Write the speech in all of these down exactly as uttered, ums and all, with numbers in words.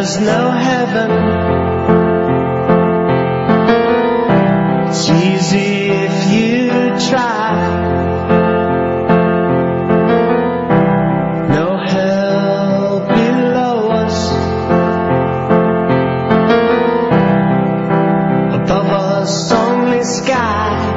there's no heaven. It's easy if you try. No hell below us. Above us only sky.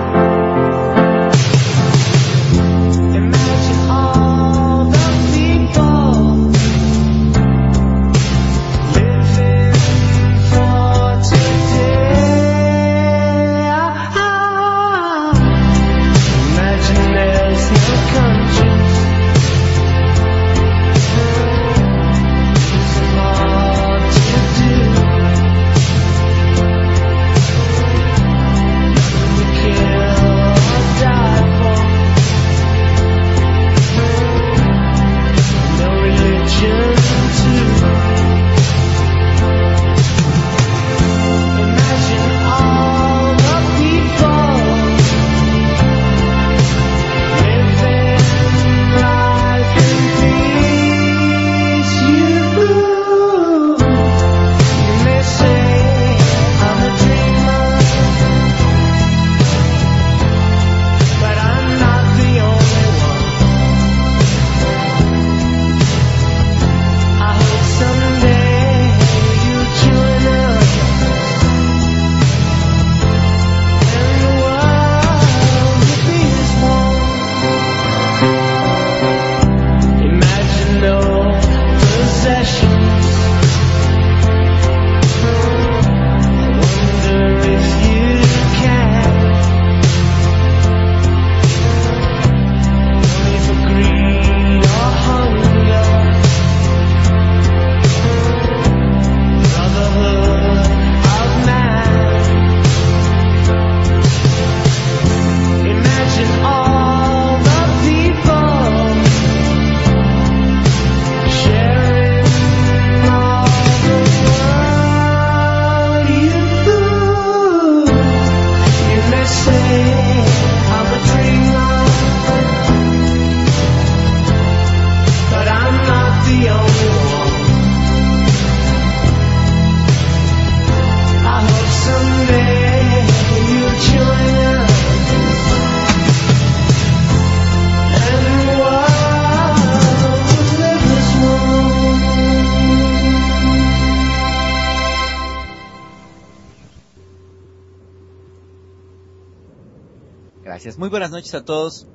Muy buenas noches a todos.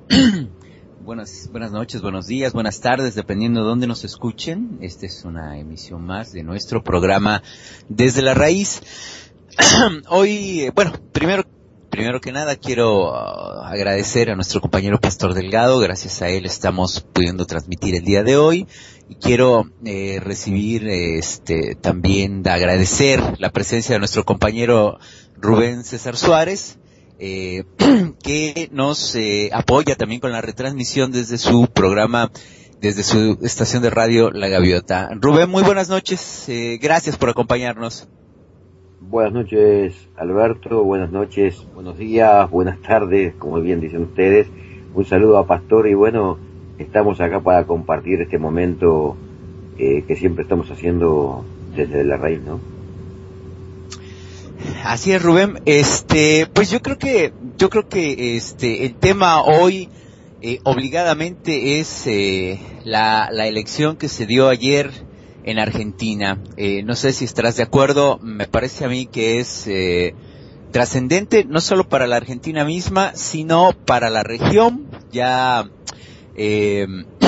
buenas, buenas noches, buenos días, buenas tardes, dependiendo de dónde nos escuchen. Esta es una emisión más de nuestro programa Desde la Raíz. Hoy, eh, bueno, primero, primero que nada quiero uh, agradecer a nuestro compañero Pastor Delgado. Gracias a él estamos pudiendo transmitir el día de hoy. Y quiero eh, recibir, este, también de agradecer la presencia de nuestro compañero Rubén César Suárez. Eh, que nos eh, apoya también con la retransmisión desde su programa, desde su estación de radio La Gaviota. Rubén, muy buenas noches, eh, gracias por acompañarnos. Buenas noches, Alberto, buenas noches, buenos días, buenas tardes, como bien dicen ustedes. Un saludo a Pastor y bueno, estamos acá para compartir este momento eh, que siempre estamos haciendo desde la raíz, ¿no? Así es, Rubén. Este, pues yo creo que, yo creo que este, el tema hoy, eh, obligadamente es eh, la, la elección que se dio ayer en Argentina. Eh, no sé si estarás de acuerdo. Me parece a mí que es eh, trascendente, no solo para la Argentina misma, sino para la región. Ya eh,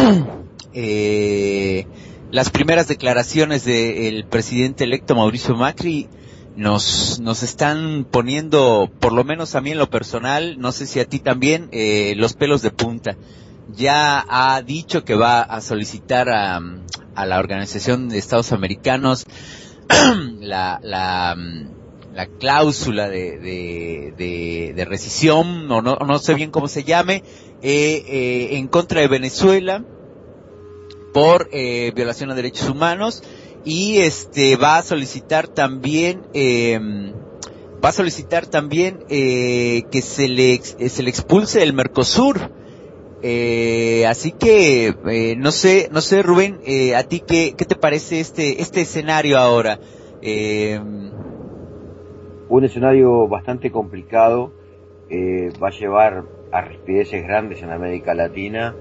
eh, las primeras declaraciones del presidente electo Mauricio Macri nos nos están poniendo, por lo menos a mí en lo personal, no sé si a ti también, eh, los pelos de punta. Ya ha dicho que va a solicitar a, a la Organización de Estados Americanos la la la cláusula de de, de, de rescisión, o no, no sé bien cómo se llame, eh, eh, en contra de Venezuela por eh, violación a derechos humanos. Y este va a solicitar también eh, va a solicitar también eh, que se le se le expulse del Mercosur. Eh, así que, eh, no sé, no sé, Rubén, eh, a ti qué, qué te parece este, este escenario ahora. Eh... Un escenario bastante complicado, eh, va a llevar a rispideces grandes en América Latina.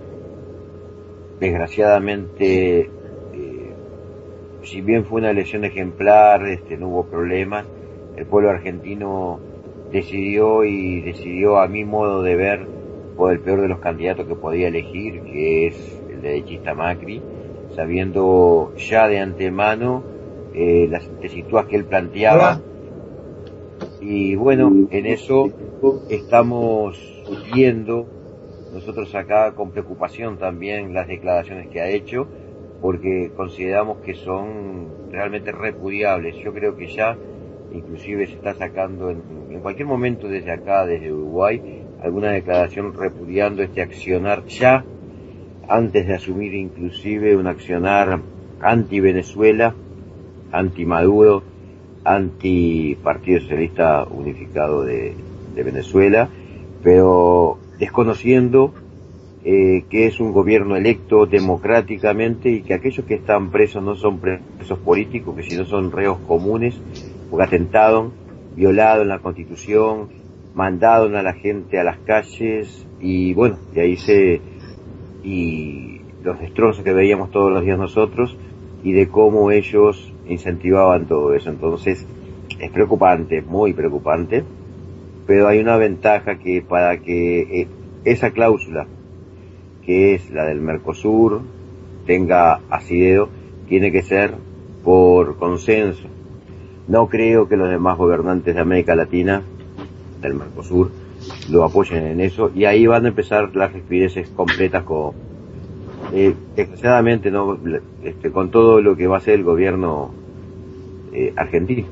Desgraciadamente, eh, si bien fue una elección ejemplar, este, no hubo problemas, el pueblo argentino decidió y decidió, a mi modo de ver, por el peor de los candidatos que podía elegir, que es el derechista Macri, sabiendo ya de antemano eh, las tesituras que él planteaba. Hola. Y bueno, en eso estamos viendo nosotros acá con preocupación también las declaraciones que ha hecho, porque consideramos que son realmente repudiables. Yo creo que ya inclusive se está sacando en, en cualquier momento desde acá, desde Uruguay, alguna declaración repudiando este accionar ya, antes de asumir inclusive un accionar anti-Venezuela, anti-Maduro, anti-Partido Socialista Unificado de, de Venezuela, pero desconociendo eh, que es un gobierno electo democráticamente y que aquellos que están presos no son presos políticos, que sino son reos comunes, porque atentaron, violaron la Constitución, mandaron a la gente a las calles y bueno, de ahí se y los destrozos que veíamos todos los días nosotros y de cómo ellos incentivaban todo eso. Entonces es preocupante, muy preocupante, pero hay una ventaja, que para que eh, esa cláusula, que es la del Mercosur, tenga asidero, tiene que ser por consenso. No creo que los demás gobernantes de América Latina, del Mercosur, lo apoyen en eso, y ahí van a empezar las rispideces completas con, eh, desgraciadamente, no, este, con todo lo que va a hacer el gobierno eh, argentino.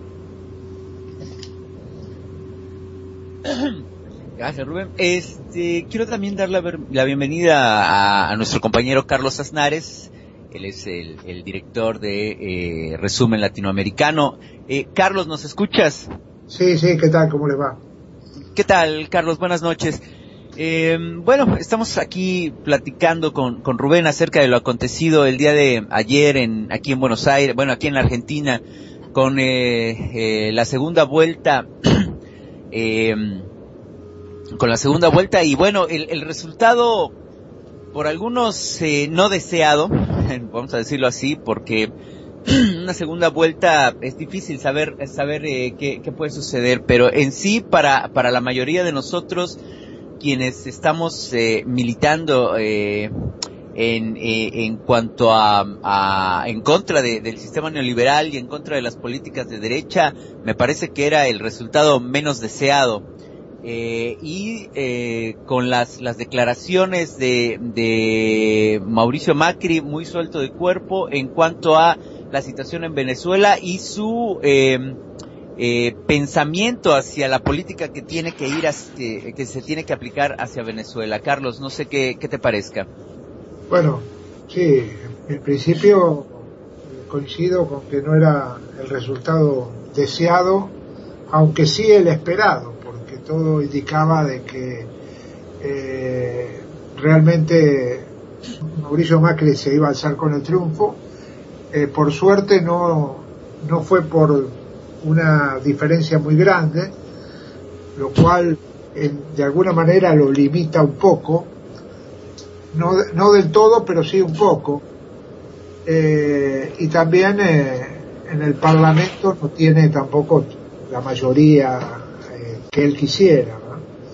Gracias, Rubén. Este, quiero también dar la, la bienvenida a, a nuestro compañero Carlos Aznares. Él es el, el director de eh, Resumen Latinoamericano. Eh, Carlos, ¿nos escuchas? Sí, sí, ¿qué tal? ¿Cómo le va? ¿Qué tal, Carlos? Buenas noches. Eh, bueno, estamos aquí platicando con, con Rubén acerca de lo acontecido el día de ayer en, aquí en Buenos Aires, bueno, aquí en la Argentina, con eh, eh, la segunda vuelta, eh, con la segunda vuelta, y bueno, el, el resultado, por algunos eh, no deseado, vamos a decirlo así, porque una segunda vuelta es difícil saber saber eh, qué, qué puede suceder, pero en sí para para la mayoría de nosotros quienes estamos eh, militando eh, en eh, en cuanto a, a en contra de, del sistema neoliberal y en contra de las políticas de derecha, me parece que era el resultado menos deseado. Eh, y eh, con las las declaraciones de de Mauricio Macri muy suelto de cuerpo en cuanto a la situación en Venezuela y su eh, eh, pensamiento hacia la política que tiene que ir hacia, que se tiene que aplicar hacia Venezuela. Carlos, no sé qué, qué te parezca. Bueno, sí, en principio coincido con que no era el resultado deseado, aunque sí el esperado, porque todo indicaba de que eh, realmente Mauricio Macri se iba a alzar con el triunfo. Eh, por suerte no, no fue por una diferencia muy grande, lo cual en, de alguna manera lo limita un poco, no, no del todo, pero sí un poco. Eh, y también eh, en el Parlamento no tiene tampoco la mayoría eh, que él quisiera, ¿no?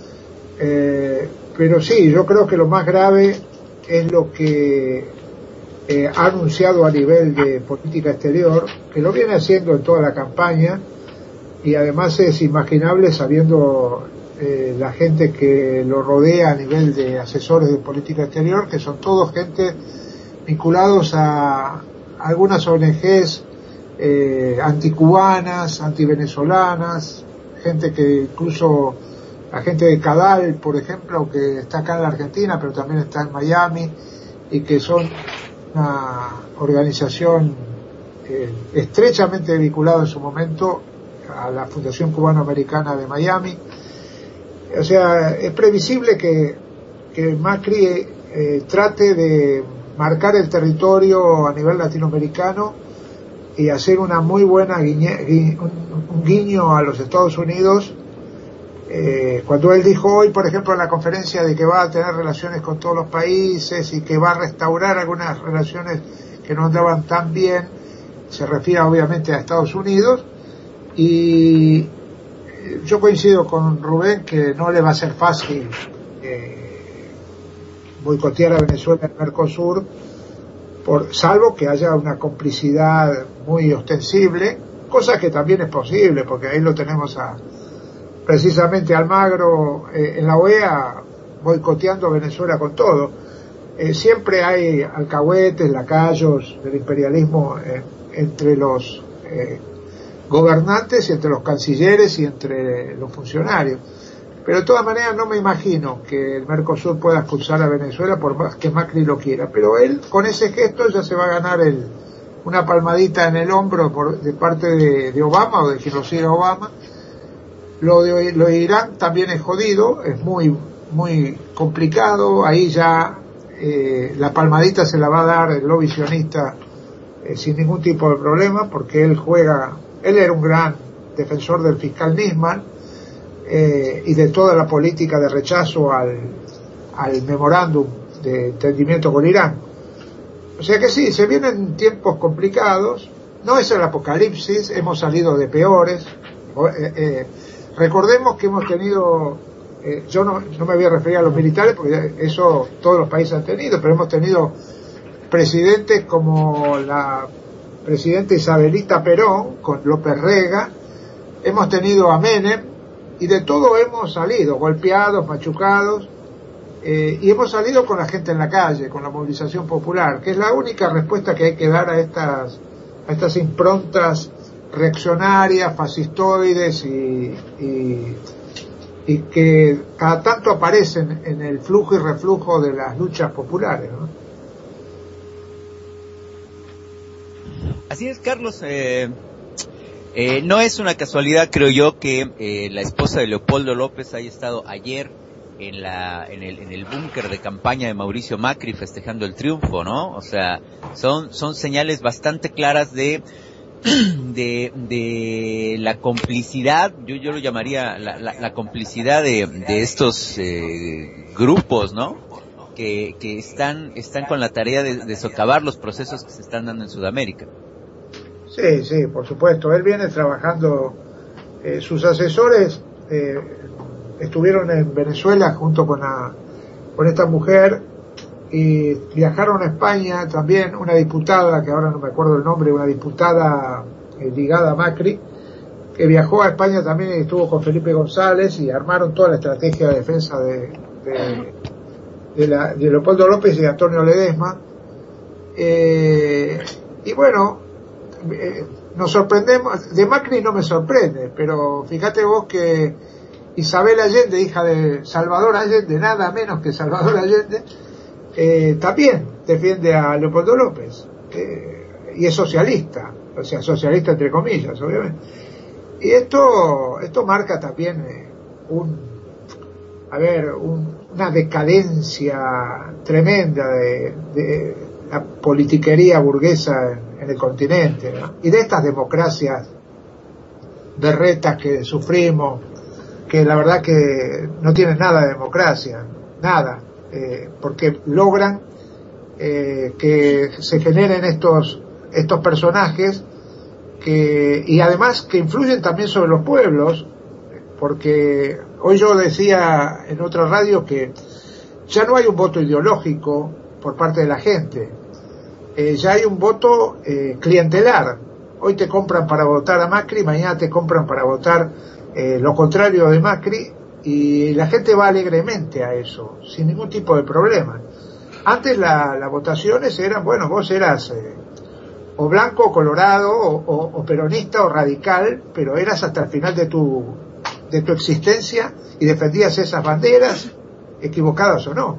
Eh, pero sí, yo creo que lo más grave es lo que Eh, ha anunciado a nivel de política exterior, que lo viene haciendo en toda la campaña, y además es imaginable sabiendo eh, la gente que lo rodea a nivel de asesores de política exterior, que son todos gente vinculados a algunas O N Ges eh, anticubanas, antivenezolanas, gente que incluso, la gente de Cadal, por ejemplo, que está acá en la Argentina, pero también está en Miami, y que son una organización eh, estrechamente vinculada en su momento a la Fundación Cubano-Americana de Miami. O sea, es previsible que, que Macri eh, trate de marcar el territorio a nivel latinoamericano y hacer una muy buena guiñe, gui, un, un guiño a los Estados Unidos. Eh, cuando él dijo hoy, por ejemplo, en la conferencia de que va a tener relaciones con todos los países y que va a restaurar algunas relaciones que no andaban tan bien, se refiere obviamente a Estados Unidos, y yo coincido con Rubén que no le va a ser fácil eh, boicotear a Venezuela en el Mercosur, por, salvo que haya una complicidad muy ostensible, cosa que también es posible, porque ahí lo tenemos a precisamente Almagro eh, en la O E A boicoteando a Venezuela con todo. Eh, siempre hay alcahuetes, lacayos del imperialismo eh, entre los eh, gobernantes y entre los cancilleres y entre los funcionarios. Pero de todas maneras no me imagino que el Mercosur pueda expulsar a Venezuela por más que Macri lo quiera. Pero él con ese gesto ya se va a ganar el, una palmadita en el hombro por, de parte de, de Obama o de quien lo siga Obama. Lo de, lo de Irán también es jodido, es muy, muy complicado. Ahí ya eh, la palmadita se la va a dar el lobby sionista eh, sin ningún tipo de problema, porque él juega, él era un gran defensor del fiscal Nisman eh, y de toda la política de rechazo al, al memorándum de entendimiento con Irán. O sea que sí, se vienen tiempos complicados, no es el apocalipsis, hemos salido de peores. Eh, eh, recordemos que hemos tenido, eh, yo no, no me voy a referir a los militares porque eso todos los países han tenido, pero hemos tenido presidentes como la presidenta Isabelita Perón con López Rega, hemos tenido a Menem, y de todo hemos salido, golpeados, machucados, eh, y hemos salido con la gente en la calle, con la movilización popular, que es la única respuesta que hay que dar a estas, a estas improntas reaccionarias, fascistoides y, y, y que cada tanto aparecen en el flujo y reflujo de las luchas populares, ¿no? Así es, Carlos. Eh, eh, no es una casualidad, creo yo, que eh, la esposa de Leopoldo López haya estado ayer en la en el en el búnker de campaña de Mauricio Macri festejando el triunfo, ¿no? O sea, son son señales bastante claras de de de la complicidad, yo yo lo llamaría la la, la complicidad de de estos eh, grupos, ¿no? Que que están están con la tarea de, de socavar los procesos que se están dando en Sudamérica. Sí, sí, por supuesto. Él viene trabajando, eh, sus asesores eh, estuvieron en Venezuela junto con, la, con esta mujer y viajaron a España también, una diputada, que ahora no me acuerdo el nombre, una diputada eh, ligada a Macri, que viajó a España también y estuvo con Felipe González y armaron toda la estrategia de defensa de, de, de, la, de Leopoldo López y de Antonio Ledesma. Eh, y bueno, Eh, nos sorprendemos, de Macri no me sorprende, pero fíjate vos que Isabel Allende, hija de Salvador Allende, nada menos que Salvador Allende, eh, también defiende a Leopoldo López, eh, y es socialista, o sea, socialista entre comillas, obviamente. Y esto, esto marca también eh, un, a ver, un, una decadencia tremenda de, de la politiquería burguesa en, en el continente, ¿no? Y de estas democracias berretas que sufrimos, que la verdad que no tienen nada de democracia, nada, eh, porque logran eh, que se generen estos estos personajes que, y además que influyen también sobre los pueblos, porque hoy yo decía en otra radio que ya no hay un voto ideológico por parte de la gente, eh, ya hay un voto eh, clientelar. Hoy te compran para votar a Macri, mañana te compran para votar eh, lo contrario de Macri, y la gente va alegremente a eso, sin ningún tipo de problema. Antes la, las votaciones eran, bueno, vos eras eh, o blanco o colorado o, o, o peronista o radical, pero eras hasta el final de tu de tu existencia y defendías esas banderas, equivocadas o no.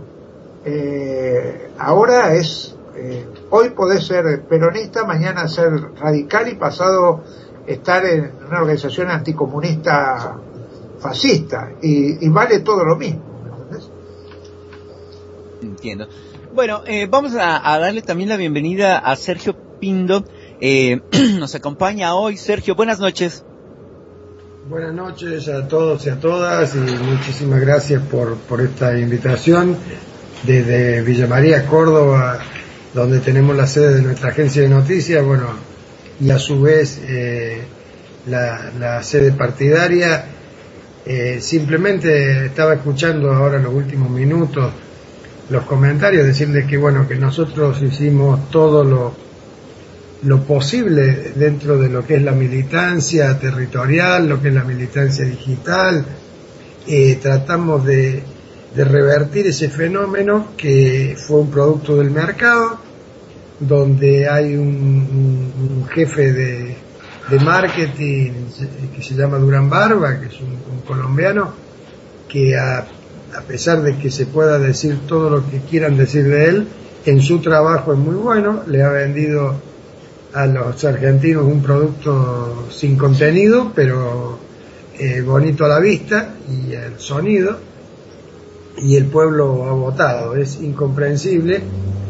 Eh, ahora es, eh, hoy podés ser peronista, mañana ser radical y pasado estar en una organización anticomunista fascista, y, y vale todo lo mismo, ¿me entendés? Entiendo. Bueno, eh, vamos a, a darle también la bienvenida a Sergio Pindo. Eh, nos acompaña hoy. Sergio, buenas noches. Buenas noches a todos y a todas y muchísimas gracias por, por esta invitación desde Villa María, Córdoba, donde tenemos la sede de nuestra agencia de noticias, bueno, y a su vez eh, la, la sede partidaria. Eh, simplemente estaba escuchando ahora en los últimos minutos los comentarios, decirles que bueno, que nosotros hicimos todo lo lo posible dentro de lo que es la militancia territorial, lo que es la militancia digital, eh, tratamos de, de revertir ese fenómeno que fue un producto del mercado, donde hay un, un, un jefe de, de marketing que se llama Durán Barba, que es un, un colombiano, que a, a pesar de que se pueda decir todo lo que quieran decir de él, en su trabajo es muy bueno, le ha vendido a los argentinos un producto sin contenido, pero eh, bonito a la vista y el sonido, y el pueblo ha votado. Es incomprensible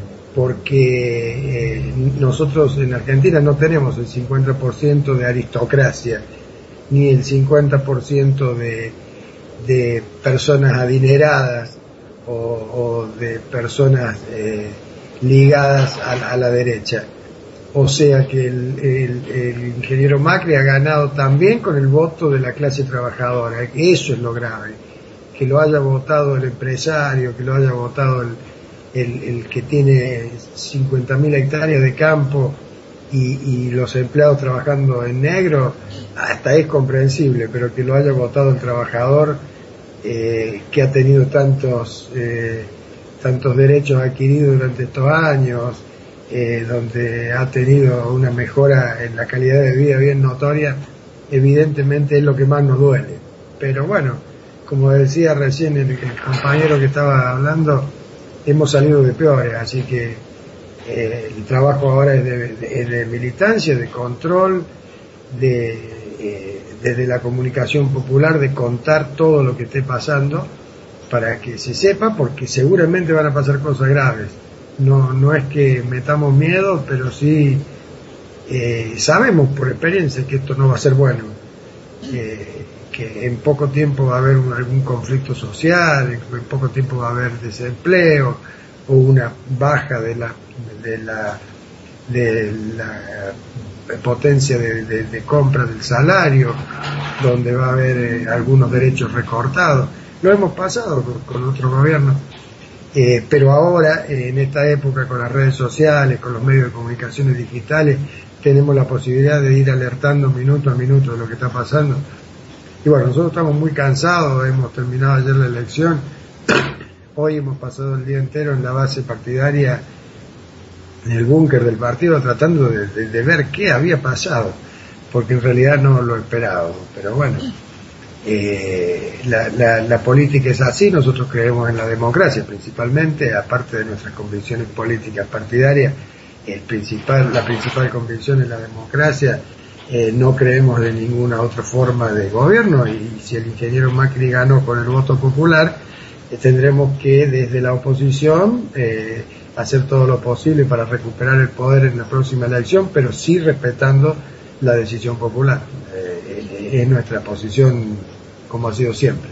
porque eh, nosotros en Argentina no tenemos el cincuenta por ciento de aristocracia, ni el cincuenta por ciento de, de personas adineradas o, o de personas eh, ligadas a, a la derecha. O sea que el, el, el ingeniero Macri ha ganado también con el voto de la clase trabajadora. Eso es lo grave. Que lo haya votado el empresario, que lo haya votado el, el, el que tiene cincuenta mil hectáreas de campo y, y los empleados trabajando en negro, hasta es comprensible, pero que lo haya votado el trabajador eh, que ha tenido tantos, eh, tantos derechos adquiridos durante estos años, Eh, donde ha tenido una mejora en la calidad de vida bien notoria, evidentemente es lo que más nos duele. Pero bueno, como decía recién el, el compañero que estaba hablando, hemos salido de peores, así que eh, el trabajo ahora es de, de, de militancia, de control, de eh, desde la comunicación popular, de contar todo lo que esté pasando para que se sepa, porque seguramente van a pasar cosas graves. No, no es que metamos miedo, pero sí eh, sabemos por experiencia que esto no va a ser bueno, que, que en poco tiempo va a haber un, algún conflicto social, en poco tiempo va a haber desempleo o una baja de la de la de la potencia de, de, de compra del salario, donde va a haber eh, algunos derechos recortados. Lo hemos pasado con, con otros gobiernos. Eh, pero ahora, eh, en esta época, con las redes sociales, con los medios de comunicaciones digitales, tenemos la posibilidad de ir alertando minuto a minuto de lo que está pasando. Y bueno, nosotros estamos muy cansados, hemos terminado ayer la elección, hoy hemos pasado el día entero en la base partidaria, en el búnker del partido, tratando de, de, de ver qué había pasado, porque en realidad no lo esperábamos, pero bueno. Eh, la, la, la política es así, nosotros creemos en la democracia principalmente, aparte de nuestras convicciones políticas partidarias, el principal, la principal convicción es la democracia, eh, no creemos de ninguna otra forma de gobierno, y si el ingeniero Macri ganó con el voto popular, eh, tendremos que desde la oposición eh, hacer todo lo posible para recuperar el poder en la próxima elección, pero sí respetando la decisión popular. Eh, es nuestra posición, como ha sido siempre.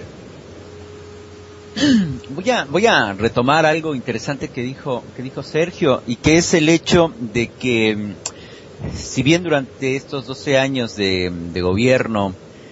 Voy a voy a retomar algo interesante que dijo que dijo Sergio, y que es el hecho de que, si bien durante estos doce años de, de gobierno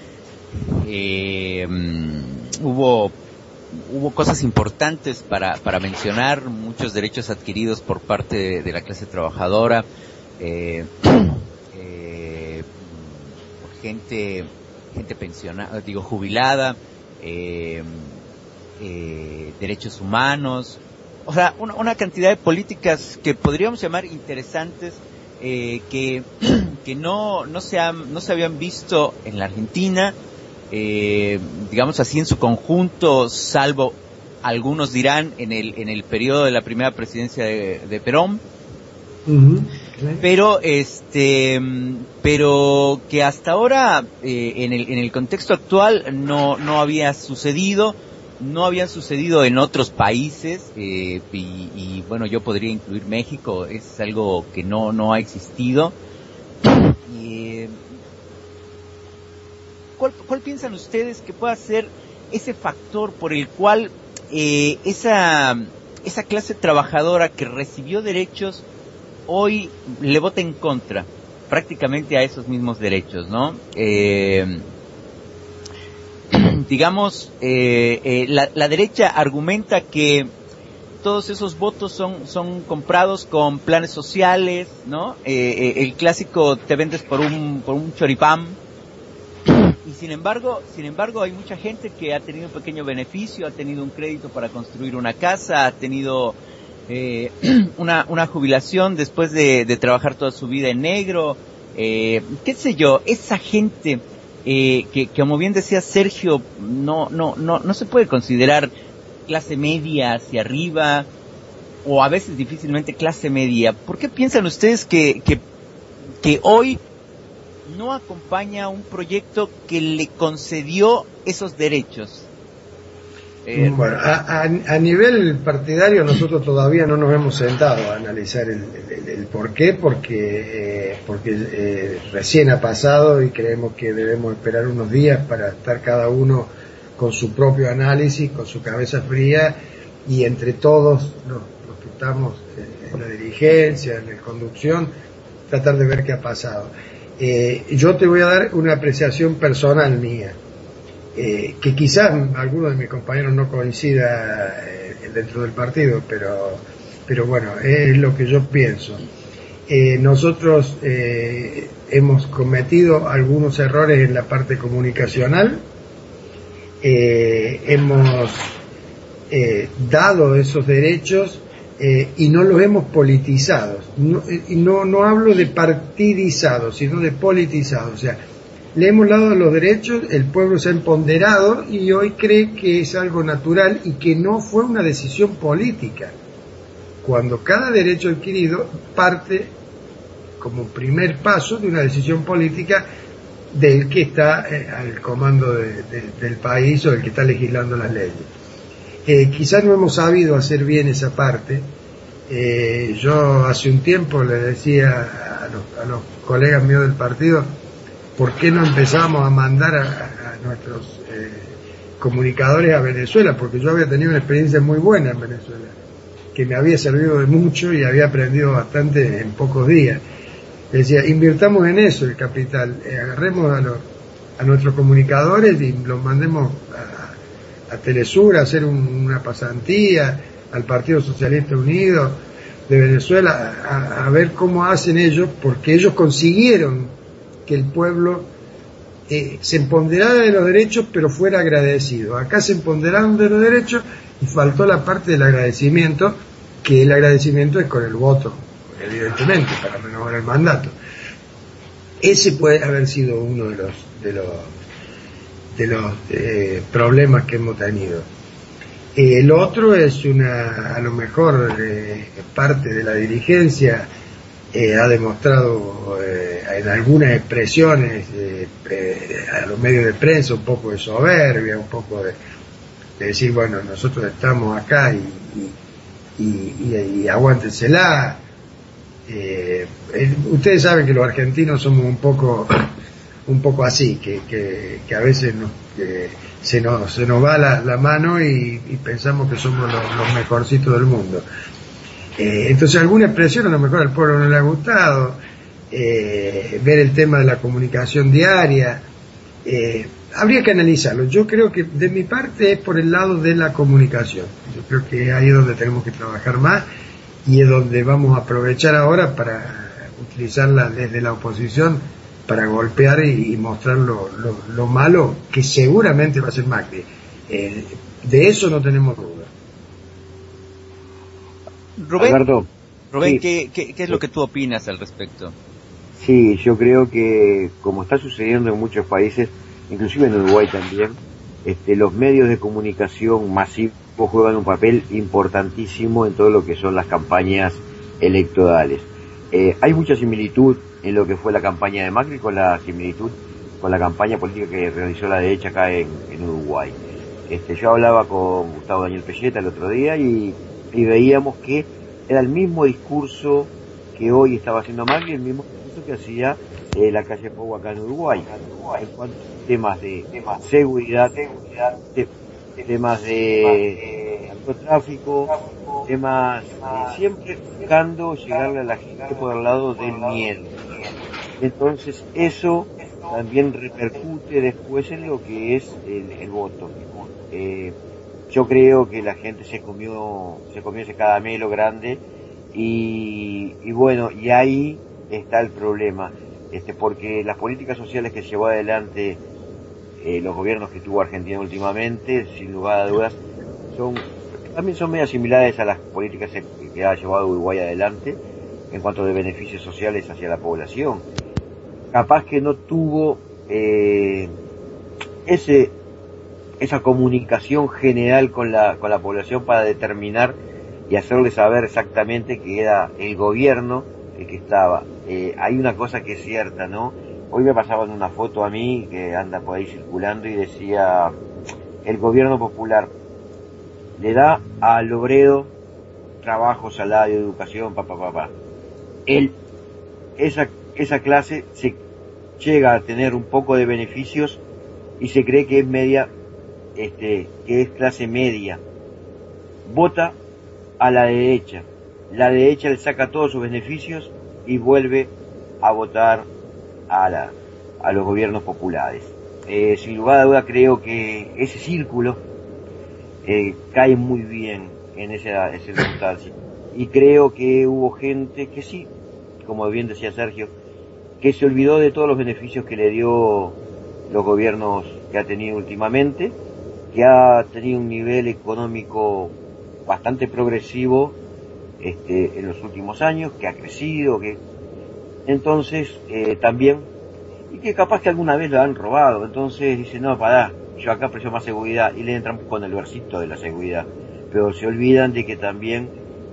eh, hubo hubo cosas importantes para para mencionar, muchos derechos adquiridos por parte de, de la clase trabajadora, eh, eh, por gente gente pensionada, digo jubilada, eh, eh, derechos humanos, o sea, una, una cantidad de políticas que podríamos llamar interesantes, eh, que que no no se han, no se habían visto en la Argentina, eh, digamos así en su conjunto, salvo algunos dirán en el en el periodo de la primera presidencia de, de Perón. Uh-huh. Pero este, pero que hasta ahora eh, en el en el contexto actual no no había sucedido, no habían sucedido en otros países, eh, y, y bueno, yo podría incluir México, es algo que no, no ha existido. Eh, ¿cuál, ¿Cuál piensan ustedes que pueda ser ese factor por el cual eh, esa, esa clase trabajadora que recibió derechos hoy le vota en contra prácticamente a esos mismos derechos, ¿no? Eh, digamos, eh, eh, la, la derecha argumenta que todos esos votos son son comprados con planes sociales, ¿no? Eh, eh, el clásico te vendes por un por un choripán. Y sin embargo, sin embargo hay mucha gente que ha tenido un pequeño beneficio, ha tenido un crédito para construir una casa, ha tenido eh, una una jubilación después de, de trabajar toda su vida en negro, eh, qué sé yo, esa gente eh, que, que como bien decía Sergio, no no no no se puede considerar clase media hacia arriba, o a veces difícilmente clase media. ¿Por qué piensan ustedes que que que hoy no acompaña un proyecto que le concedió esos derechos? Eh, bueno, a, a, a nivel partidario nosotros todavía no nos hemos sentado a analizar el, el, el por qué, porque, eh, porque eh, recién ha pasado y creemos que debemos esperar unos días para estar cada uno con su propio análisis, con su cabeza fría, y entre todos los, los que estamos en la dirigencia, en la conducción, tratar de ver qué ha pasado. Eh, yo te voy a dar una apreciación personal mía, eh, que quizás alguno de mis compañeros no coincida eh, dentro del partido, pero, pero bueno, es lo que yo pienso. Eh, nosotros eh, hemos cometido algunos errores en la parte comunicacional, eh, hemos eh, dado esos derechos Eh, y no los hemos politizado. No, eh, no, no hablo de partidizado, sino de politizado. O sea, le hemos dado los derechos, el pueblo se ha empoderado y hoy cree que es algo natural y que no fue una decisión política. Cuando cada derecho adquirido parte como primer paso de una decisión política del que está eh, al comando de, de, del país o del que está legislando las leyes. Eh, quizás no hemos sabido hacer bien esa parte. Eh, yo hace un tiempo le decía a los, a los colegas míos del partido, ¿por qué no empezamos a mandar a, a nuestros eh, comunicadores a Venezuela? Porque yo había tenido una experiencia muy buena en Venezuela, que me había servido de mucho y había aprendido bastante en pocos días. Le decía, invirtamos en eso el capital, eh, agarremos a, los, a nuestros comunicadores y los mandemos a a Telesur a hacer un, una pasantía, al Partido Socialista Unido de Venezuela, a, a ver cómo hacen ellos, porque ellos consiguieron que el pueblo eh, se empoderara de los derechos, pero fuera agradecido. Acá se empoderaron de los derechos y faltó la parte del agradecimiento, que el agradecimiento es con el voto, evidentemente, para renovar el mandato. Ese puede haber sido uno de los de los de los eh, problemas que hemos tenido. Eh, el otro es una, a lo mejor eh, parte de la dirigencia eh, ha demostrado eh, en algunas expresiones eh, eh, a los medios de prensa un poco de soberbia, un poco de, de decir, bueno, nosotros estamos acá y, y, y, y, y aguántensela. Eh, eh, ustedes saben que los argentinos somos un poco un poco así, que, que, que a veces nos, que se nos se nos va la, la mano y, y pensamos que somos los, los mejorcitos del mundo. Eh, entonces alguna expresión a lo mejor al pueblo no le ha gustado, eh, ver el tema de la comunicación diaria, eh, habría que analizarlo. Yo creo que de mi parte es por el lado de la comunicación. Yo creo que ahí es donde tenemos que trabajar más y es donde vamos a aprovechar ahora para utilizarla desde la oposición para golpear y, y mostrar lo, lo, lo malo que seguramente va a ser Macri. Eh, de eso no tenemos duda. Rubén, Alberto, Rubén sí. ¿qué, qué, ¿qué es lo que tú opinas al respecto? Sí, yo creo que como está sucediendo en muchos países, inclusive en Uruguay también, este, los medios de comunicación masivos juegan un papel importantísimo en todo lo que son las campañas electorales. Eh, hay mucha similitud en lo que fue la campaña de Macri con la similitud con la campaña política que realizó la derecha acá en, en Uruguay. Este, yo hablaba con Gustavo Daniel Pelleta el otro día y, y veíamos que era el mismo discurso que hoy estaba haciendo Macri, el mismo discurso que hacía eh, la calle Pou acá en Uruguay, en cuanto a temas de temas seguridad, seguridad de, temas de narcotráfico, temas eh, siempre buscando llegarle a la gente por el lado del miedo. Entonces eso también repercute después en lo que es el, el voto. Eh, yo creo que la gente se comió se comió ese caramelo grande y, y bueno, y ahí está el problema, este porque las políticas sociales que llevó adelante eh, los gobiernos que tuvo Argentina últimamente, sin lugar a dudas, son también son medias similares a las políticas que ha llevado Uruguay adelante en cuanto de beneficios sociales hacia la población. Capaz que no tuvo eh, ese esa comunicación general con la con la población para determinar y hacerle saber exactamente que era el gobierno el que estaba. Eh, hay una cosa que es cierta, ¿no? Hoy me pasaban una foto a mí que anda por ahí circulando y decía: el gobierno popular le da al obrero trabajo, salario, educación, papá, papá. Él, esa esa clase se llega a tener un poco de beneficios y se cree que es media, este, que es clase media. Vota a la derecha. La derecha le saca todos sus beneficios y vuelve a votar a la, a los gobiernos populares. Eh, sin lugar a duda creo que ese círculo eh, cae muy bien en esa, esa circunstancia. Y creo que hubo gente que sí, como bien decía Sergio, que se olvidó de todos los beneficios que le dio los gobiernos que ha tenido últimamente, que ha tenido un nivel económico bastante progresivo este, en los últimos años, que ha crecido, que entonces eh, también, y que capaz que alguna vez lo han robado, entonces dice, no, pará, yo acá aprecio más seguridad, y le entran con el versito de la seguridad, pero se olvidan de que también,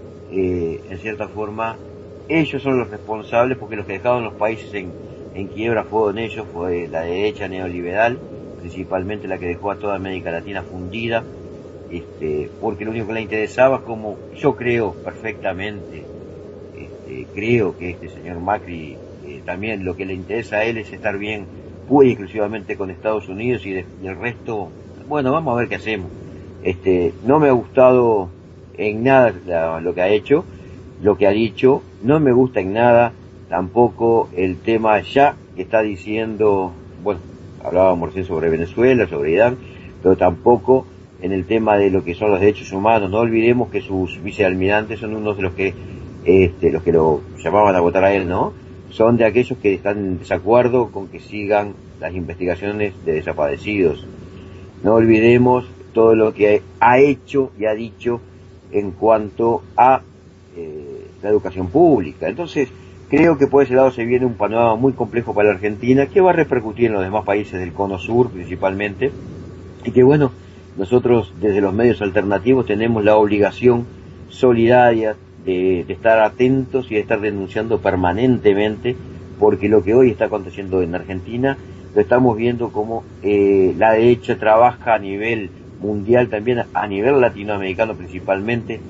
eh, en cierta forma, ellos son los responsables, porque los que dejaron los países en, en quiebra fueron ellos, fue la derecha neoliberal, principalmente la que dejó a toda América Latina fundida, este, porque lo único que le interesaba, como yo creo perfectamente, este, creo que este señor Macri eh, también lo que le interesa a él es estar bien, pura y exclusivamente con Estados Unidos y, de, y el resto, bueno, vamos a ver qué hacemos. Este, no me ha gustado en nada la, lo que ha hecho, lo que ha dicho, no me gusta en nada tampoco el tema ya que está diciendo, bueno, hablábamos recién sobre Venezuela, sobre Irán, pero tampoco en el tema de lo que son los derechos humanos. No olvidemos que sus vicealmirantes son unos de los que, este, los que lo llamaban a votar a él, ¿no? Son de aquellos que están en desacuerdo con que sigan las investigaciones de desaparecidos. No olvidemos todo lo que ha hecho y ha dicho en cuanto a eh, la educación pública. Entonces, creo que por ese lado se viene un panorama muy complejo para la Argentina, que va a repercutir en los demás países del cono sur principalmente, y que bueno, nosotros desde los medios alternativos tenemos la obligación solidaria de, de estar atentos y de estar denunciando permanentemente, porque lo que hoy está aconteciendo en Argentina lo estamos viendo como eh, la derecha trabaja a nivel mundial, también a nivel latinoamericano principalmente,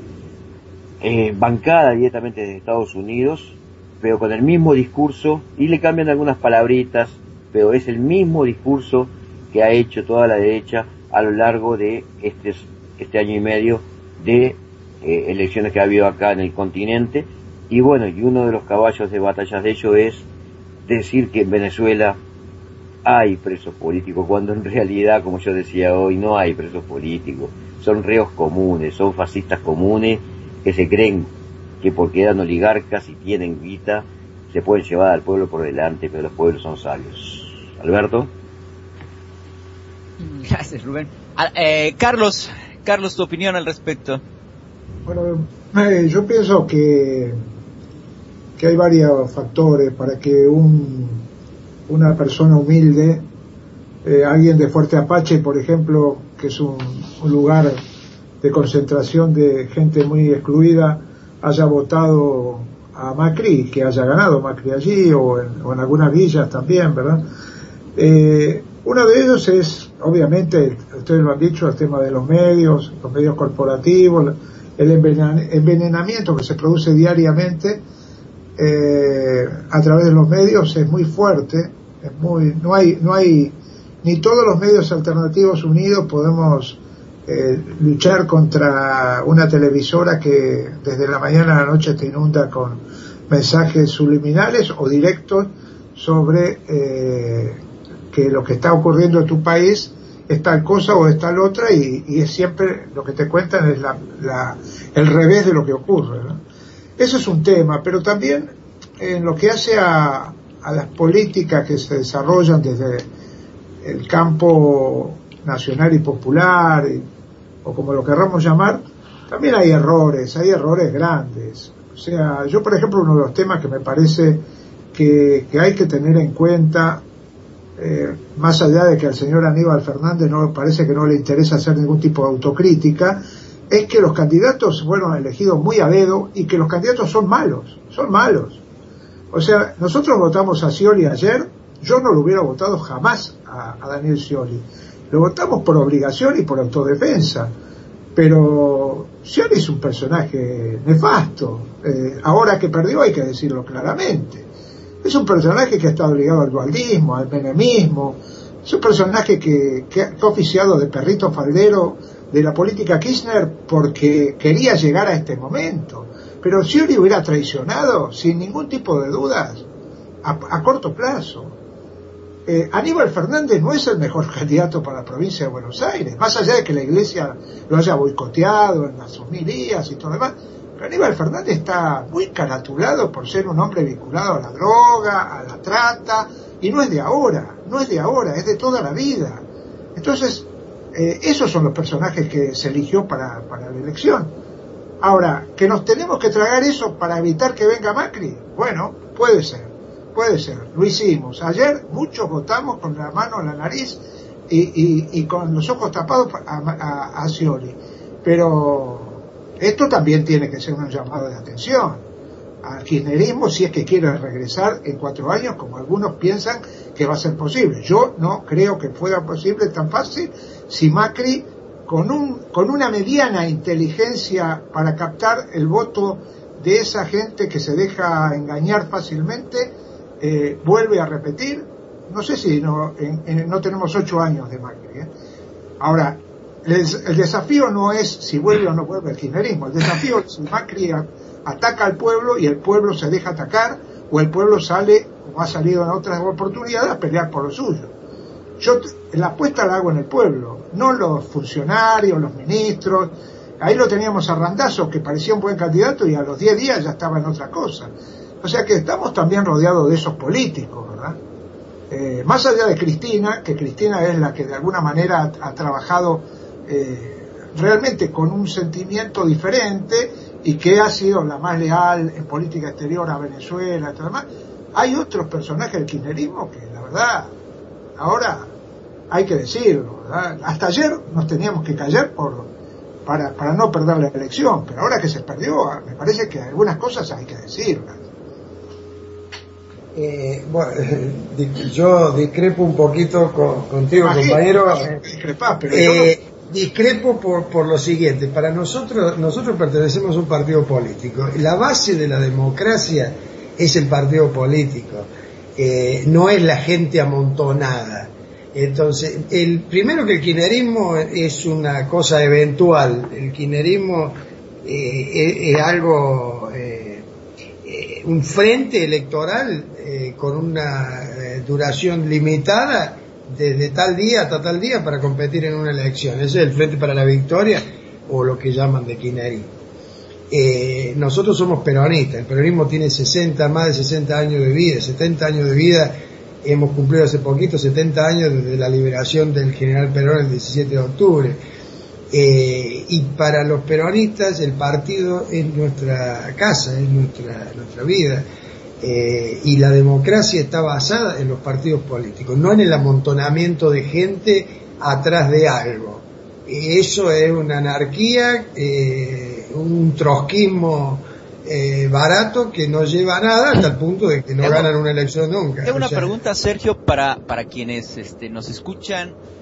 eh, bancada directamente desde Estados Unidos, pero con el mismo discurso, y le cambian algunas palabritas, pero es el mismo discurso que ha hecho toda la derecha a lo largo de este, este año y medio de eh, elecciones que ha habido acá en el continente. Y bueno, y uno de los caballos de batallas de ello es decir que en Venezuela hay presos políticos, cuando en realidad, como yo decía hoy, no hay presos políticos, son reos comunes, son fascistas comunes que se creen que porque eran oligarcas y tienen guita se pueden llevar al pueblo por delante, pero los pueblos son sabios. Alberto. Gracias, Rubén. Ah, eh, Carlos, Carlos, tu opinión al respecto. Bueno, eh, yo pienso que que hay varios factores para que un una persona humilde, eh, alguien de Fuerte Apache, por ejemplo, que es un, un lugar de concentración de gente muy excluida, haya votado a Macri, que haya ganado Macri allí, o en, o en algunas villas también, ¿verdad? Eh, uno de ellos es obviamente, ustedes lo han dicho, el tema de los medios, los medios corporativos, el envenenamiento que se produce diariamente eh, a través de los medios es muy fuerte, es muy, no hay, no hay, ni todos los medios alternativos unidos podemos eh, luchar contra una televisora que desde la mañana a la noche te inunda con mensajes subliminales o directos sobre eh, que lo que está ocurriendo en tu país es tal cosa o es tal otra, y, y es siempre lo que te cuentan es la, la, el revés de lo que ocurre, ¿no? Eso es un tema, pero también en lo que hace a, a las políticas que se desarrollan desde el campo nacional y popular, y, o como lo querramos llamar, también hay errores, hay errores grandes. O sea, yo por ejemplo, uno de los temas que me parece que, que hay que tener en cuenta, Eh, más allá de que al señor Aníbal Fernández no parece que no le interesa hacer ningún tipo de autocrítica, es que los candidatos fueron elegidos muy a dedo y que los candidatos son malos, son malos. O sea, nosotros votamos a Scioli ayer, yo no lo hubiera votado jamás a, a Daniel Scioli. Lo votamos por obligación y por autodefensa, pero Scioli es un personaje nefasto. Eh, ahora que perdió hay que decirlo claramente. Es un personaje que ha estado ligado al dualdismo, al menemismo. Es un personaje que, que ha oficiado de perrito faldero de la política Kirchner porque quería llegar a este momento. Pero Scioli hubiera traicionado, sin ningún tipo de dudas, a, a corto plazo. Eh, Aníbal Fernández no es el mejor candidato para la provincia de Buenos Aires, más allá de que la Iglesia lo haya boicoteado en las homilías y todo lo demás. Aníbal Fernández está muy caratulado por ser un hombre vinculado a la droga, a la trata, y no es de ahora, no es de ahora, es de toda la vida. Entonces, eh, esos son los personajes que se eligió para, para la elección. Ahora, ¿que nos tenemos que tragar eso para evitar que venga Macri? Bueno, puede ser, puede ser, lo hicimos. Ayer muchos votamos con la mano en la nariz y, y, y con los ojos tapados a, a, a Scioli, pero esto también tiene que ser un llamado de atención al kirchnerismo si es que quiere regresar en cuatro años, como algunos piensan que va a ser posible. Yo no creo que fuera posible tan fácil si Macri, con, un, con una mediana inteligencia para captar el voto de esa gente que se deja engañar fácilmente, eh, vuelve a repetir. No sé si no, en, en, no tenemos ocho años de Macri, ¿eh? Ahora, el desafío no es si vuelve o no vuelve el kirchnerismo, el desafío es si Macri ataca al pueblo y el pueblo se deja atacar, o el pueblo sale, como ha salido en otras oportunidades, a pelear por lo suyo. Yo la apuesta la hago en el pueblo, no los funcionarios, los ministros. Ahí lo teníamos a Randazzo, que parecía un buen candidato y a los diez días ya estaba en otra cosa. O sea que estamos también rodeados de esos políticos, ¿verdad? Eh, más allá de Cristina, que Cristina es la que de alguna manera ha, ha trabajado Eh, realmente con un sentimiento diferente y que ha sido la más leal en política exterior a Venezuela y todo demás. Hay otros personajes del kirchnerismo que la verdad ahora hay que decirlo, ¿verdad? Hasta ayer nos teníamos que callar por para, para no perder la elección, pero ahora que se perdió me parece que algunas cosas hay que decirlas. Eh, bueno, yo discrepo un poquito con, contigo, imagino, compañero. Discrepás, pero eh, yo no... Discrepo por, por lo siguiente. Para nosotros, nosotros pertenecemos a un partido político. La base de la democracia es el partido político, eh, no es la gente amontonada. Entonces, el primero que el kirchnerismo es una cosa eventual. El kirchnerismo eh, es, es algo, eh, eh, un frente electoral eh, con una eh, duración limitada, desde tal día hasta tal día, para competir en una elección. Ese es el Frente para la Victoria, o lo que llaman de kirchnerismo. Eh, nosotros somos peronistas. El peronismo tiene sesenta, más de sesenta años de vida, setenta años de vida. Hemos cumplido hace poquito setenta años desde la liberación del general Perón el diecisiete de octubre. Eh, y para los peronistas el partido es nuestra casa, es nuestra, nuestra vida. Eh, y la democracia está basada en los partidos políticos, no en el amontonamiento de gente atrás de algo. Eso es una anarquía, eh, un trotskismo eh, barato que no lleva a nada, hasta el punto de que no tengo, ganan una elección nunca. Tengo una o sea, pregunta, Sergio, para para quienes este, nos escuchan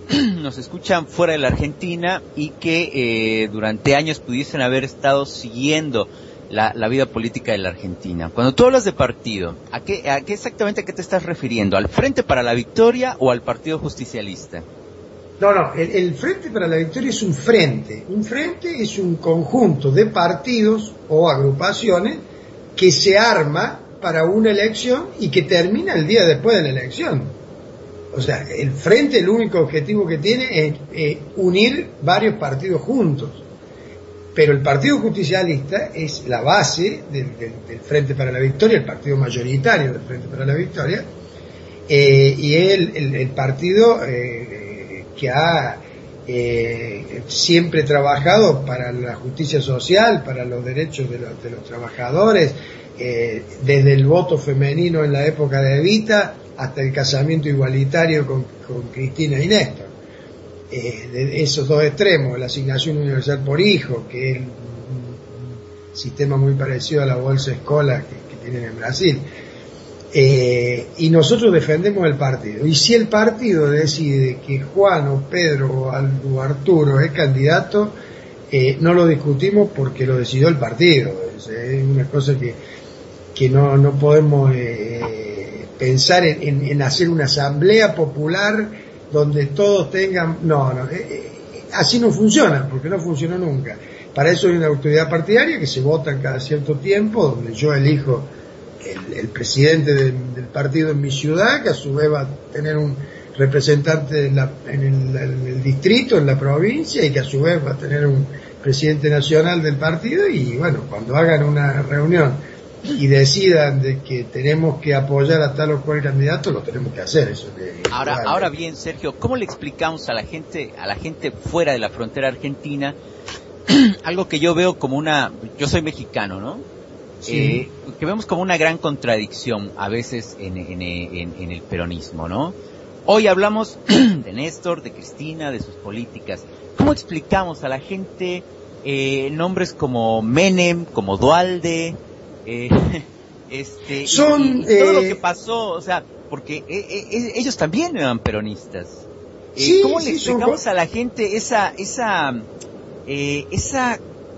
nos escuchan fuera de la Argentina y que eh, durante años pudiesen haber estado siguiendo la, la vida política de la Argentina. Cuando tú hablas de partido, ¿a qué, a qué exactamente a qué te estás refiriendo? ¿Al Frente para la Victoria o al Partido Justicialista? No, no, el, el Frente para la Victoria es un frente. Un frente es un conjunto de partidos o agrupaciones que se arma para una elección y que termina el día después de la elección. O sea, el frente, el único objetivo que tiene es eh, unir varios partidos juntos. Pero el Partido Justicialista es la base del, del, del Frente para la Victoria, el partido mayoritario del Frente para la Victoria, eh, y es el, el, el partido eh, que ha eh, siempre trabajado para la justicia social, para los derechos de los, de los trabajadores, eh, desde el voto femenino en la época de Evita hasta el casamiento igualitario con, con Cristina y Néstor. Eh, de esos dos extremos, la asignación universal por hijo, que es un, un sistema muy parecido a la bolsa escolar que, que tienen en Brasil. Eh, y nosotros defendemos el partido. Y si el partido decide que Juan o Pedro o, o Arturo es candidato, eh, no lo discutimos porque lo decidió el partido. Es, es una cosa que, que no, no podemos eh, pensar en, en, en hacer una asamblea popular donde todos tengan... No, no, eh, eh, así no funciona, porque no funcionó nunca. Para eso hay una autoridad partidaria que se vota cada cierto tiempo, donde yo elijo el, el presidente de, del partido en mi ciudad, que a su vez va a tener un representante en, la, en, el, en el distrito, en la provincia, y que a su vez va a tener un presidente nacional del partido, y bueno, cuando hagan una reunión y decidan de que tenemos que apoyar a tal o cual candidato, lo tenemos que hacer. Eso que, ahora, vale. ahora bien, Sergio, ¿cómo le explicamos a la gente, a la gente fuera de la frontera argentina, algo que yo veo como una, yo soy mexicano, ¿no? Sí. Eh, que vemos como una gran contradicción a veces en, en, en, en el peronismo, ¿no? Hoy hablamos de Néstor, de Cristina, de sus políticas. ¿Cómo explicamos a la gente eh, nombres como Menem, como Duhalde? Eh, este Son, y, y todo eh, lo que pasó, o sea, porque eh, eh, ellos también eran peronistas. Eh, sí, ¿Cómo le sí, explicamos son... a la gente esa esa eh, esa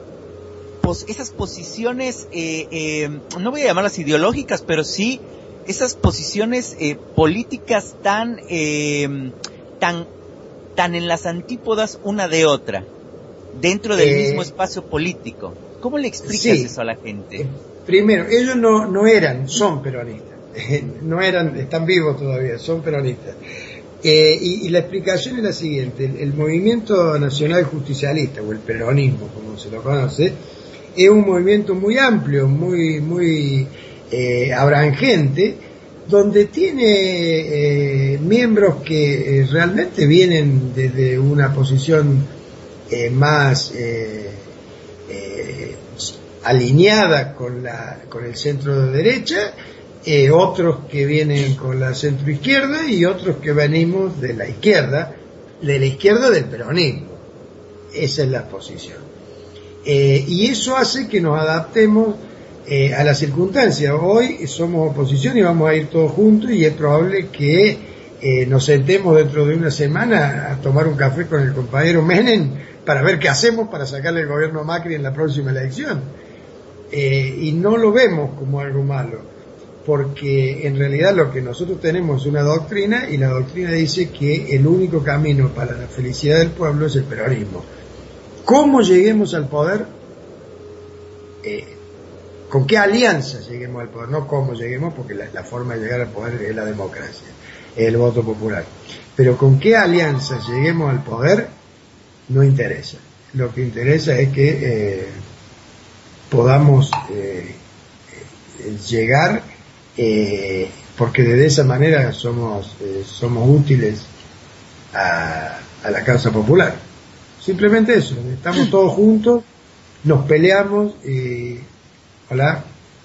pos, esas posiciones, eh, eh, no voy a llamarlas ideológicas, pero sí esas posiciones eh, políticas tan eh, tan tan en las antípodas una de otra dentro del eh, mismo espacio político? ¿Cómo le explicas sí. eso a la gente? Primero, ellos no, no eran, son peronistas, no eran, están vivos todavía, son peronistas. Eh, y, y la explicación es la siguiente: el, el movimiento nacional justicialista, o el peronismo, como se lo conoce, es un movimiento muy amplio, muy, muy eh, abrangente, donde tiene eh, miembros que eh, realmente vienen desde una posición eh, más... Eh, eh, alineada con la con el centro de derecha, eh, otros que vienen con la centro izquierda y otros que venimos de la izquierda, de la izquierda del peronismo. Esa es la posición. Eh, y eso hace que nos adaptemos eh, a las circunstancias. Hoy somos oposición y vamos a ir todos juntos, y es probable que eh, nos sentemos dentro de una semana a tomar un café con el compañero Menem para ver qué hacemos para sacarle el gobierno a Macri en la próxima elección. Eh, y no lo vemos como algo malo, porque en realidad lo que nosotros tenemos es una doctrina, y la doctrina dice que el único camino para la felicidad del pueblo es el peronismo. ¿Cómo lleguemos al poder? Eh, ¿Con qué alianza lleguemos al poder? No cómo lleguemos, porque la, la forma de llegar al poder es la democracia, es el voto popular. Pero con qué alianza lleguemos al poder no interesa. Lo que interesa es que eh, podamos eh, eh, llegar, eh, porque de esa manera somos eh, somos útiles a, a la causa popular. Simplemente eso, estamos todos juntos, nos peleamos y... Hola,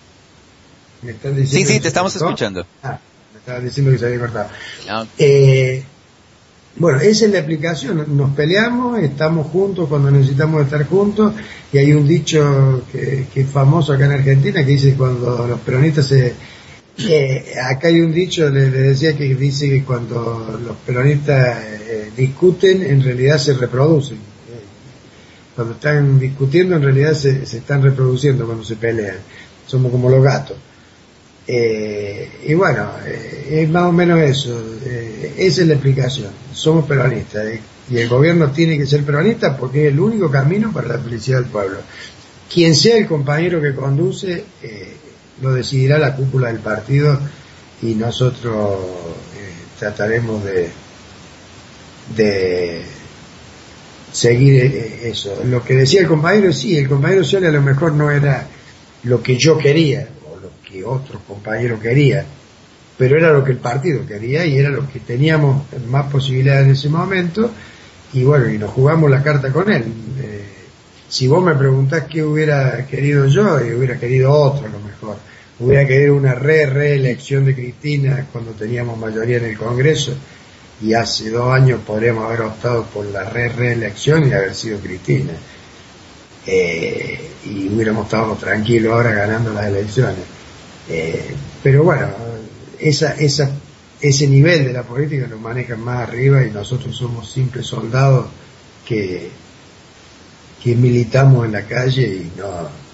me están diciendo... Sí, sí, te estamos cortó? escuchando. Ah, me estaban diciendo que se había cortado. No. Eh, Bueno, esa es la explicación. Nos peleamos, estamos juntos cuando necesitamos estar juntos, y hay un dicho que, que es famoso acá en Argentina, que dice cuando los peronistas se... Eh, acá hay un dicho, le, le decía, que dice que cuando los peronistas eh, discuten en realidad se reproducen. Cuando están discutiendo en realidad se, se están reproduciendo cuando se pelean. Somos como los gatos. Eh, y bueno, eh, es más o menos eso. Eh, esa es la explicación. Somos peronistas. Eh, y el gobierno tiene que ser peronista porque es el único camino para la felicidad del pueblo. Quien sea el compañero que conduce, eh, lo decidirá la cúpula del partido y nosotros eh, trataremos de, de seguir eso. Lo que decía el compañero, sí, el compañero Scioli a lo mejor no era lo que yo quería o lo que otros compañeros querían, pero era lo que el partido quería y era lo que teníamos más posibilidades en ese momento, y bueno, y nos jugamos la carta con él. Eh, si vos me preguntás qué hubiera querido yo, yo hubiera querido otro a lo mejor. Hubiera querido una re reelección de Cristina cuando teníamos mayoría en el Congreso, y hace dos años podríamos haber optado por la re reelección y haber sido Cristina. Eh, y hubiéramos estado tranquilos ahora ganando las elecciones. Eh, pero bueno, esa, esa, ese nivel de la política lo manejan más arriba y nosotros somos simples soldados que, que militamos en la calle y no,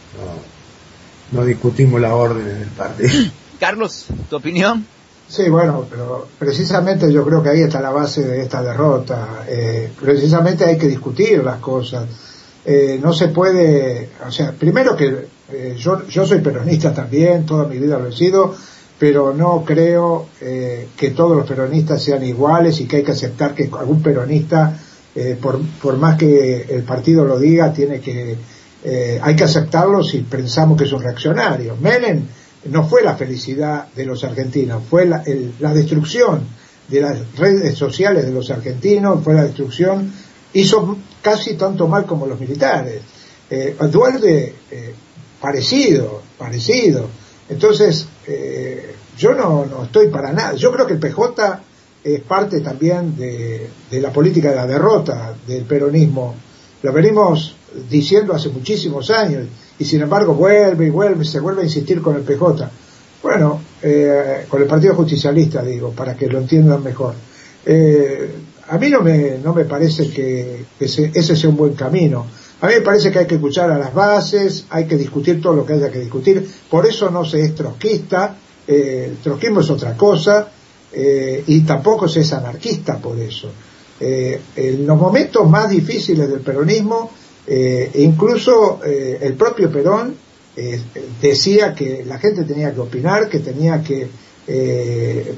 no, no discutimos las órdenes del partido. Carlos, ¿tu opinión? Sí, bueno, pero precisamente yo creo que ahí está la base de esta derrota. Eh, precisamente hay que discutir las cosas. Eh, no se puede, o sea, primero que eh, yo, yo soy peronista también, toda mi vida lo he sido, pero no creo eh, que todos los peronistas sean iguales y que hay que aceptar que algún peronista, eh, por, por más que el partido lo diga, tiene que, eh, hay que aceptarlo si pensamos que es un reaccionario. Menem no fue la felicidad de los argentinos, fue la, el, la destrucción de las redes sociales de los argentinos, fue la destrucción, hizo casi tanto mal como los militares. Eh, Dualde, eh, parecido, parecido. Entonces, eh, yo no, no estoy para nada. Yo creo que el P J es parte también de, de la política de la derrota del peronismo. Lo venimos diciendo hace muchísimos años, y sin embargo vuelve y vuelve, se vuelve a insistir con el P J. Bueno, eh, con el Partido Justicialista, digo, para que lo entiendan mejor. Eh, a mí no me, no me parece que, que ese, ese sea un buen camino. A mí me parece que hay que escuchar a las bases, hay que discutir todo lo que haya que discutir. Por eso no se es trotskista, eh, el trotskismo es otra cosa, eh, y tampoco se es anarquista por eso. Eh, en los momentos más difíciles del peronismo, eh, incluso eh, el propio Perón eh, decía que la gente tenía que opinar, que tenía que, eh,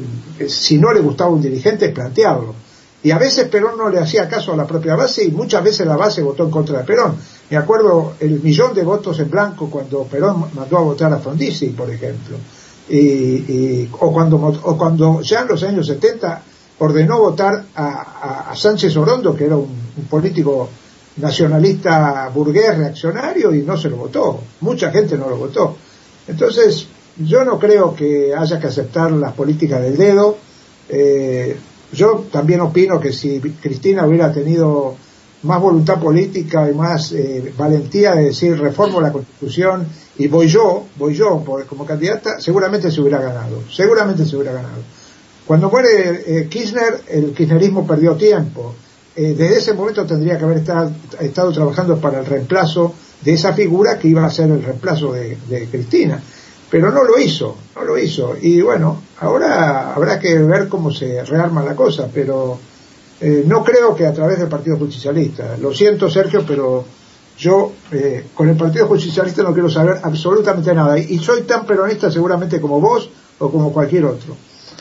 si no le gustaba un dirigente, plantearlo. Y a veces Perón no le hacía caso a la propia base y muchas veces la base votó en contra de Perón. Me acuerdo el millón de votos en blanco cuando Perón mandó a votar a Frondizi, por ejemplo. Y, y, o, cuando, o cuando ya en los años setenta ordenó votar a, a, a Sánchez Orondo, que era un, un político nacionalista burgués reaccionario, y no se lo votó. Mucha gente no lo votó. Entonces, yo no creo que haya que aceptar las políticas del dedo. Eh, Yo también opino que si Cristina hubiera tenido más voluntad política y más eh, valentía de decir reformo la Constitución y voy yo, voy yo por, como candidata, seguramente se hubiera ganado, seguramente se hubiera ganado. Cuando muere eh, Kirchner, el kirchnerismo perdió tiempo. Eh, desde ese momento tendría que haber estado, estado trabajando para el reemplazo de esa figura que iba a ser el reemplazo de, de Cristina. Pero no lo hizo, no lo hizo. Y bueno, ahora habrá que ver cómo se rearma la cosa, pero eh, no creo que a través del Partido Justicialista. Lo siento, Sergio, pero yo eh, con el Partido Justicialista no quiero saber absolutamente nada. Y soy tan peronista seguramente como vos o como cualquier otro.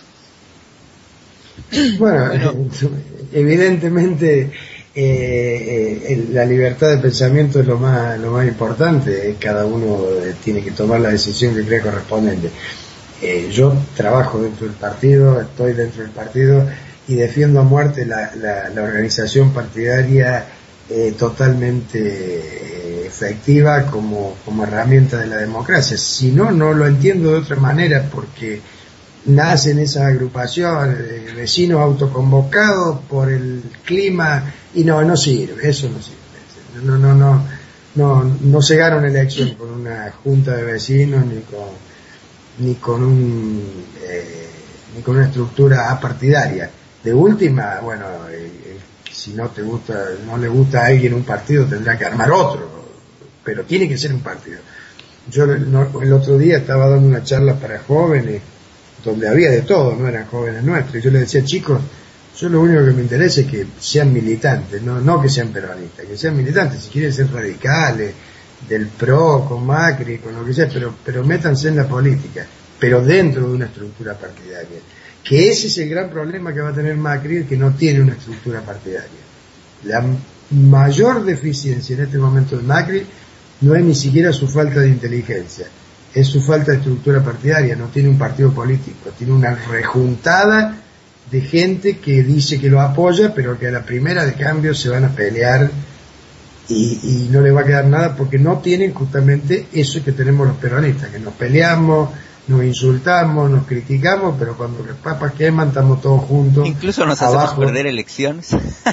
Bueno, evidentemente eh, eh, la libertad de pensamiento es lo más lo más importante. Cada uno eh, tiene que tomar la decisión que cree correspondiente. Eh, yo trabajo dentro del partido, estoy dentro del partido y defiendo a muerte la, la, la organización partidaria eh, totalmente eh, efectiva como, como herramienta de la democracia. Si no, no lo entiendo de otra manera, porque nacen esas agrupaciones de vecinos autoconvocados por el clima y no, no sirve, eso no sirve. No, no, no, no, no se gana una elección con una junta de vecinos ni con ni con un eh, ni con una estructura apartidaria. De última, bueno, eh, eh, si no te gusta, no le gusta a alguien un partido, tendrá que armar otro, pero tiene que ser un partido. Yo no, el otro día estaba dando una charla para jóvenes, donde había de todo, no eran jóvenes nuestros, y yo les decía, chicos, yo lo único que me interesa es que sean militantes, no, no que sean peronistas, que sean militantes, si quieren ser radicales, del PRO, con Macri, con lo que sea, pero, pero métanse en la política, pero dentro de una estructura partidaria. Que ese es el gran problema que va a tener Macri, que no tiene una estructura partidaria. La mayor deficiencia en este momento de Macri no es ni siquiera su falta de inteligencia, es su falta de estructura partidaria, no tiene un partido político, tiene una rejuntada de gente que dice que lo apoya, pero que a la primera de cambio se van a pelear y, y no le va a quedar nada porque no tienen justamente eso que tenemos los peronistas, que nos peleamos, nos insultamos, nos criticamos, pero cuando los papas queman estamos todos juntos. Incluso nos abajo. hacemos perder elecciones.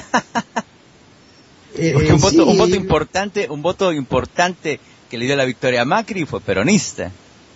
eh, Porque un voto, sí. un voto importante, un voto importante que le dio la victoria a Macri fue peronista.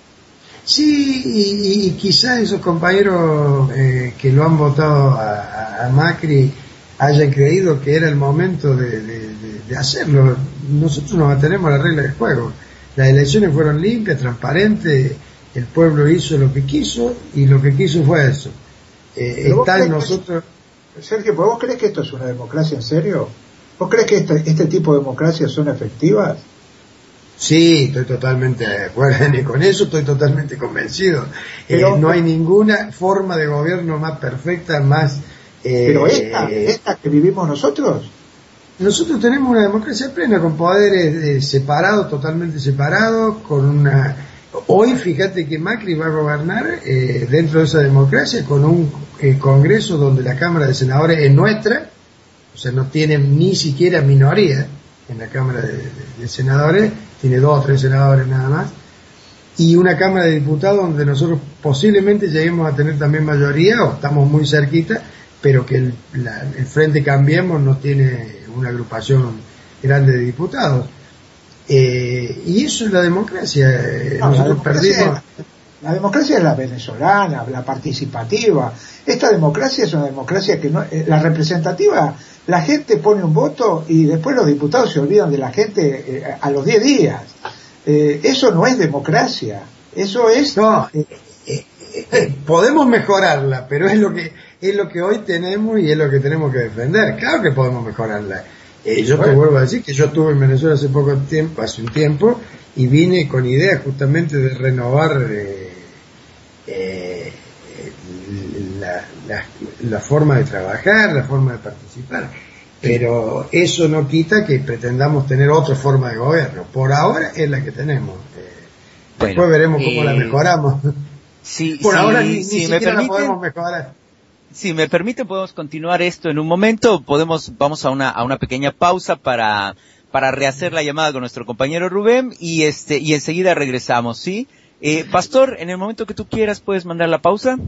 Sí, y, y quizás esos compañeros eh, que lo han votado a, a, a Macri hayan creído que era el momento de, de, de, de hacerlo. Nosotros nos atenemos a la regla del juego. Las elecciones fueron limpias, transparentes, el pueblo hizo lo que quiso y lo que quiso fue eso. Eh, está en nosotros... Que, Sergio, ¿vos crees que esto es una democracia en serio? ¿Vos crees que este, este tipo de democracias son efectivas? Sí, estoy totalmente de acuerdo, y con eso estoy totalmente convencido. Pero, eh, no hay ninguna forma de gobierno más perfecta, más... Eh, pero esta, esta que vivimos nosotros... Nosotros tenemos una democracia plena, con poderes eh, separados, totalmente separados, con una... Hoy, fíjate que Macri va a gobernar eh, dentro de esa democracia con un eh, Congreso donde la Cámara de Senadores es nuestra, o sea, no tiene ni siquiera minoría en la Cámara de, de, de Senadores, tiene dos o tres senadores nada más, y una Cámara de Diputados donde nosotros posiblemente lleguemos a tener también mayoría, o estamos muy cerquita, pero que el, la, el Frente Cambiemos no tiene una agrupación grande de diputados. Eh, y eso es la democracia. No, Nosotros la democracia perdimos. Es, la democracia es la venezolana, la participativa. Esta democracia es una democracia que no, la representativa, la gente pone un voto y después los diputados se olvidan de la gente eh, a los diez días. Eh, eso no es democracia. Eso es. No, eh, eh, eh, podemos mejorarla, pero es lo que es lo que hoy tenemos y es lo que tenemos que defender. Claro que podemos mejorarla. Eh, yo te vuelvo a decir que yo estuve en Venezuela hace poco tiempo, hace un tiempo, y vine con idea justamente de renovar eh, eh, la, la, la forma de trabajar, la forma de participar. Pero eso no quita que pretendamos tener otra forma de gobierno. Por ahora es la que tenemos. Eh, bueno, después veremos cómo eh, la mejoramos. Sí, Por sí, ahora ni, ni si siquiera me permite, la podemos mejorar. Si me permite, podemos continuar esto en un momento. Podemos, vamos a una, a una pequeña pausa para, para rehacer la llamada con nuestro compañero Rubén y este, y enseguida regresamos, ¿sí? Eh, Pastor, en el momento que tú quieras, ¿puedes mandar la pausa?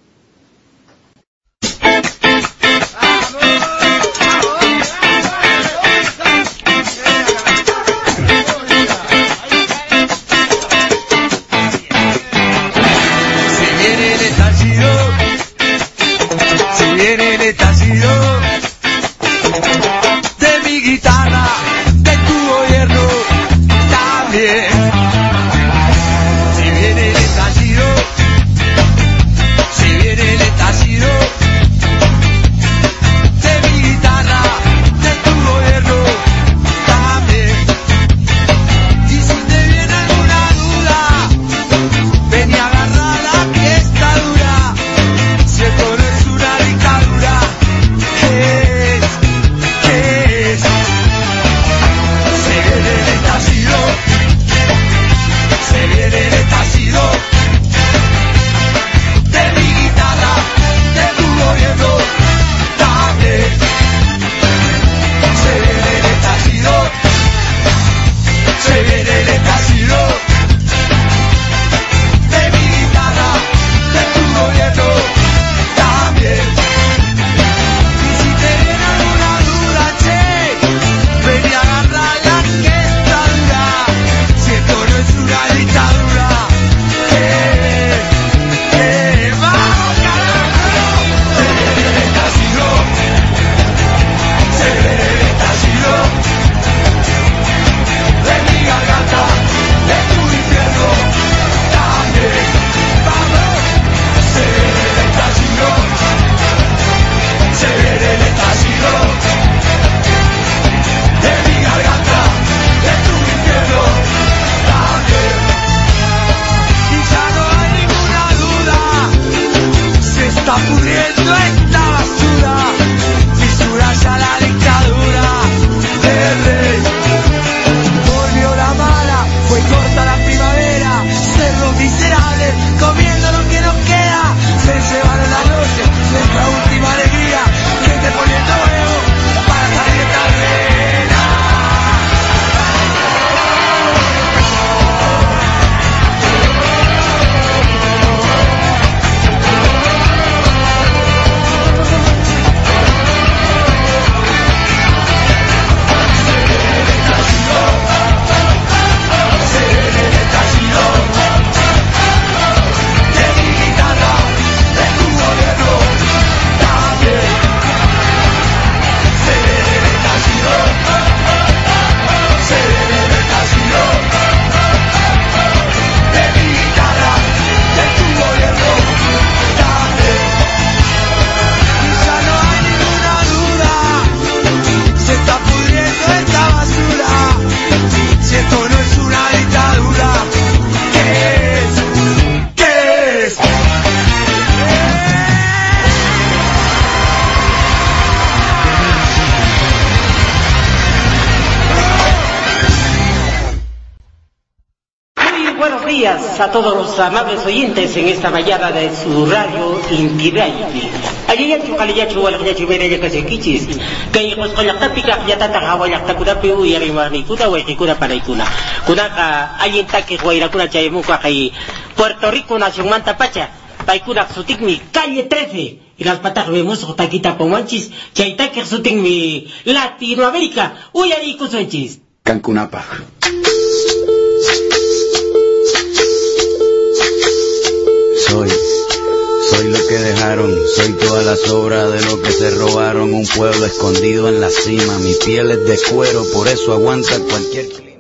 Viene el estallido de mi guitarra, de tu gobierno también. Si viene el estallido, si a todos los amables oyentes en esta mañana de su radio Inti Raymi. Aliyachu kaliyachu walayachu mereya kasekichis. Kay qosqallaqtapiqa yatata hawallaqtakunapi uyarimarniykuna wayqikuna paraykuna. Kunaqa allintaki wayrakuna chaymunqa kay Puerto Rico nacionmanta pacha. Paykuna sutikmi calle trece. Y las patas vemos taquita pomanchis. Chaytaki sutikmi Latinoamérica. Uyarikusunchis. Cancunapa. Soy, soy lo que dejaron, soy toda la sobra de lo que se robaron, un pueblo escondido en la cima, mi piel es de cuero, por eso aguanta cualquier clima.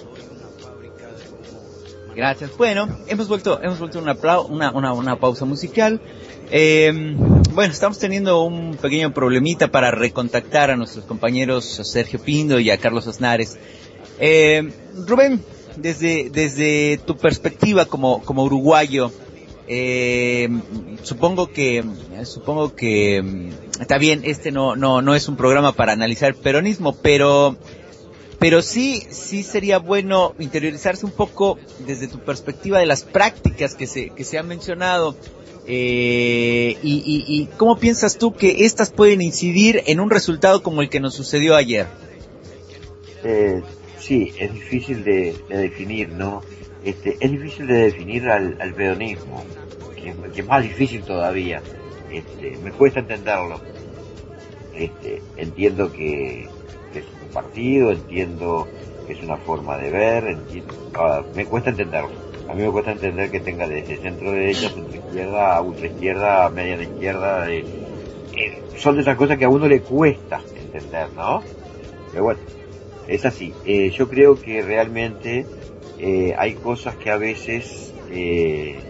Gracias. Bueno, hemos vuelto, hemos vuelto una, una, una, una pausa musical. Eh, bueno, estamos teniendo un pequeño problemita para recontactar a nuestros compañeros Sergio Pindo y a Carlos Aznares. Eh, Rubén, desde, desde tu perspectiva como, como uruguayo, Eh, supongo que, supongo que, está bien, este no, no, no es un programa para analizar peronismo, pero, pero sí, sí sería bueno interiorizarse un poco desde tu perspectiva de las prácticas que se, que se han mencionado, eh, y, y, y cómo piensas tú que estas pueden incidir en un resultado como el que nos sucedió ayer. Eh, sí, es difícil de, de definir, ¿no? Este, es difícil de definir al, al peronismo, que, que es más difícil todavía. Este, me cuesta entenderlo. Este, entiendo que, que es un partido, entiendo que es una forma de ver, entiendo, uh, me cuesta entenderlo. A mí me cuesta entender que tenga desde centro derecha, centro izquierda, a ultra izquierda, mediana izquierda. Eh, eh, son de esas cosas que a uno le cuesta entender, ¿no? Pero bueno, es así. Eh, yo creo que realmente Eh, hay cosas que a veces eh,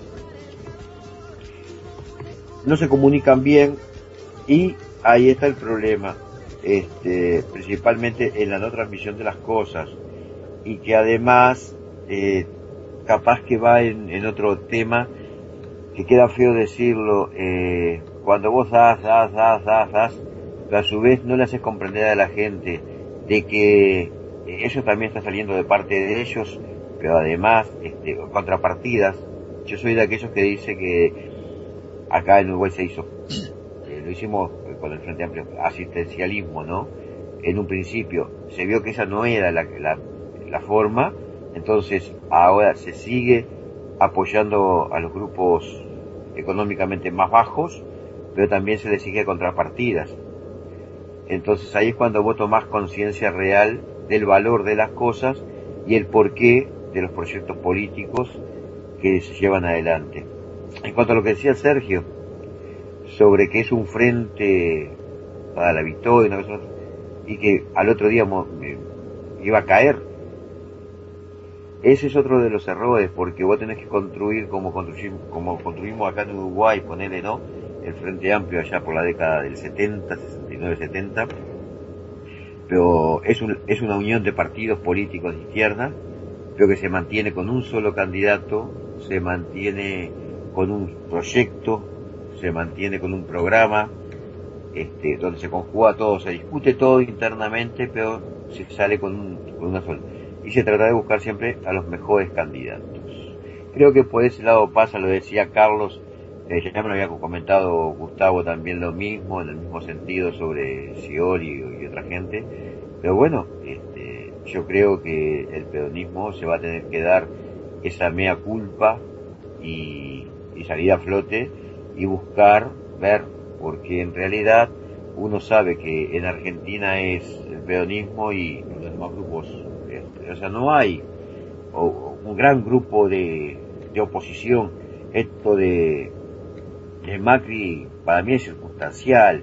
no se comunican bien y ahí está el problema, este, principalmente en la no transmisión de las cosas, y que además eh, capaz que va en, en otro tema que queda feo decirlo, eh, cuando vos das, das, das, das, das, pero a su vez no le haces comprender a la gente de que eso también está saliendo de parte de ellos, pero además, este, contrapartidas. Yo soy de aquellos que dice que acá en Uruguay se hizo, eh, lo hicimos con el Frente Amplio, asistencialismo, ¿no? En un principio se vio que esa no era la, la, la forma, entonces ahora se sigue apoyando a los grupos económicamente más bajos, pero también se les sigue contrapartidas. Entonces ahí es cuando vos tomás conciencia real del valor de las cosas y el porqué de los proyectos políticos que se llevan adelante. En cuanto a lo que decía Sergio, sobre que es un frente para la victoria y que al otro día iba a caer, ese es otro de los errores, porque vos tenés que construir como construimos, como construimos acá en Uruguay, ponele, ¿no? El Frente Amplio allá por la década del setenta, sesenta y nueve, setenta, pero es, un, es una unión de partidos políticos de izquierda, pero que se mantiene con un solo candidato, se mantiene con un proyecto, se mantiene con un programa, este, donde se conjuga todo, se discute todo internamente, pero se sale con, un, con una sola. Y se trata de buscar siempre a los mejores candidatos. Creo que por ese lado pasa, lo decía Carlos, eh, ya me lo había comentado Gustavo también lo mismo, en el mismo sentido sobre Scioli y, y otra gente, pero bueno, este, yo creo que el peronismo se va a tener que dar esa mea culpa y, y salir a flote y buscar, ver, porque en realidad uno sabe que en Argentina es el peronismo y los demás grupos, este, o sea, no hay o, un gran grupo de, de oposición. Esto de, de Macri para mí es circunstancial,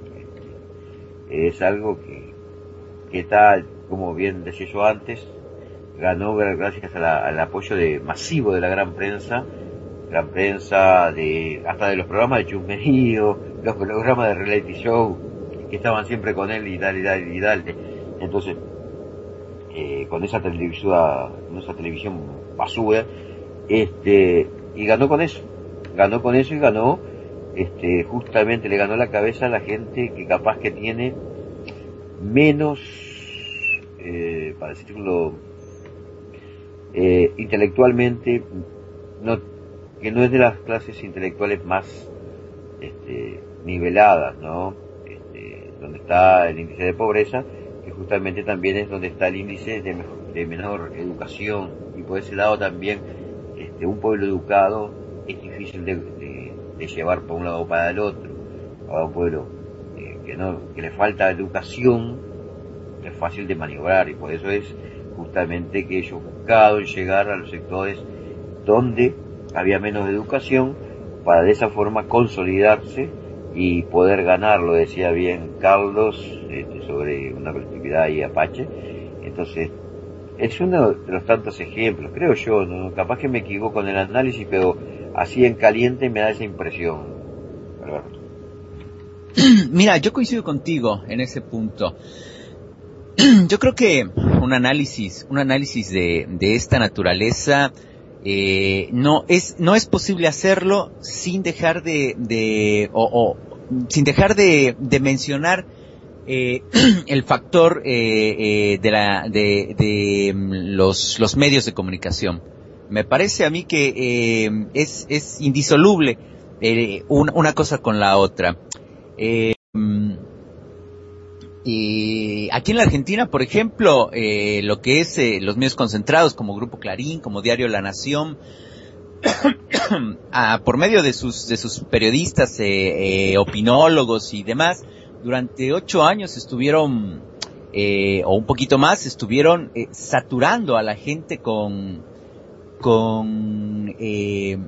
es algo que, que está, como bien decía yo antes, ganó gracias a la, al apoyo de masivo de la gran prensa, gran prensa, de hasta de los programas de chusmerío, los programas de reality show, que estaban siempre con él y dale, dale, y dale. Entonces, eh, con esa televisión, con esa televisión basura, este, y ganó con eso, ganó con eso y ganó, este, justamente le ganó la cabeza a la gente que capaz que tiene menos, eh, para decirlo, eh, intelectualmente no, que no es de las clases intelectuales más este, niveladas, ¿no? Este, donde está el índice de pobreza, que justamente también es donde está el índice de, mejor, de menor educación, y por ese lado también este, un pueblo educado es difícil de, de, de llevar por un lado o para el otro. A un pueblo eh, que no que le falta educación es fácil de maniobrar, y por eso es justamente que ellos buscaron llegar a los sectores donde había menos educación, para de esa forma consolidarse y poder ganar, lo decía bien Carlos, este, sobre una colectividad ahí apache. Entonces, es uno de los tantos ejemplos, creo yo, ¿no? Capaz que me equivoco en el análisis, pero así en caliente me da esa impresión, Alberto. Mira, yo coincido contigo en ese punto. Yo creo que un análisis, un análisis de, de esta naturaleza, eh, no es, no es posible hacerlo sin dejar de, de, o, o sin dejar de, de mencionar eh, el factor eh, eh, de la, de, de los, los medios de comunicación. Me parece a mí que eh, es, es indisoluble eh, una, una cosa con la otra. Eh, Y aquí en la Argentina, por ejemplo, eh, lo que es eh, los medios concentrados como Grupo Clarín, como Diario La Nación, ah, por medio de sus de sus periodistas, eh, eh, opinólogos y demás, durante ocho años estuvieron, eh, o un poquito más, estuvieron eh, saturando a la gente con, con, eh,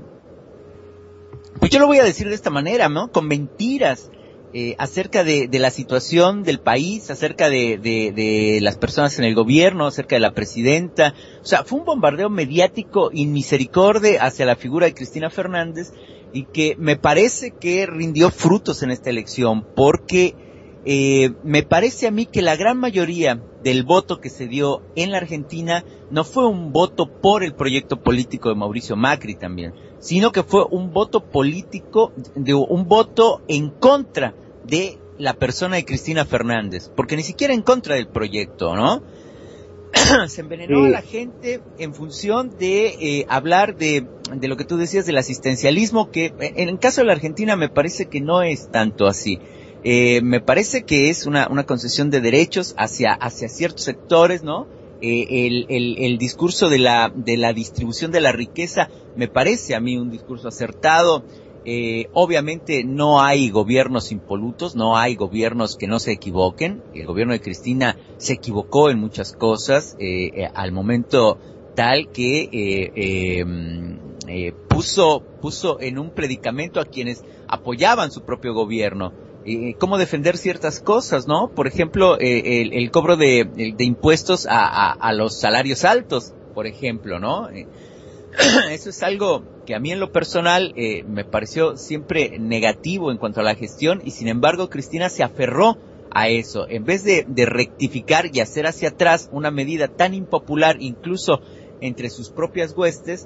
pues yo lo voy a decir de esta manera, ¿no? Con mentiras. Eh, acerca de, de la situación del país, acerca de, de, de las personas en el gobierno, acerca de la presidenta. O sea, fue un bombardeo mediático inmisericordia hacia la figura de Cristina Fernández, y que me parece que rindió frutos en esta elección, porque eh, me parece a mí que la gran mayoría del voto que se dio en la Argentina no fue un voto por el proyecto político de Mauricio Macri también, sino que fue un voto político, de un voto en contra de la persona de Cristina Fernández, porque ni siquiera en contra del proyecto, ¿no? Se envenenó sí. a la gente en función de eh, hablar de, de lo que tú decías del asistencialismo, que en el caso de la Argentina me parece que no es tanto así. Eh, me parece que es una, una concesión de derechos hacia, hacia ciertos sectores, ¿no? Eh, el, el, el discurso de la, de la distribución de la riqueza me parece a mí un discurso acertado. Eh, obviamente no hay gobiernos impolutos, no hay gobiernos que no se equivoquen. El gobierno de Cristina se equivocó en muchas cosas, eh, eh, al momento tal que eh, eh, eh, puso, puso en un predicamento a quienes apoyaban su propio gobierno. Eh, cómo defender ciertas cosas, ¿no? Por ejemplo, eh, el, el cobro de, de impuestos a, a, a los salarios altos, por ejemplo, ¿no? Eh, eso es algo que a mí en lo personal eh, me pareció siempre negativo en cuanto a la gestión, y sin embargo Cristina se aferró a eso, en vez de, de rectificar y hacer hacia atrás una medida tan impopular incluso entre sus propias huestes,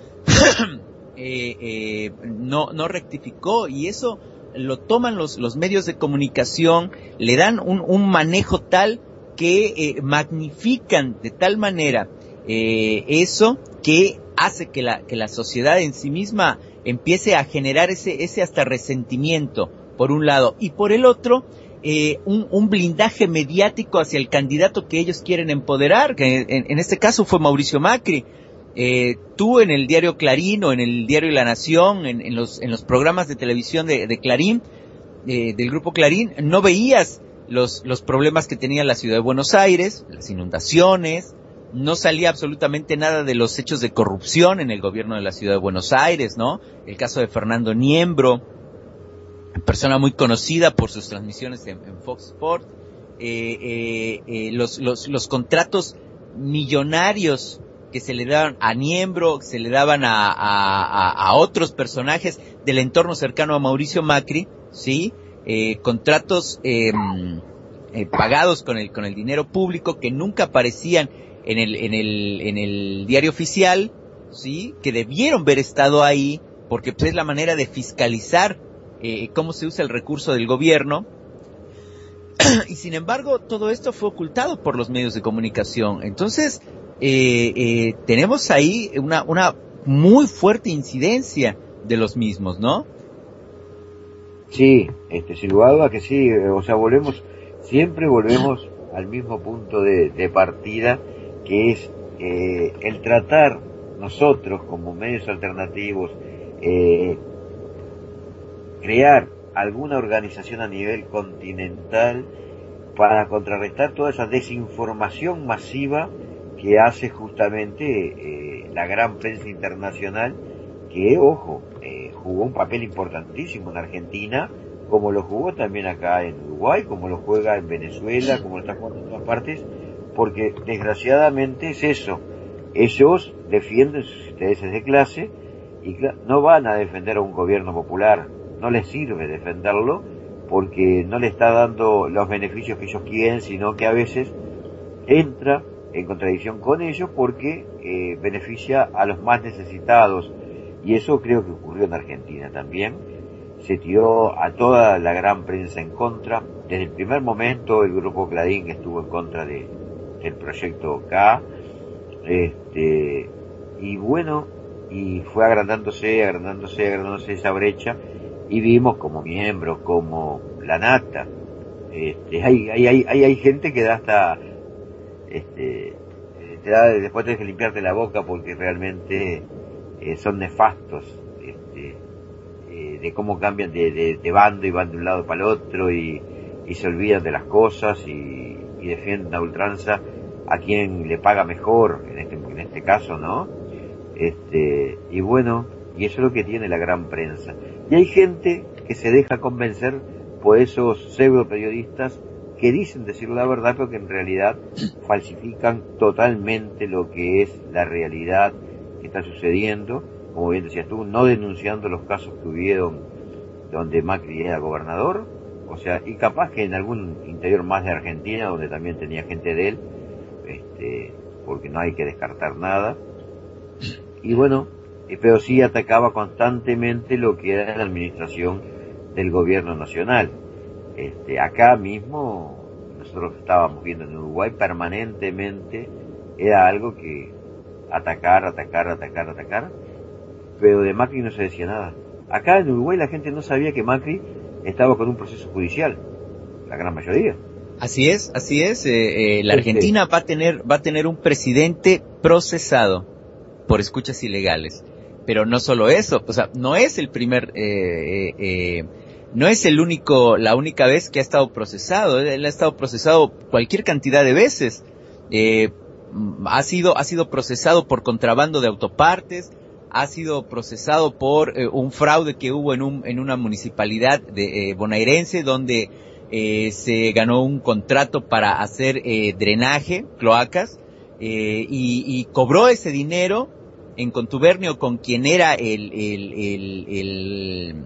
eh, eh, no, no rectificó, y eso lo toman los, los medios de comunicación, le dan un, un manejo tal que eh, magnifican de tal manera eh, eso, que hace que la, que la sociedad en sí misma empiece a generar ese, ese hasta resentimiento, por un lado, y por el otro, eh, un, un blindaje mediático hacia el candidato que ellos quieren empoderar, que en, en este caso fue Mauricio Macri. Eh, tú en el diario Clarín o en el diario La Nación, en, en los en los programas de televisión de, de Clarín, eh, del grupo Clarín, no veías los los problemas que tenía la ciudad de Buenos Aires, las inundaciones, no salía absolutamente nada de los hechos de corrupción en el gobierno de la ciudad de Buenos Aires, ¿no? El caso de Fernando Niembro, persona muy conocida por sus transmisiones en, en Fox Sports, eh, eh, eh, los los los contratos millonarios que se le daban a Niembro, que se le daban a, a, a otros personajes del entorno cercano a Mauricio Macri, ¿sí? Eh, contratos eh, eh, pagados con el con el dinero público que nunca aparecían en el en el en el diario oficial, ¿sí? Que debieron haber estado ahí, porque pues, es la manera de fiscalizar eh, cómo se usa el recurso del gobierno. Y sin embargo, todo esto fue ocultado por los medios de comunicación. Entonces, Eh, eh, tenemos ahí una, una, muy fuerte incidencia de los mismos, ¿no? Sí, este, sin lugar a duda que sí, o sea, volvemos, siempre volvemos al mismo punto de, de partida, que es eh, el tratar nosotros como medios alternativos, eh, crear alguna organización a nivel continental para contrarrestar toda esa desinformación masiva que hace justamente eh, la gran prensa internacional, que, ojo, eh, jugó un papel importantísimo en Argentina, como lo jugó también acá en Uruguay, como lo juega en Venezuela, como lo está jugando en todas partes, porque desgraciadamente es eso, ellos defienden sus intereses de clase y no van a defender a un gobierno popular, no les sirve defenderlo porque no le está dando los beneficios que ellos quieren, sino que a veces entra en contradicción con ellos porque eh, beneficia a los más necesitados, y eso creo que ocurrió en Argentina también. Se tiró a toda la gran prensa en contra. Desde el primer momento el grupo Clarín estuvo en contra de, del proyecto K, este, y bueno, y fue agrandándose, agrandándose, agrandándose esa brecha, y vimos como miembros, como la Nata, este, hay, hay, hay, hay, hay gente que da hasta, este, te da, después tenés que limpiarte la boca porque realmente eh, son nefastos, este, eh, de cómo cambian de, de, de bando y van de un lado para el otro y, y se olvidan de las cosas y, y defienden a ultranza a quien le paga mejor, en este, en este caso, ¿no? Este, y bueno, y eso es lo que tiene la gran prensa. Y hay gente que se deja convencer por esos pseudo periodistas que dicen decir la verdad, pero que en realidad falsifican totalmente lo que es la realidad que está sucediendo, como bien decías tú, no denunciando los casos que hubieron donde Macri era gobernador, o sea, y capaz que en algún interior más de Argentina, donde también tenía gente de él, este, porque no hay que descartar nada, y bueno, pero sí atacaba constantemente lo que era la administración del gobierno nacional. Este, acá mismo, nosotros estábamos viendo en Uruguay, permanentemente era algo que atacar, atacar, atacar, atacar, pero de Macri no se decía nada. Acá en Uruguay la gente no sabía que Macri estaba con un proceso judicial, la gran mayoría. Así es, así es. Eh, eh, la Argentina va a tener, va a tener un presidente procesado por escuchas ilegales. Pero no solo eso, o sea, no es el primer, eh, eh, eh, no es el único, la única vez que ha estado procesado. Él ha estado procesado cualquier cantidad de veces. Eh, ha sido, ha sido procesado por contrabando de autopartes, ha sido procesado por eh, un fraude que hubo en un, en una municipalidad de eh, bonaerense, donde eh, se ganó un contrato para hacer eh, drenaje, cloacas, eh, y, y cobró ese dinero en contubernio con quien era el el el el,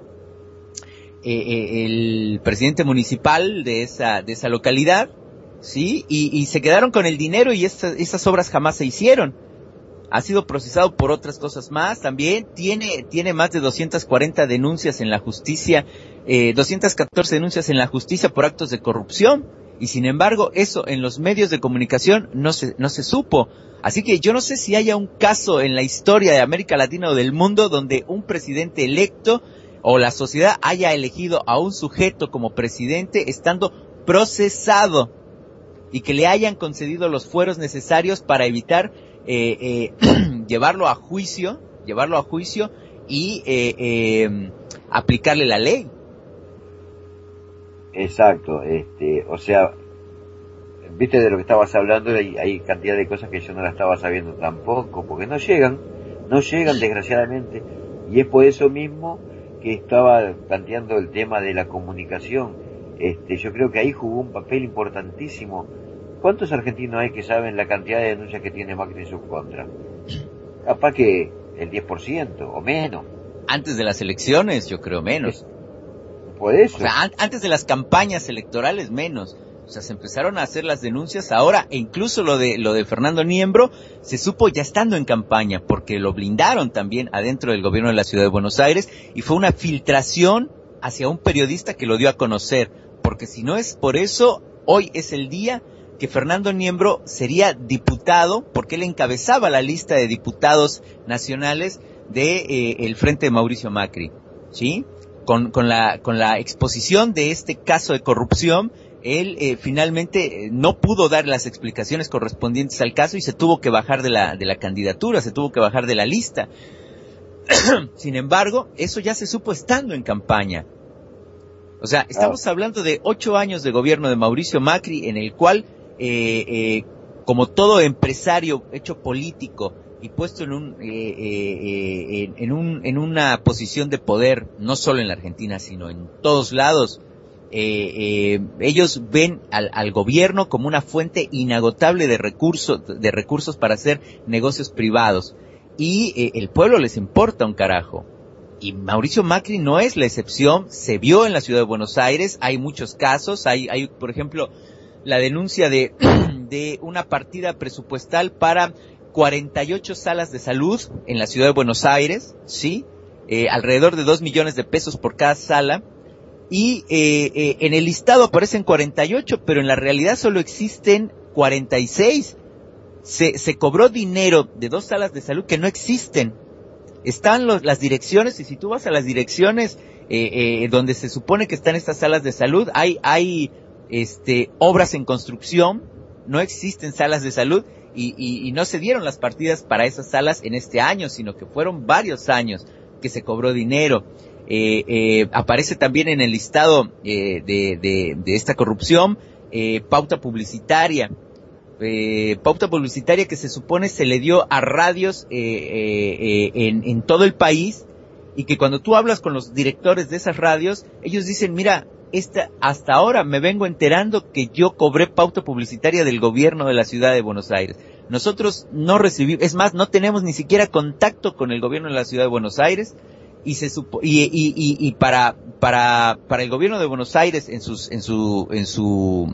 el, el presidente municipal de esa de esa localidad, sí, y, y se quedaron con el dinero y esta, esas obras jamás se hicieron. Ha sido procesado por otras cosas más también. Tiene tiene más de doscientas cuarenta denuncias en la justicia, eh, doscientas catorce denuncias en la justicia por actos de corrupción, y sin embargo eso en los medios de comunicación no se no se supo. Así que yo no sé si haya un caso en la historia de América Latina o del mundo donde un presidente electo o la sociedad haya elegido a un sujeto como presidente estando procesado y que le hayan concedido los fueros necesarios para evitar eh, eh, llevarlo a juicio, llevarlo a juicio y eh, eh, aplicarle la ley. Exacto, este, o sea, viste de lo que estabas hablando, hay, hay cantidad de cosas que yo no la estaba sabiendo tampoco, porque no llegan, no llegan desgraciadamente, y es por eso mismo que estaba planteando el tema de la comunicación. Este, yo creo que ahí jugó un papel importantísimo. ¿Cuántos argentinos hay que saben la cantidad de denuncias que tiene Macri en su contra? Capaz que el diez por ciento o menos. Antes de las elecciones, yo creo menos. Por eso. O sea, an- antes de las campañas electorales, menos. O sea, se empezaron a hacer las denuncias ahora, e incluso lo de lo de Fernando Niembro se supo ya estando en campaña, porque lo blindaron también adentro del gobierno de la Ciudad de Buenos Aires, y fue una filtración hacia un periodista que lo dio a conocer, porque si no es por eso, hoy es el día que Fernando Niembro sería diputado, porque él encabezaba la lista de diputados nacionales de eh, el Frente de Mauricio Macri, ¿sí? Con, con la, con la exposición de este caso de corrupción, él eh, finalmente eh, no pudo dar las explicaciones correspondientes al caso y se tuvo que bajar de la, de la candidatura, se tuvo que bajar de la lista. Sin embargo, eso ya se supo estando en campaña. O sea, estamos hablando de ocho años de gobierno de Mauricio Macri, en el cual, eh, eh, como todo empresario hecho político y puesto en un, eh, eh, en, en un, en una posición de poder, no solo en la Argentina, sino en todos lados, eh, eh, ellos ven al, al gobierno como una fuente inagotable de recursos, de recursos para hacer negocios privados. Y eh, el pueblo les importa un carajo. Y Mauricio Macri no es la excepción, se vio en la ciudad de Buenos Aires, hay muchos casos, hay, hay por ejemplo, la denuncia de, de una partida presupuestal para cuarenta y ocho salas de salud en la ciudad de Buenos Aires, ¿sí? Eh, alrededor de dos millones de pesos por cada sala, y eh, eh, en el listado aparecen cuarenta y ocho, pero en la realidad solo existen cuarenta y seis. Se, se cobró dinero de dos salas de salud que no existen. Están los, las direcciones, y si tú vas a las direcciones eh, eh, donde se supone que están estas salas de salud, hay hay este obras en construcción, no existen salas de salud, y, y, y no se dieron las partidas para esas salas en este año, sino que fueron varios años que se cobró dinero. Eh, eh, aparece también en el listado eh, de, de, de esta corrupción eh, pauta publicitaria. Eh, pauta publicitaria que se supone se le dio a radios eh, eh, eh, en, en todo el país, y que cuando tú hablas con los directores de esas radios, ellos dicen, mira, esta, hasta ahora me vengo enterando que yo cobré pauta publicitaria del gobierno de la ciudad de Buenos Aires. Nosotros no recibimos, es más, no tenemos ni siquiera contacto con el gobierno de la ciudad de Buenos Aires, y se supo, y, y, y, y para, para, para el gobierno de Buenos Aires en sus, en su, en su,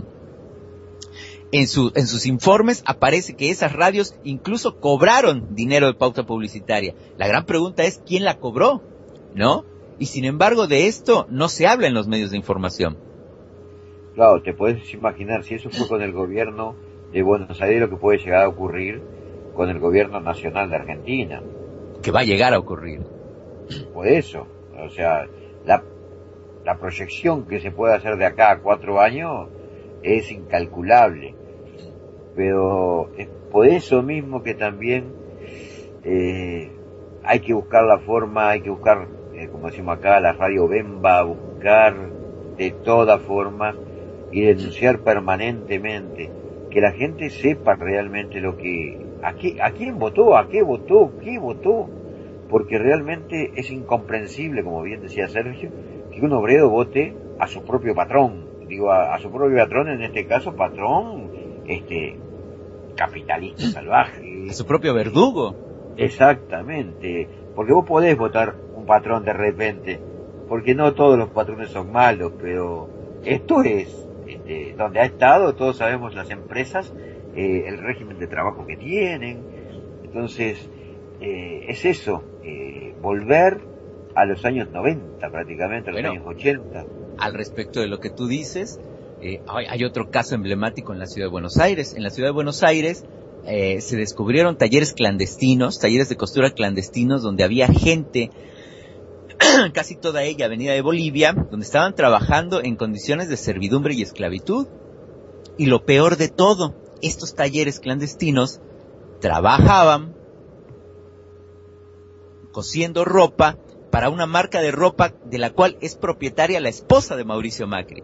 En, su, en sus informes aparece que esas radios incluso cobraron dinero de pauta publicitaria. La gran pregunta es ¿quién la cobró? ¿No? Y sin embargo de esto no se habla en los medios de información. Claro, te puedes imaginar, si eso fue con el gobierno de Buenos Aires, lo que puede llegar a ocurrir con el gobierno nacional de Argentina. Que va a llegar a ocurrir. Por eso, o sea, la, la proyección que se puede hacer de acá a cuatro años es incalculable. Pero es por eso mismo que también eh, hay que buscar la forma, hay que buscar, eh, como decimos acá, la radio Bemba, buscar de toda forma y denunciar permanentemente, que la gente sepa realmente lo que, a, qué, a quién votó, a qué votó, qué votó, porque realmente es incomprensible, como bien decía Sergio, que un obrero vote a su propio patrón, digo, a, a su propio patrón, en este caso, patrón, este, capitalista salvaje. A su propio verdugo. Exactamente, porque vos podés votar un patrón de repente, porque no todos los patrones son malos, pero esto es, este, donde ha estado, todos sabemos las empresas, eh, el régimen de trabajo que tienen, entonces, eh, es eso, eh, volver a los años noventa prácticamente, a los bueno, años ochenta. Al respecto de lo que tú dices, eh, hay, hay otro caso emblemático en la ciudad de Buenos Aires. En la ciudad de Buenos Aires eh, se descubrieron talleres clandestinos, talleres de costura clandestinos, donde había gente, casi toda ella venida de Bolivia, donde estaban trabajando en condiciones de servidumbre y esclavitud. Y lo peor de todo, estos talleres clandestinos trabajaban cosiendo ropa para una marca de ropa de la cual es propietaria la esposa de Mauricio Macri.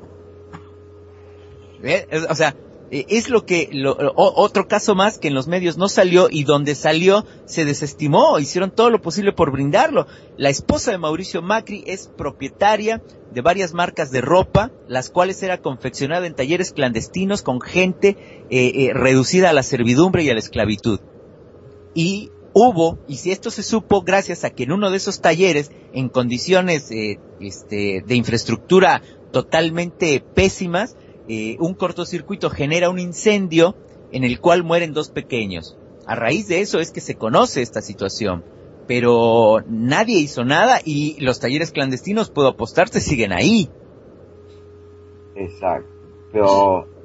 ¿Eh? O sea, es lo que, lo, otro caso más que en los medios no salió, y donde salió se desestimó, hicieron todo lo posible por brindarlo. La esposa de Mauricio Macri es propietaria de varias marcas de ropa, las cuales era confeccionada en talleres clandestinos con gente eh, eh, reducida a la servidumbre y a la esclavitud. Y hubo, y si esto se supo gracias a que en uno de esos talleres, en condiciones eh, este, de infraestructura totalmente pésimas, eh, un cortocircuito genera un incendio en el cual mueren dos pequeños. A raíz de eso es que se conoce esta situación, pero nadie hizo nada, y los talleres clandestinos, puedo apostarse, siguen ahí. Exacto, pero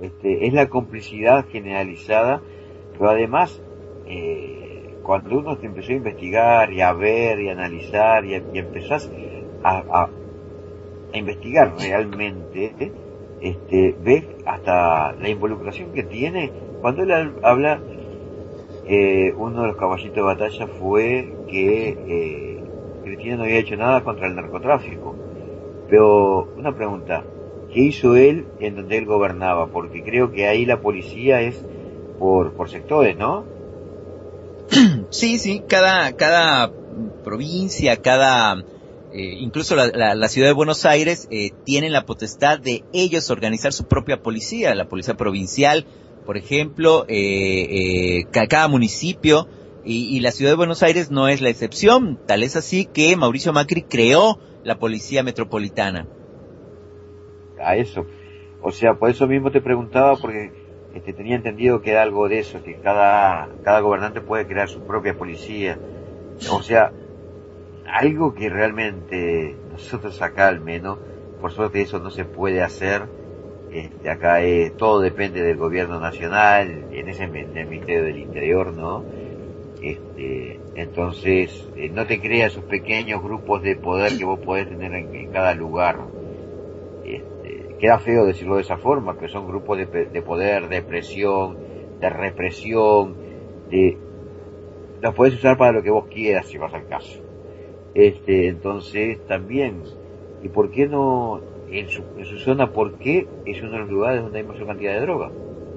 este, es la complicidad generalizada, pero además, eh, cuando uno te empezó a investigar y a ver y a analizar y, a, y empezás a, a, a investigar realmente, este, ves hasta la involucración que tiene. Cuando él habla, eh, uno de los caballitos de batalla fue que eh, Cristina no había hecho nada contra el narcotráfico. Pero una pregunta, ¿qué hizo él en donde él gobernaba? Porque creo que ahí la policía es por, por sectores, ¿no? Sí, sí, cada, cada provincia, cada, eh, incluso la, la, la ciudad de Buenos Aires, eh, tienen la potestad de ellos organizar su propia policía, la policía provincial, por ejemplo, eh, eh, cada municipio, y, y la ciudad de Buenos Aires no es la excepción, tal es así que Mauricio Macri creó la policía metropolitana. A eso, o sea, por eso mismo te preguntaba, porque este, tenía entendido que era algo de eso, que cada, cada gobernante puede crear su propia policía, o sea, algo que realmente nosotros acá al menos, por suerte eso no se puede hacer. Este, acá eh, todo depende del gobierno nacional, en ese en el Ministerio del Interior, ¿no? Este, entonces, eh, no te creas esos pequeños grupos de poder que vos podés tener en, en cada lugar. Este, queda feo decirlo de esa forma, que son grupos de, de poder, de presión, de represión, de, los podés usar para lo que vos quieras si vas al caso. Este, entonces, también, ¿y por qué no, en su, en su zona, por qué es uno de los lugares donde hay mayor cantidad de droga?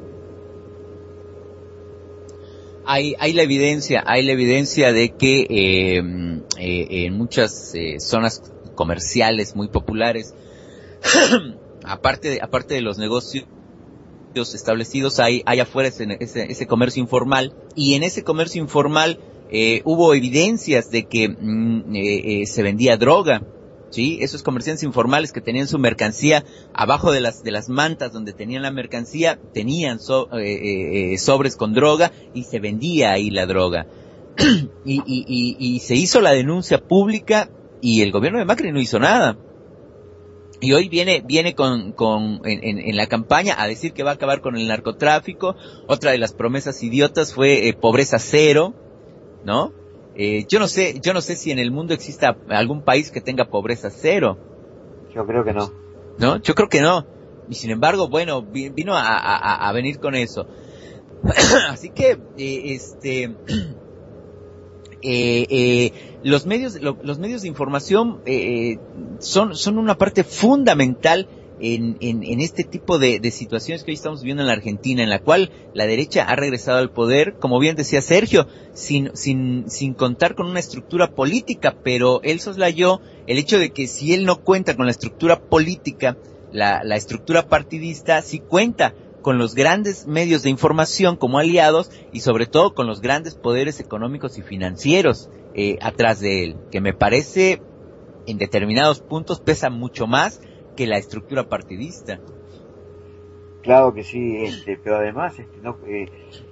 Hay, hay la evidencia, hay la evidencia de que eh, eh, en muchas eh, zonas comerciales muy populares, aparte de, aparte de los negocios establecidos, hay, hay afuera ese, ese, ese comercio informal, y en ese comercio informal eh, hubo evidencias de que mm, eh, eh, se vendía droga. Sí, esos comerciantes informales que tenían su mercancía abajo de las de las mantas donde tenían la mercancía, tenían so, eh, eh, sobres con droga y se vendía ahí la droga. y, y, y, y se hizo la denuncia pública y el gobierno de Macri no hizo nada. Y hoy viene viene con con en, en, en la campaña a decir que va a acabar con el narcotráfico. Otra de las promesas idiotas fue eh, pobreza cero, ¿no? Eh, yo no sé, yo no sé si en el mundo exista algún país que tenga pobreza cero. Yo creo que no. ¿No? Yo creo que no. Y sin embargo, bueno, vino a, a, a venir con eso. Así que, eh, este, eh, eh, los medios, lo, los medios de información eh, son, son una parte fundamental en, en, en este tipo de, de situaciones que hoy estamos viviendo en la Argentina, en la cual la derecha ha regresado al poder, como bien decía Sergio, sin, sin, sin contar con una estructura política, pero él soslayó el hecho de que si él no cuenta con la estructura política, la, la estructura partidista sí cuenta con los grandes medios de información como aliados y sobre todo con los grandes poderes económicos y financieros eh, atrás de él, que me parece en determinados puntos pesa mucho más que la estructura partidista. Claro que sí, este, pero además este, no, eh,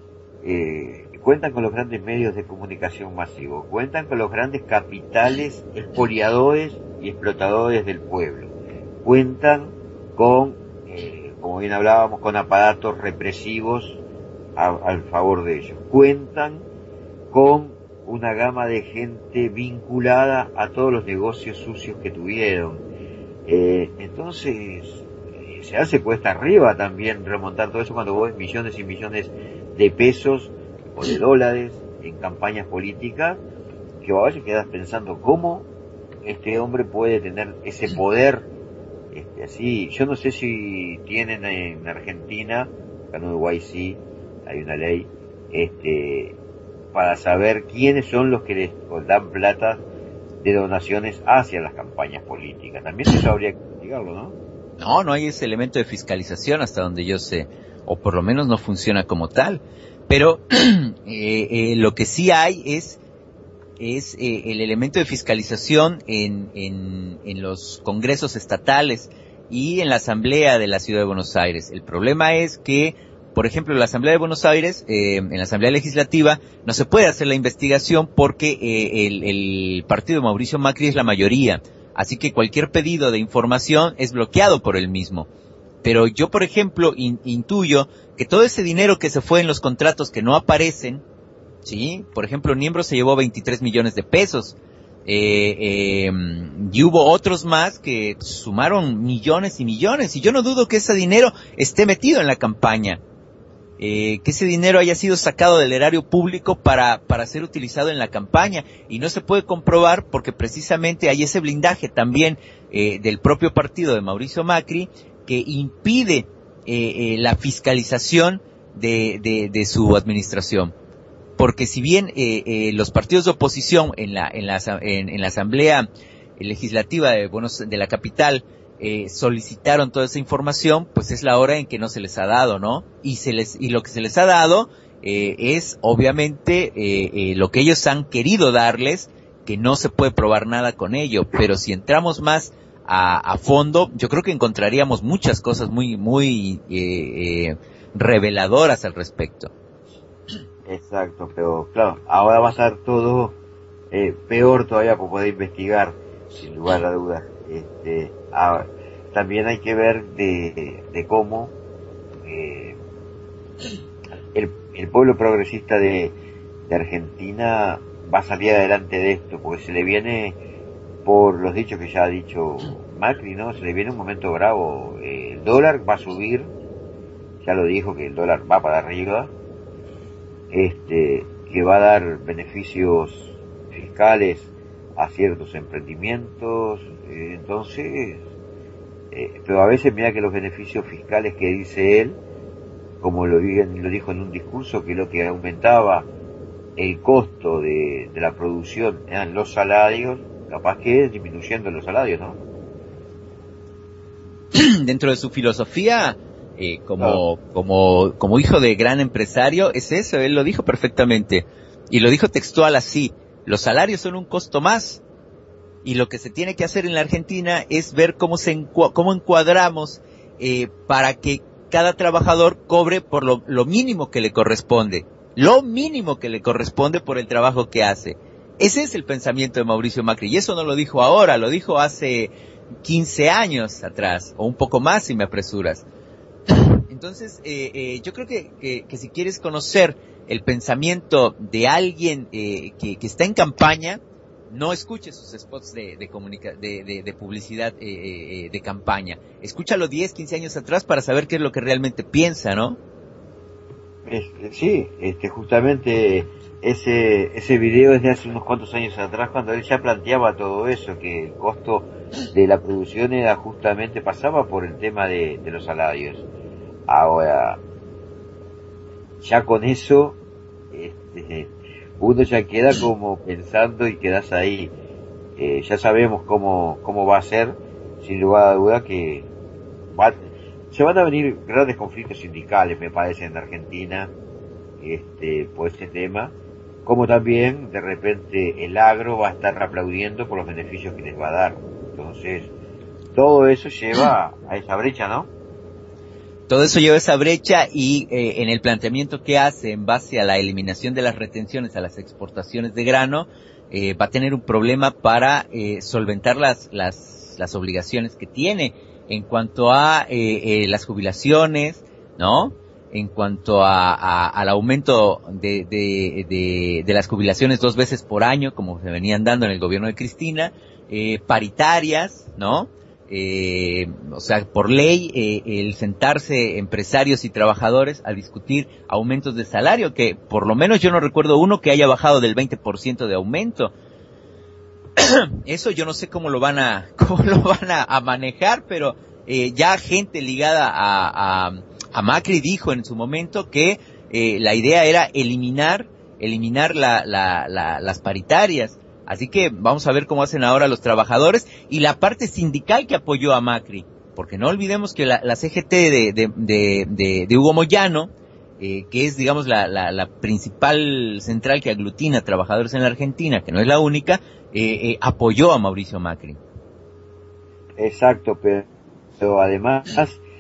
eh, cuentan con los grandes medios de comunicación masivos, cuentan con los grandes capitales expoliadores y explotadores del pueblo, cuentan con, eh, como bien hablábamos, con aparatos represivos a, al favor de ellos, cuentan con una gama de gente vinculada a todos los negocios sucios que tuvieron. Eh, entonces eh, se hace cuesta arriba también remontar todo eso cuando vos ves millones y millones de pesos o de dólares en campañas políticas, que a veces quedas pensando cómo este hombre puede tener ese poder este, así. Yo no sé si tienen en Argentina, acá en Uruguay sí hay una ley este para saber quiénes son los que les dan plata de donaciones hacia las campañas políticas. También eso habría que investigarlo, ¿no? No, no hay ese elemento de fiscalización hasta donde yo sé, o por lo menos no funciona como tal. Pero eh, eh, lo que sí hay es es eh, el elemento de fiscalización en, en, en los congresos estatales y en la Asamblea de la Ciudad de Buenos Aires. El problema es que, por ejemplo, en la Asamblea de Buenos Aires, eh, en la Asamblea Legislativa, no se puede hacer la investigación porque eh, el, el partido de Mauricio Macri es la mayoría. Así que cualquier pedido de información es bloqueado por él mismo. pero yo, por ejemplo, in, intuyo que todo ese dinero que se fue en los contratos que no aparecen, sí, por ejemplo, Niembro se llevó veintitrés millones de pesos, eh, eh, y hubo otros más que sumaron millones y millones, y yo no dudo que ese dinero esté metido en la campaña. Eh, que ese dinero haya sido sacado del erario público para, para ser utilizado en la campaña, y no se puede comprobar porque precisamente hay ese blindaje también eh, del propio partido de Mauricio Macri que impide eh, eh, la fiscalización de, de, de su administración. Porque si bien eh, eh, los partidos de oposición en la, en la, en, en la Asamblea Legislativa de, Buenos, de la capital Eh, solicitaron toda esa información, pues es la hora en que no se les ha dado, ¿no? Y se les y lo que se les ha dado eh, es obviamente eh, eh, lo que ellos han querido darles, que no se puede probar nada con ello, pero si entramos más a, a fondo, yo creo que encontraríamos muchas cosas muy muy eh, eh, reveladoras al respecto. Exacto, pero claro, ahora va a estar todo eh, peor todavía por poder investigar, sin lugar a dudas. Este, ahora, también hay que ver de, de cómo eh, el, el pueblo progresista de, de Argentina va a salir adelante de esto, porque se le viene, por los dichos que ya ha dicho Macri, ¿no? Se le viene un momento bravo. Eh, el dólar va a subir, ya lo dijo que el dólar va para arriba, este, que va a dar beneficios fiscales a ciertos emprendimientos, eh, entonces, eh, pero a veces mira que los beneficios fiscales que dice él, como lo, lo dijo en un discurso, que lo que aumentaba el costo de, de la producción eran los salarios, capaz que es disminuyendo los salarios, ¿no? Dentro de su filosofía, eh, como, claro. como, como hijo de gran empresario, es eso, él lo dijo perfectamente, y lo dijo textual así: los salarios son un costo más, y lo que se tiene que hacer en la Argentina es ver cómo se encu- cómo encuadramos eh, para que cada trabajador cobre por lo, lo mínimo que le corresponde, lo mínimo que le corresponde por el trabajo que hace. Ese es el pensamiento de Mauricio Macri, y eso no lo dijo ahora, lo dijo hace quince años atrás, o un poco más si me apresuras. Entonces, eh, eh, yo creo que, que, que si quieres conocer el pensamiento de alguien eh, que, que está en campaña, no escuches sus spots de, de, comunica- de, de, de publicidad eh, eh, de campaña. Escúchalo diez, quince años atrás para saber qué es lo que realmente piensa, ¿no? Este, sí, este, justamente ese ese video es de hace unos cuantos años atrás, cuando él ya planteaba todo eso, que el costo de la producción era justamente, pasaba por el tema de, de los salarios. Ahora, ya con eso, este, uno ya queda como pensando y quedas ahí. Eh, ya sabemos cómo cómo va a ser, sin lugar a duda que va, se van a venir grandes conflictos sindicales, me parece, en Argentina, este, por este tema, como también de repente el agro va a estar aplaudiendo por los beneficios que les va a dar. Entonces, todo eso lleva a esa brecha, ¿no? Todo eso lleva a esa brecha, y eh, en el planteamiento que hace en base a la eliminación de las retenciones a las exportaciones de grano, eh, va a tener un problema para eh, solventar las, las, las obligaciones que tiene en cuanto a eh, eh, las jubilaciones, ¿no? En cuanto a, a al aumento de, de, de, de las jubilaciones dos veces por año, como se venían dando en el gobierno de Cristina, eh, paritarias, ¿no? Eh, o sea, por ley, eh, el sentarse empresarios y trabajadores a discutir aumentos de salario, que por lo menos yo no recuerdo uno que haya bajado del veinte por ciento de aumento. Eso yo no sé cómo lo van a, cómo lo van a, a manejar, pero eh, ya gente ligada a, a, a Macri dijo en su momento que eh, la idea era eliminar, eliminar la, la, la, las paritarias. Así que vamos a ver cómo hacen ahora los trabajadores y la parte sindical que apoyó a Macri, porque no olvidemos que la, la C G T de, de, de, de, de Hugo Moyano, eh, que es, digamos, la, la, la principal central que aglutina trabajadores en la Argentina, que no es la única, eh, eh, apoyó a Mauricio Macri. Exacto, pero, pero además,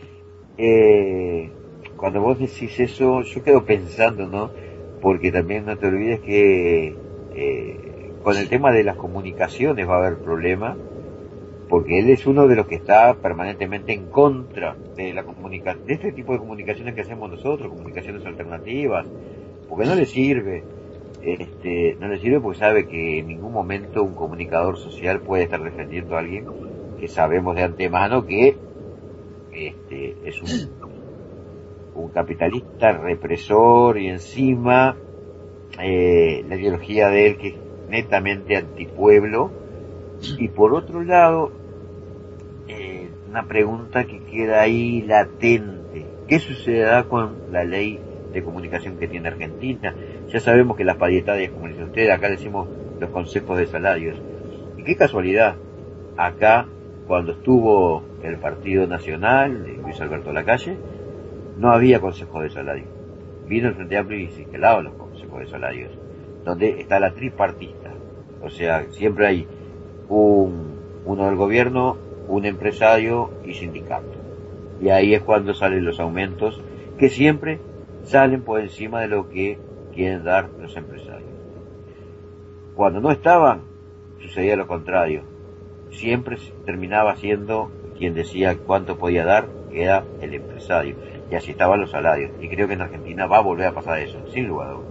eh, cuando vos decís eso, yo quedo pensando, ¿no? Porque también no te olvides que eh, con el tema de las comunicaciones va a haber problema, porque él es uno de los que está permanentemente en contra de la comunicación, de este tipo de comunicaciones que hacemos nosotros, comunicaciones alternativas, porque no le sirve, este, no le sirve porque sabe que en ningún momento un comunicador social puede estar defendiendo a alguien que sabemos de antemano que este, es un, un capitalista represor y encima eh, la ideología de él que es netamente antipueblo. Y por otro lado, eh, una pregunta que queda ahí latente: ¿qué sucederá con la ley de comunicación que tiene Argentina? Ya sabemos que las parietarias, como dicen ustedes, acá decimos los consejos de salarios. Y qué casualidad, acá cuando estuvo el Partido Nacional de Luis Alberto Lacalle, no había consejos de salario. Vino el Frente Amplio y se instalaron los consejos de salarios, donde está la tripartita. O sea, siempre hay un, uno del gobierno, un empresario y sindicato. Y ahí es cuando salen los aumentos, que siempre salen por encima de lo que quieren dar los empresarios. Cuando no estaban, sucedía lo contrario. Siempre terminaba siendo quien decía cuánto podía dar, que era el empresario. Y así estaban los salarios. Y creo que en Argentina va a volver a pasar eso, sin lugar a dudas.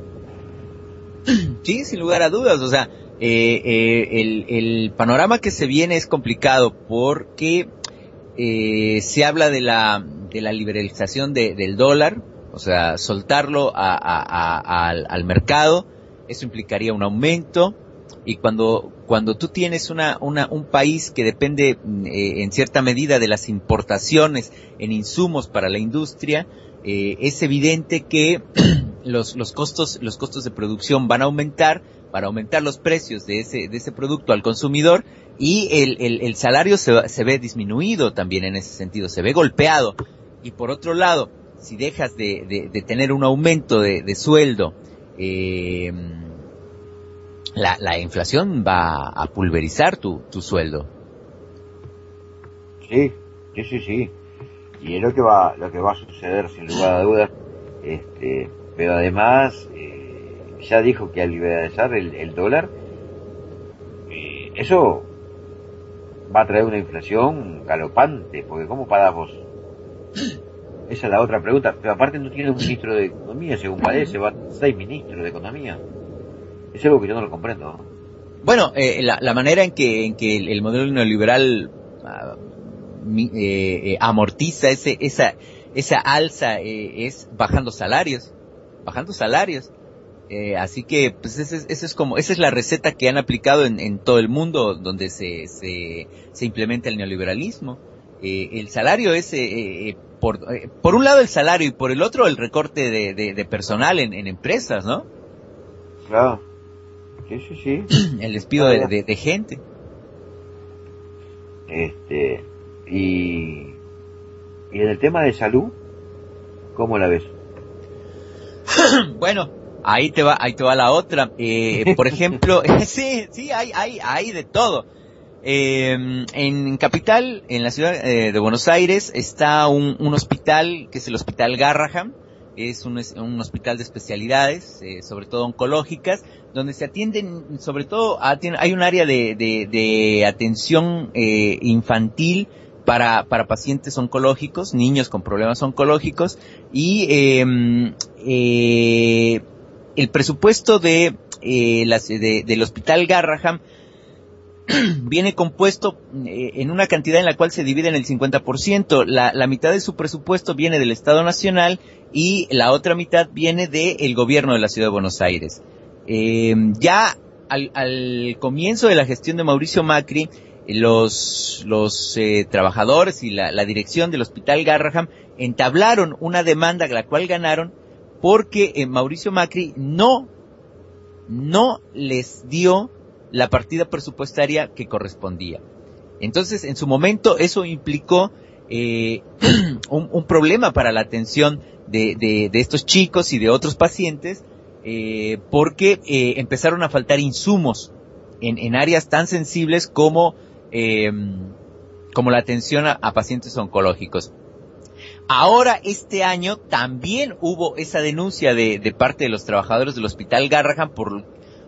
Sí, sin lugar a dudas. O sea, eh, eh, el, el panorama que se viene es complicado porque eh, se habla de la de la liberalización de, del dólar, o sea, soltarlo a, a, a, al, al mercado. Eso implicaría un aumento. Y cuando cuando tú tienes una, una un país que depende eh, en cierta medida de las importaciones en insumos para la industria, eh, es evidente que los los costos los costos de producción van a aumentar para aumentar los precios de ese de ese producto al consumidor, y el el, el salario se se ve disminuido también en ese sentido, se ve golpeado. Y por otro lado, si dejas de de, de tener un aumento de, de sueldo, eh, la la inflación va a pulverizar tu tu sueldo. Sí, sí, sí, sí. Y es lo que va lo que va a suceder sin lugar a dudas. Este, pero además eh, ya dijo que al liberalizar el, el dólar, eh, eso va a traer una inflación galopante, porque ¿cómo parás vos? Esa es la otra pregunta. Pero aparte no tiene un ministro de Economía, según parece, va a seis ministros de Economía. Es algo que yo no lo comprendo, ¿no? Bueno, eh, la, la manera en que en que el, el modelo neoliberal uh, mi, eh, eh, amortiza ese esa esa alza eh, es bajando salarios, bajando salarios. Eh, así que pues ese, ese es como esa es la receta que han aplicado en, en todo el mundo donde se se, se implementa el neoliberalismo. Eh, el salario es eh, eh, por eh, por un lado el salario y por el otro el recorte de, de, de personal en, en empresas, ¿no? Claro. Sí, sí, sí. El despido de, de, de gente. Este, y, y en el tema de salud, ¿cómo la ves? Bueno, ahí te va, ahí te va la otra. Eh, por ejemplo, sí, sí, hay, hay, hay de todo. Eh, en Capital, en la ciudad eh, de Buenos Aires, está un, un hospital que es el Hospital Garrahan. Es un, un hospital de especialidades, eh, sobre todo oncológicas, donde se atienden, sobre todo, atienden, hay un área de, de, de atención eh, infantil para, para pacientes oncológicos, niños con problemas oncológicos, y eh, eh, el presupuesto de, eh, las, de del Hospital Garrahan viene compuesto eh, en una cantidad en la cual se divide en el cincuenta por ciento. La, la mitad de su presupuesto viene del Estado Nacional y la otra mitad viene del gobierno de la Ciudad de Buenos Aires. Eh, ya al, al comienzo de la gestión de Mauricio Macri, los, los eh, trabajadores y la, la dirección del Hospital Garrahan entablaron una demanda la cual ganaron porque eh, Mauricio Macri no, no les dio la partida presupuestaria que correspondía. Entonces, en su momento, eso implicó eh, un, un problema para la atención de, de, de estos chicos y de otros pacientes, eh, porque eh, empezaron a faltar insumos en, en áreas tan sensibles como, eh, como la atención a, a pacientes oncológicos. Ahora, este año, también hubo esa denuncia de, de parte de los trabajadores del Hospital Garrahan por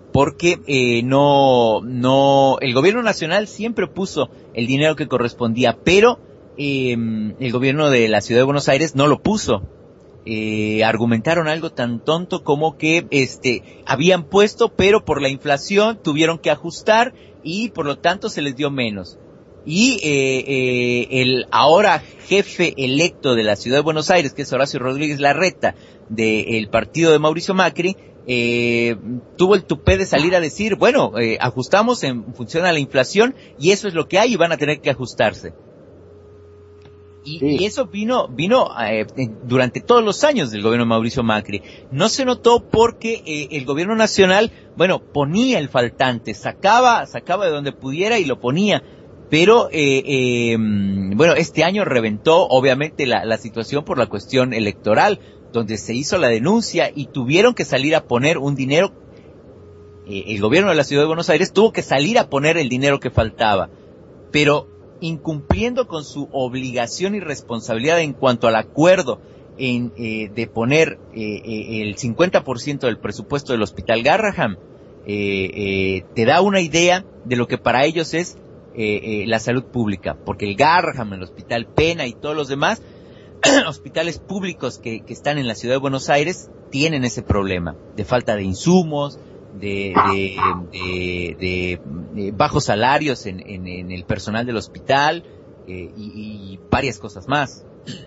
porque eh, no, no, el gobierno nacional siempre puso el dinero que correspondía, pero eh, el gobierno de la Ciudad de Buenos Aires no lo puso. Eh, argumentaron algo tan tonto como que este habían puesto, pero por la inflación tuvieron que ajustar y por lo tanto se les dio menos. Y eh, eh, el ahora jefe electo de la Ciudad de Buenos Aires, que es Horacio Rodríguez Larreta, del partido de Mauricio Macri, eh, tuvo el tupé de salir a decir, bueno, eh, ajustamos en función a la inflación y eso es lo que hay y van a tener que ajustarse. Y, sí. y eso vino vino eh, durante todos los años del gobierno de Mauricio Macri. No se notó porque eh, el gobierno nacional, bueno, ponía el faltante, sacaba sacaba de donde pudiera y lo ponía. Pero, eh, eh, bueno, este año reventó, obviamente, la, la situación por la cuestión electoral, donde se hizo la denuncia y tuvieron que salir a poner un dinero. Eh, el gobierno de la Ciudad de Buenos Aires tuvo que salir a poner el dinero que faltaba. Pero, incumpliendo con su obligación y responsabilidad en cuanto al acuerdo en, eh, de poner eh, eh, el cincuenta por ciento del presupuesto del Hospital Garrahan, eh, eh, te da una idea de lo que para ellos es Eh, eh, la salud pública, porque el Garrahan, el Hospital Pena y todos los demás hospitales públicos que, que están en la Ciudad de Buenos Aires tienen ese problema de falta de insumos, de, de, de, de, de bajos salarios en, en, en el personal del hospital eh, y, y varias cosas más.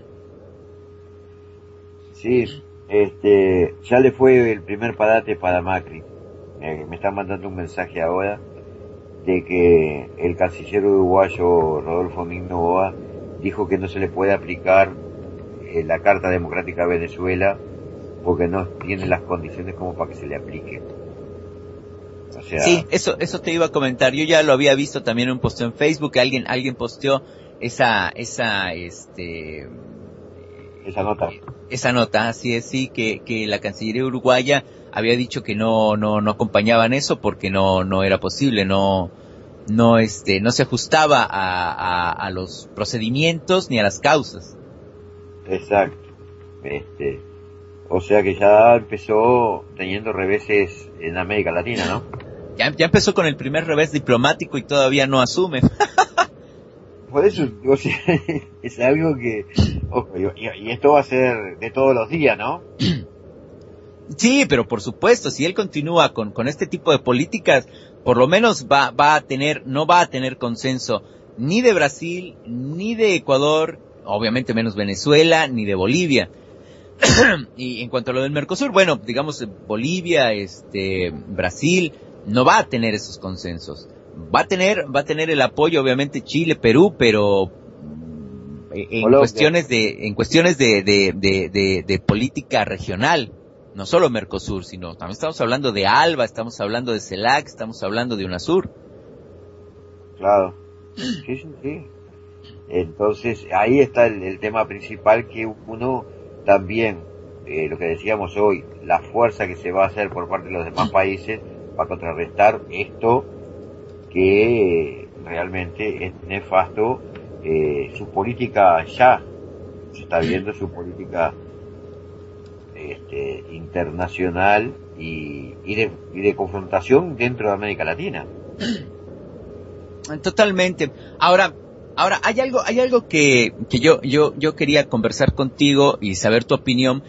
Sí, este, ya le fue el primer parate para Macri. Eh, me están mandando un mensaje ahora de que el canciller uruguayo Rodolfo Noboa dijo que no se le puede aplicar eh, la Carta Democrática a Venezuela porque no tiene las condiciones como para que se le aplique. O sea, sí, eso eso te iba a comentar. Yo ya lo había visto también en un posteo en Facebook, alguien alguien posteó esa esa este esa nota. Esa nota, así es, sí, que que la Cancillería uruguaya había dicho que no no no acompañaban eso porque no no era posible, no no este no se ajustaba a, a a los procedimientos ni a las causas. Exacto. Este, o sea que ya empezó teniendo reveses en América Latina, ¿no? Ya ya empezó con el primer revés diplomático y todavía no asume. Por eso, o sea, es algo que ojo, y, y esto va a ser de todos los días, ¿no? Sí, pero por supuesto, si él continúa con, con este tipo de políticas, por lo menos va, va a tener, no va a tener consenso ni de Brasil, ni de Ecuador, obviamente menos Venezuela, ni de Bolivia. Y en cuanto a lo del Mercosur, bueno, digamos Bolivia, este, Brasil, no va a tener esos consensos. Va a tener, va a tener el apoyo, obviamente Chile, Perú, pero en Colombia. cuestiones de, en cuestiones de, de, de, de, de política regional. No solo Mercosur, sino también estamos hablando de ALBA, estamos hablando de CELAC, estamos hablando de UNASUR. Claro, sí, sí, sí. Entonces, ahí está el, el tema principal que uno también, eh, lo que decíamos hoy, la fuerza que se va a hacer por parte de los demás países para contrarrestar esto que realmente es nefasto, eh, su política ya, se está viendo su política Este, internacional y, y, de, y de confrontación dentro de América Latina. Totalmente. Ahora, ahora hay algo, hay algo que, que yo, yo, yo quería conversar contigo y saber tu opinión.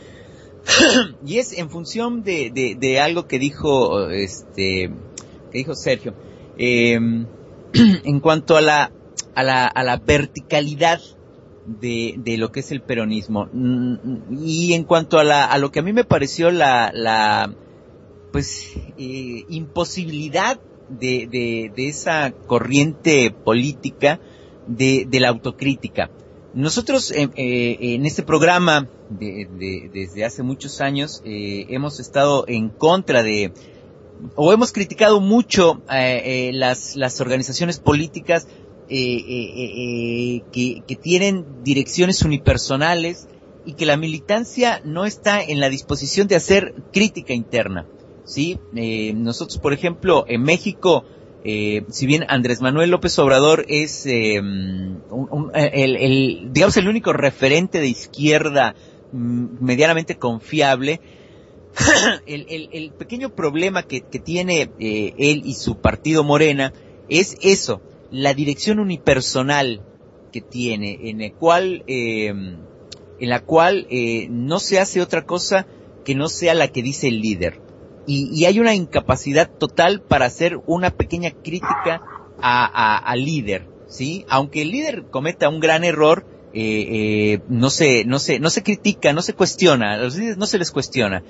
Y es en función de, de, de algo que dijo, este, que dijo Sergio, eh, en cuanto a la, a la, a la verticalidad de, de lo que es el peronismo. Y en cuanto a la, a lo que a mí me pareció la, la, pues, eh, imposibilidad de, de, de esa corriente política de, de la autocrítica. Nosotros, eh, eh, en este programa, de, de, desde hace muchos años, eh, hemos estado en contra de, o hemos criticado mucho eh, eh, las, las organizaciones políticas Eh, eh, eh, que, que tienen direcciones unipersonales y que la militancia no está en la disposición de hacer crítica interna, ¿sí? Eh, nosotros, por ejemplo, en México, eh, si bien Andrés Manuel López Obrador es eh, un, un, el, el, digamos, el único referente de izquierda mm, medianamente confiable, el, el, el pequeño problema que, que tiene eh, él y su partido Morena es eso, la dirección unipersonal que tiene, en el cual, eh, en la cual eh, no se hace otra cosa que no sea la que dice el líder. Y, y hay una incapacidad total para hacer una pequeña crítica a, a, al líder, ¿sí? Aunque el líder cometa un gran error, eh, eh, no se, no se, no se critica, no se cuestiona, a los líderes no se les cuestiona.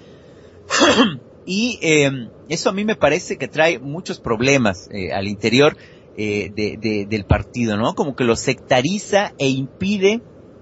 Y eh, eso a mí me parece que trae muchos problemas eh, al interior eh, de, de, del partido, ¿no? Como que lo sectariza e impide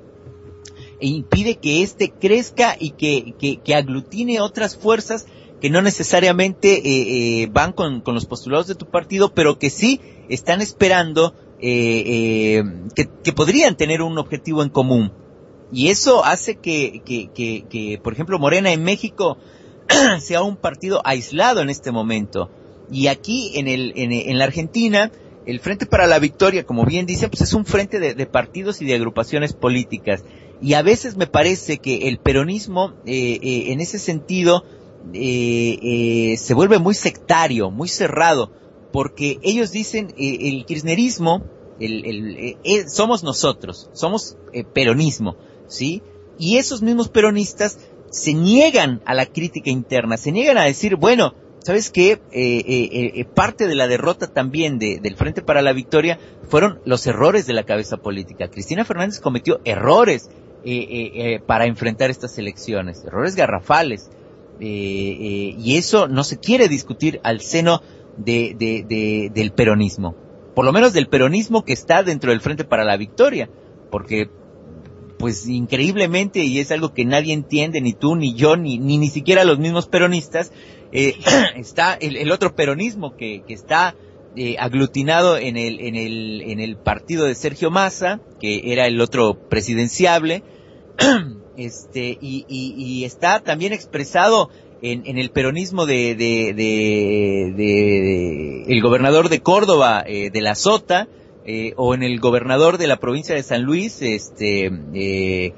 e impide que éste crezca y que, que, que aglutine otras fuerzas que no necesariamente eh, eh, van con, con los postulados de tu partido, pero que sí están esperando eh, eh, que, que podrían tener un objetivo en común. Y eso hace que, que, que, que por ejemplo, Morena en México sea un partido aislado en este momento. Y aquí en el en, en la Argentina, el Frente para la Victoria, como bien dice, pues es un frente de, de partidos y de agrupaciones políticas. Y a veces me parece que el peronismo, eh, eh, en ese sentido, eh, eh, se vuelve muy sectario, muy cerrado, porque ellos dicen, eh, el kirchnerismo, el, el, eh, eh, somos nosotros, somos eh, peronismo, ¿sí? Y esos mismos peronistas se niegan a la crítica interna, se niegan a decir, bueno, ¿sabes qué? Eh, eh, eh, parte de la derrota también de, del Frente para la Victoria fueron los errores de la cabeza política. Cristina Fernández cometió errores eh, eh, eh, para enfrentar estas elecciones, errores garrafales, eh, eh, y eso no se quiere discutir al seno de, de, de, del peronismo, por lo menos del peronismo que está dentro del Frente para la Victoria, porque pues increíblemente, y es algo que nadie entiende, ni tú, ni yo, ni ni, ni siquiera los mismos peronistas, eh, está el, el otro peronismo que, que está eh, aglutinado en el, en el, en el partido de Sergio Massa, que era el otro presidenciable, este, y, y, y está también expresado en, en el peronismo de, de, de, de, de el gobernador de Córdoba, eh, de la Sota, Eh, o en el gobernador de la provincia de San Luis, este, eh,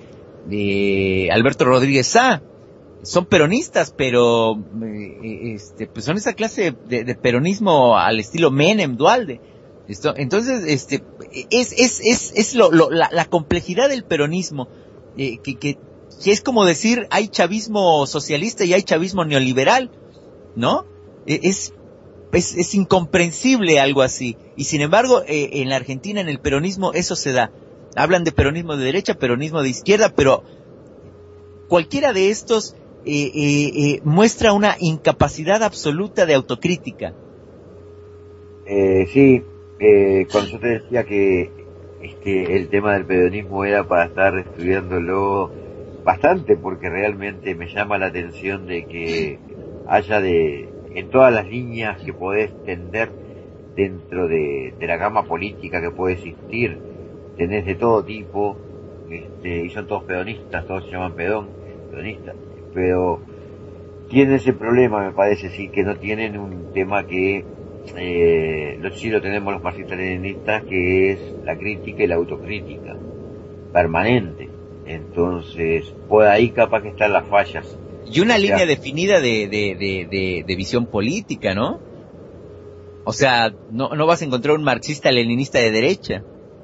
eh, Alberto Rodríguez Sá. Son peronistas, pero eh, este, pues son esa clase de, de peronismo al estilo Menem, Duhalde. Esto, entonces, este, es es es es lo, lo la, la complejidad del peronismo, eh, que, que que es como decir hay chavismo socialista y hay chavismo neoliberal, ¿no? Eh, es Es, es incomprensible algo así. Y sin embargo, eh, en la Argentina, en el peronismo, eso se da. Hablan de peronismo de derecha, peronismo de izquierda, pero cualquiera de estos eh, eh, eh, muestra una incapacidad absoluta de autocrítica. Eh, sí, eh, cuando yo te decía que este, el tema del peronismo era para estar estudiándolo bastante, porque realmente me llama la atención de que haya de... en todas las líneas que podés tender dentro de, de la gama política que puede existir, tenés de todo tipo, este, y son todos peronistas, todos se llaman pedón, peronistas, pero tienen ese problema, me parece, sí, que no tienen un tema que eh, lo, sí lo tenemos los marxistas-leninistas, que es la crítica y la autocrítica permanente. Entonces, por ahí capaz que están las fallas. Y una línea definida de, de, de, de, de visión política, ¿no? O sea, no, no vas a encontrar un marxista-leninista de derecha.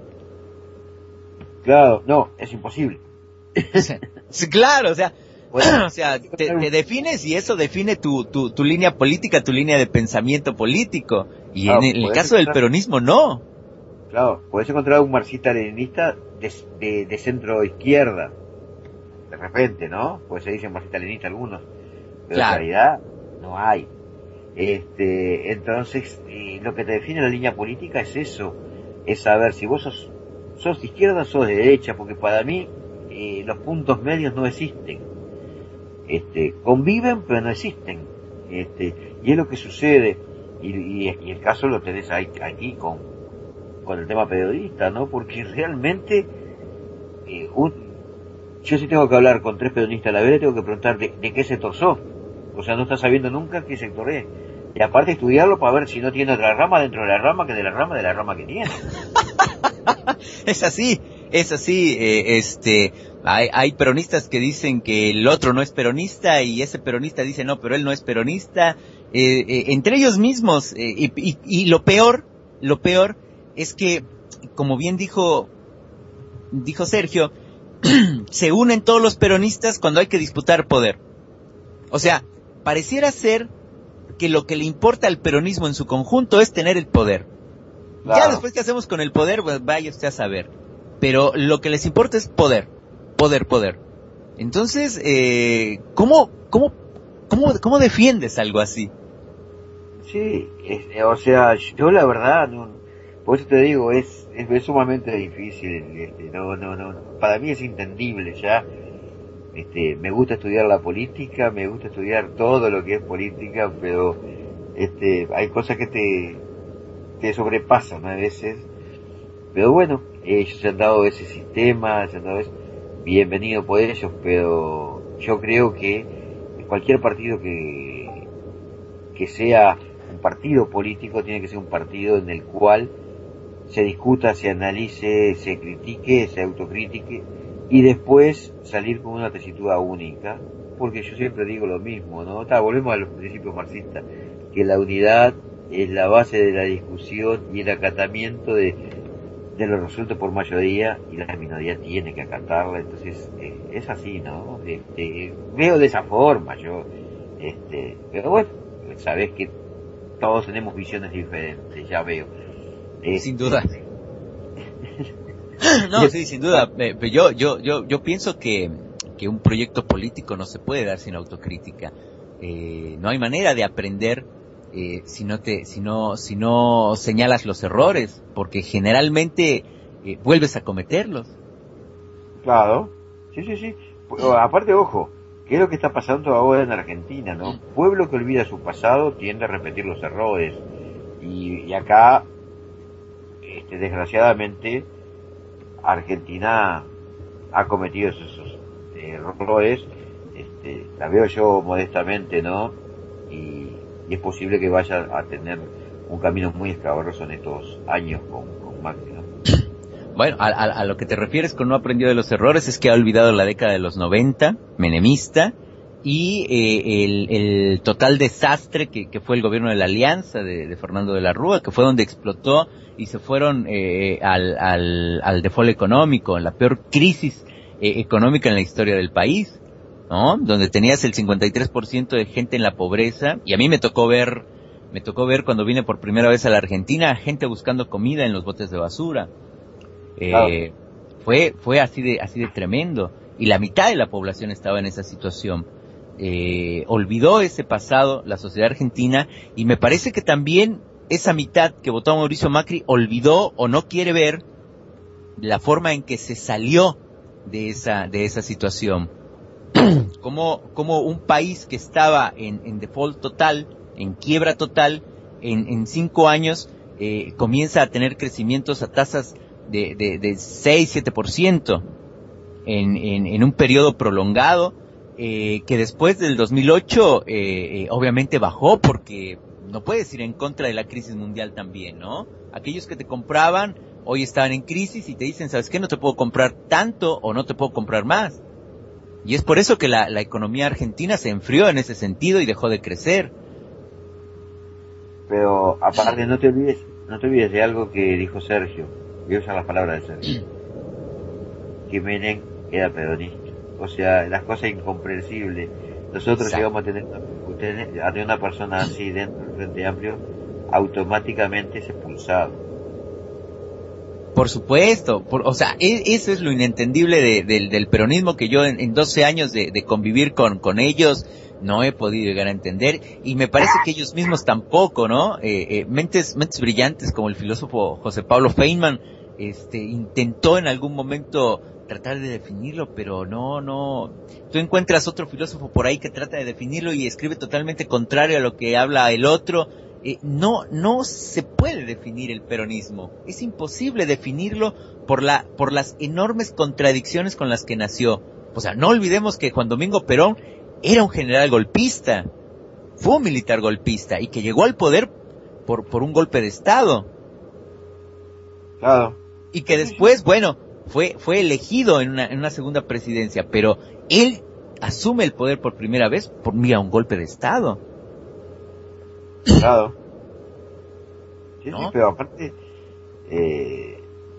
Claro, no, es imposible. Sí, claro, o sea, bueno, o sea, te, te defines y eso define tu, tu, tu línea política, tu línea de pensamiento político. Y claro, en el, el caso del peronismo, no. Claro, puedes encontrar un marxista-leninista de, de, de centro-izquierda. De repente, ¿no? Pues se dicen marxista-leninista algunos, pero claro, en realidad no hay. Este, entonces, eh, lo que te define la línea política es eso, es saber si vos sos, sos de izquierda o sos de derecha, porque para mí eh, los puntos medios no existen. Este, conviven pero no existen. Este, y es lo que sucede, y, y, y el caso lo tenés ahí, aquí con, con el tema periodista, ¿no? Porque realmente eh, un yo si tengo que hablar con tres peronistas a la vez, tengo que preguntar de, de qué sector sos. O sea, no estás sabiendo nunca qué sector es. Y aparte estudiarlo para ver si no tiene otra rama dentro de la rama que de la rama de la rama que tiene. Es así, es así, eh, este, Hay, hay peronistas que dicen que el otro no es peronista y ese peronista dice no, pero él no es peronista, eh, eh, entre ellos mismos, eh, y, y, y lo peor, lo peor es que, como bien dijo, dijo Sergio, se unen todos los peronistas cuando hay que disputar poder. O sea, pareciera ser que lo que le importa al peronismo en su conjunto es tener el poder. Claro. Ya después que hacemos con el poder, pues vaya usted a saber. Pero lo que les importa es poder, poder, poder. Entonces, eh, ¿cómo, cómo, cómo, cómo defiendes algo así? Sí, es, o sea, yo la verdad, no, por eso te digo, es, es, es sumamente difícil. Este, no, no, no, para mí es entendible ya. Este, me gusta estudiar la política, me gusta estudiar todo lo que es política, pero este, hay cosas que te, te sobrepasan a veces. Pero bueno, ellos se han dado ese sistema, se han dado eso, bienvenido por ellos, pero yo creo que cualquier partido que, que sea un partido político tiene que ser un partido en el cual se discuta, se analice, se critique, se autocritique y después salir con una tesitura única, porque yo siempre digo lo mismo, ¿no? Ta, volvemos a los principios marxistas, que la unidad es la base de la discusión y el acatamiento de, de lo resuelto por mayoría, y la minoría tiene que acatarla. Entonces eh, es así, ¿no? Este, veo de esa forma yo, este, pero bueno, sabes que todos tenemos visiones diferentes, ya veo. Este, Sin duda. No, sí, sin duda. Eh, pero yo, yo, yo, yo pienso que, que un proyecto político no se puede dar sin autocrítica. Eh, no hay manera de aprender eh, si no te, si no, si no señalas los errores, porque generalmente eh, vuelves a cometerlos. Claro, sí, sí, sí. Aparte, ojo, ¿qué es lo que está pasando ahora en Argentina, no? Pueblo que olvida su pasado tiende a repetir los errores. Y, y acá, este, desgraciadamente, Argentina ha cometido esos, esos eh, errores, este, la veo yo modestamente, ¿no? Y, y es posible que vaya a tener un camino muy escabroso en estos años con, con Macri, ¿no? Bueno, a, a, a lo que te refieres con no aprendió de los errores es que ha olvidado la década de los noventa, menemista, y eh, el, el total desastre que, que fue el gobierno de la Alianza de, de Fernando de la Rúa, que fue donde explotó y se fueron eh, al, al, al default económico, en la peor crisis eh, económica en la historia del país, ¿no? Donde tenías el cincuenta y tres por ciento de gente en la pobreza, y a mí me tocó ver, me tocó ver cuando vine por primera vez a la Argentina, gente buscando comida en los botes de basura. Eh, claro. fue, fue así de, así de tremendo, y la mitad de la población estaba en esa situación. Eh, olvidó ese pasado la sociedad argentina, y me parece que también esa mitad que votó a Mauricio Macri olvidó o no quiere ver la forma en que se salió de esa, de esa situación. como, como un país que estaba en, en default total, en quiebra total, en, en cinco años, eh, comienza a tener crecimientos a tasas de, de, de seis, siete por ciento en, en, en un periodo prolongado, eh, que después del dos mil ocho, eh, eh, obviamente bajó, porque no puedes ir en contra de la crisis mundial también, ¿no? Aquellos que te compraban, hoy estaban en crisis y te dicen, ¿sabes qué? No te puedo comprar tanto o no te puedo comprar más. Y es por eso que la, la economía argentina se enfrió en ese sentido y dejó de crecer. Pero aparte, no te olvides, no te olvides de algo que dijo Sergio. Voy a usar las palabras de Sergio. Que Menem era peronista. O sea, las cosas incomprensibles. Nosotros Exacto. llegamos a tener, a tener una persona así dentro del Frente Amplio, automáticamente es expulsado. Por supuesto, por, o sea, es, eso es lo inentendible de, de, del peronismo, que yo en, en doce años de, de convivir con, con ellos no he podido llegar a entender, y me parece que ellos mismos tampoco, ¿no? Eh, eh, mentes, mentes brillantes como el filósofo José Pablo Feynman, este, intentó en algún momento tratar de definirlo, pero no, no, tú encuentras otro filósofo por ahí que trata de definirlo y escribe totalmente contrario a lo que habla el otro. Eh, no, no se puede definir el peronismo, es imposible definirlo por la, por las enormes contradicciones con las que nació. O sea, no olvidemos que Juan Domingo Perón era un general golpista, fue un militar golpista, y que llegó al poder por, por un golpe de Estado. Claro. Y que después, bueno, fue, fue elegido en una, en una segunda presidencia, pero él asume el poder por primera vez por, mira, un golpe de Estado. Claro. Sí, ¿No? sí, pero aparte, eh,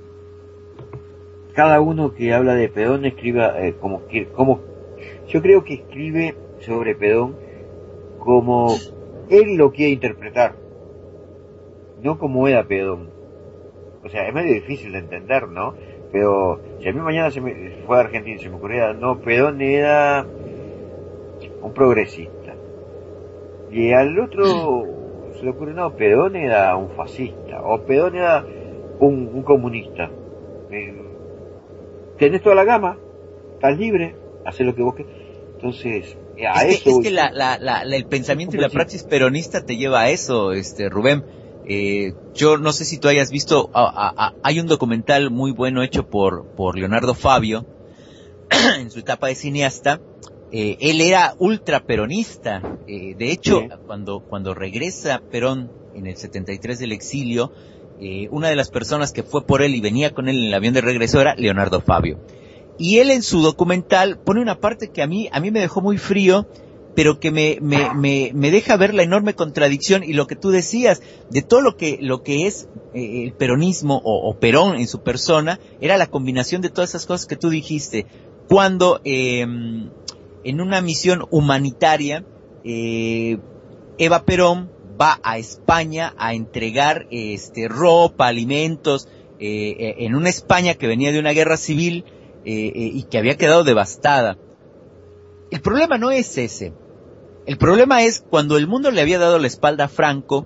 cada uno que habla de Perón escribe eh, como, como, yo creo que escribe sobre Perón como él lo quiere interpretar, no como era Perón. O sea, es medio difícil de entender, ¿no? Pero si a mí mañana se me fue a Argentina y se me ocurría, no, Perón era un progresista. Y al otro se le ocurre, no, Perón era un fascista, o Perón era un, un comunista. Eh, tenés toda la gama, estás libre, haces lo que vos quieras. Entonces, a es eso... Que, es que la, la, la, la, el pensamiento y la praxis peronista te lleva a eso, este Rubén. Eh, yo no sé si tú hayas visto, a, a, a, hay un documental muy bueno hecho por, por Leonardo Fabio, en su etapa de cineasta. Eh, él era ultra peronista. Eh, de hecho, sí. cuando, cuando regresa Perón en el setenta y tres del exilio, eh, una de las personas que fue por él y venía con él en el avión de regreso era Leonardo Fabio. Y él en su documental pone una parte que a mí, a mí me dejó muy frío, pero que me, me, me, me deja ver la enorme contradicción y lo que tú decías, de todo lo que, lo que es eh, el peronismo o, o Perón en su persona, era la combinación de todas esas cosas que tú dijiste. Cuando, eh, en una misión humanitaria, eh, Eva Perón va a España a entregar, este, ropa, alimentos, eh, en una España que venía de una guerra civil, eh, eh, y que había quedado devastada. El problema no es ese. El problema es cuando el mundo le había dado la espalda a Franco,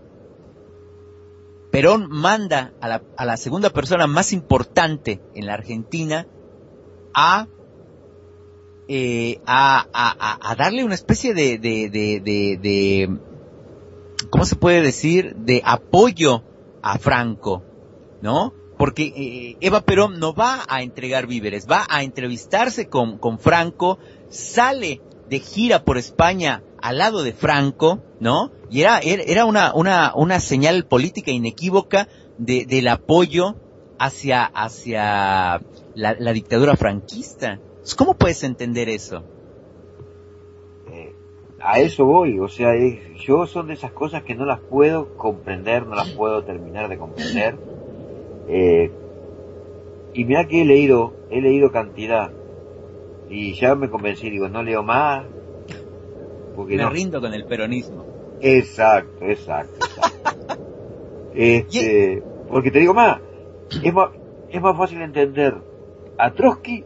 Perón manda a la, a la segunda persona más importante en la Argentina a, eh, a, a, a darle una especie de, de, de, de, de, ¿cómo se puede decir? De apoyo a Franco, ¿no? Porque eh, Eva Perón no va a entregar víveres, va a entrevistarse con, con Franco, sale de gira por España al lado de Franco, ¿no? Y era, era una, una, una señal política inequívoca de, del apoyo hacia, hacia la, la dictadura franquista. ¿Cómo puedes entender eso? Eh, a eso voy, o sea, es, yo son de esas cosas que no las puedo comprender, no las puedo terminar de comprender. Eh, y mira que he leído, he leído cantidad y ya me convencí, digo, no leo más porque me no. rindo con el peronismo. Exacto, exacto, exacto. este, porque te digo más, es más, es más fácil entender a Trotsky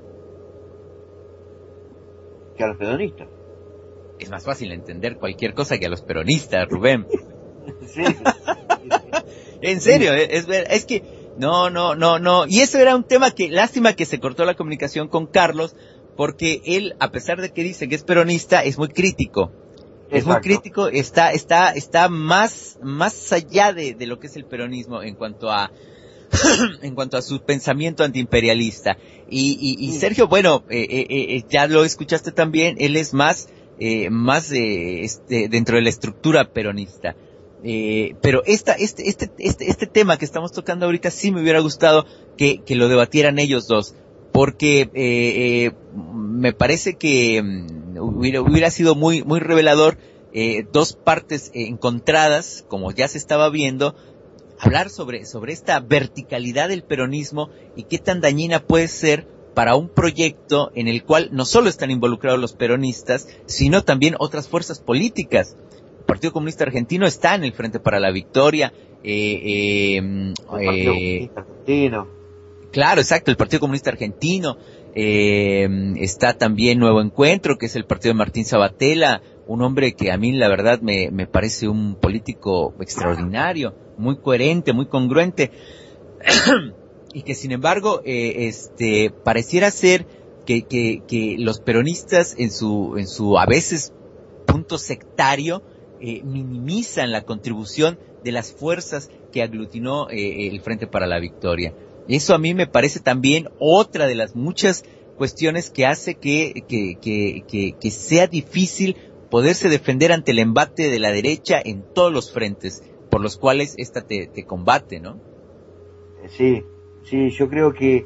que a los peronistas. Es más fácil entender cualquier cosa que a los peronistas, Rubén. Sí, sí, sí, sí. En serio, es, es que, no, no, no, no, y eso era un tema que, lástima que se cortó la comunicación con Carlos, porque él, a pesar de que dice que es peronista, es muy crítico, Exacto. es muy crítico, está, está, está más, más allá de, de lo que es el peronismo en cuanto a, en cuanto a su pensamiento antiimperialista, y, y, y Sergio, bueno, eh, eh, eh, ya lo escuchaste también, él es más, eh, más, eh, este, dentro de la estructura peronista. Eh, pero esta, este, este, este, este tema que estamos tocando ahorita sí me hubiera gustado que, que lo debatieran ellos dos, porque eh, eh, me parece que um, hubiera, hubiera sido muy, muy revelador, eh, dos partes encontradas, como ya se estaba viendo, hablar sobre, sobre esta verticalidad del peronismo y qué tan dañina puede ser para un proyecto en el cual no solo están involucrados los peronistas, sino también otras fuerzas políticas. El Partido Comunista Argentino está en el Frente para la Victoria. Eh, eh, el Partido eh, Comunista Argentino. Claro, exacto, el Partido Comunista Argentino. Eh, está también Nuevo Encuentro, que es el partido de Martín Sabatella, un hombre que a mí la verdad me, me parece un político extraordinario, muy coherente, muy congruente, y que sin embargo, eh, este, pareciera ser que, que, que los peronistas en su, en su a veces punto sectario, Eh, minimizan la contribución de las fuerzas que aglutinó eh, el Frente para la Victoria. Eso a mí me parece también otra de las muchas cuestiones que hace que, que, que, que, que sea difícil poderse defender ante el embate de la derecha en todos los frentes por los cuales esta te, te combate, ¿no? Sí, sí, yo creo que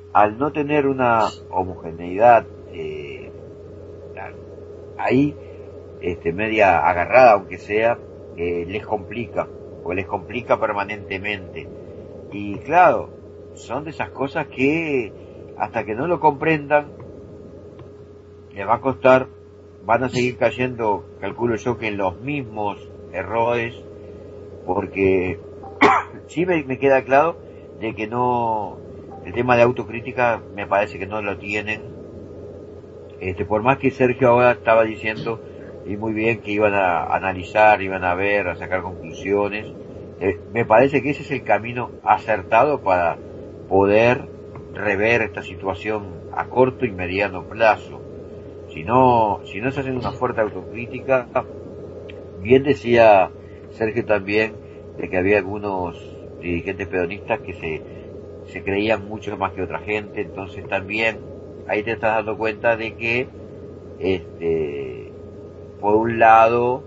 al no tener una homogeneidad eh, ahí, este, media agarrada, aunque sea, eh, les complica, o les complica permanentemente. Y claro, son de esas cosas que hasta que no lo comprendan, les va a costar, van a seguir cayendo, calculo yo, que en los mismos errores, porque sí me, me queda claro de que no, el tema de autocrítica me parece que no lo tienen, este, por más que Sergio ahora estaba diciendo, y muy bien, que iban a analizar, iban a ver, a sacar conclusiones, eh, me parece que ese es el camino acertado para poder rever esta situación a corto y mediano plazo. Si no, si no se hace una fuerte autocrítica, bien decía Sergio también, de que había algunos dirigentes peronistas que se, se creían mucho más que otra gente, entonces también ahí te estás dando cuenta de que, este, por un lado,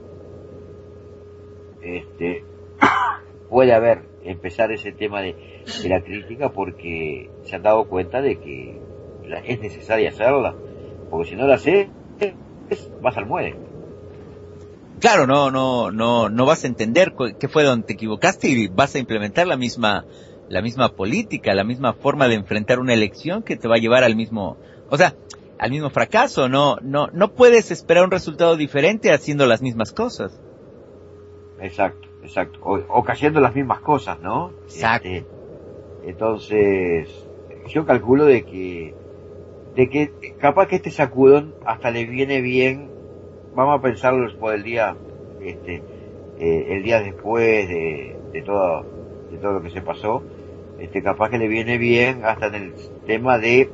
este, puede haber, empezar ese tema de, de la crítica, porque se han dado cuenta de que la, es necesaria hacerla, porque si no la haces, vas al muere. Claro, no, no, no, no vas a entender qué fue donde te equivocaste y vas a implementar la misma, la misma política, la misma forma de enfrentar una elección que te va a llevar al mismo, o sea, al mismo fracaso. No, no, no puedes esperar un resultado diferente haciendo las mismas cosas. Exacto, exacto, o, o cayendo las mismas cosas, ¿no? Exacto. Este, entonces, yo calculo de que, de que capaz que este sacudón hasta le viene bien. Vamos a pensarlo por el día, este, eh, el día después de, de todo, de todo lo que se pasó, este, capaz que le viene bien hasta en el tema de,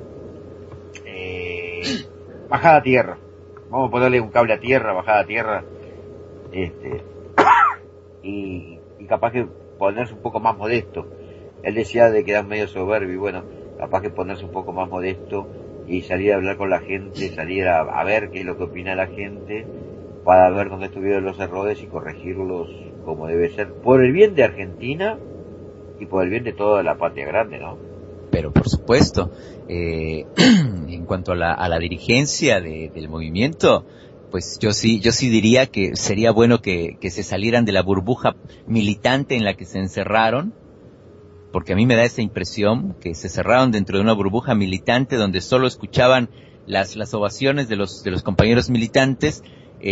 eh, bajada a tierra. Vamos a ponerle un cable a tierra, bajada a tierra, este, y, y capaz que ponerse un poco más modesto. Él decía de que era medio soberbio, y bueno, capaz que ponerse un poco más modesto y salir a hablar con la gente, salir a, a ver qué es lo que opina la gente, para ver dónde estuvieron los errores y corregirlos como debe ser, por el bien de Argentina y por el bien de toda la patria grande, ¿no? Pero por supuesto, eh, en cuanto a la, a la dirigencia de, del movimiento, pues yo sí, yo sí diría que sería bueno que, que se salieran de la burbuja militante en la que se encerraron, porque a mí me da esa impresión que se cerraron dentro de una burbuja militante donde solo escuchaban las, las ovaciones de los, de los compañeros militantes,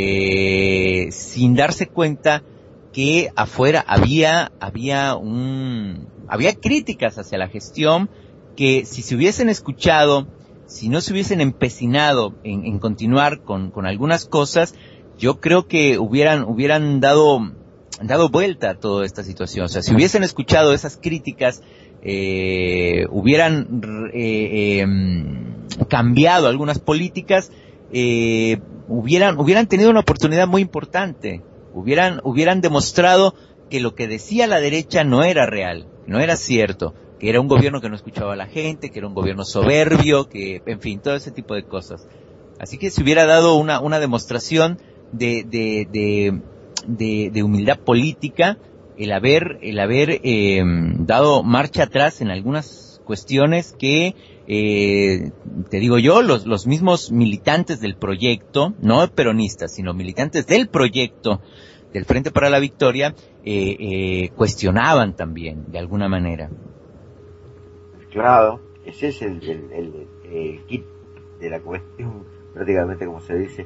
eh, sin darse cuenta que afuera había, había un, había críticas hacia la gestión que si se hubiesen escuchado, si no se hubiesen empecinado en, en continuar con, con algunas cosas, yo creo que hubieran, hubieran dado, dado vuelta a toda esta situación. O sea, si hubiesen escuchado esas críticas, eh, hubieran eh, eh, cambiado algunas políticas, eh, hubieran, hubieran tenido una oportunidad muy importante. Hubieran, hubieran demostrado que lo que decía la derecha no era real, no era cierto, que era un gobierno que no escuchaba a la gente, que era un gobierno soberbio, que, en fin, todo ese tipo de cosas. Así que se hubiera dado una, una demostración de, de, de, de, de humildad política, el haber, el haber, eh, dado marcha atrás en algunas cuestiones que, eh, te digo yo, los, los mismos militantes del proyecto, no peronistas, sino militantes del proyecto del Frente para la Victoria, eh, eh, cuestionaban también, de alguna manera. Claro, ese es el, el, el, el kit de la cuestión, prácticamente como se dice,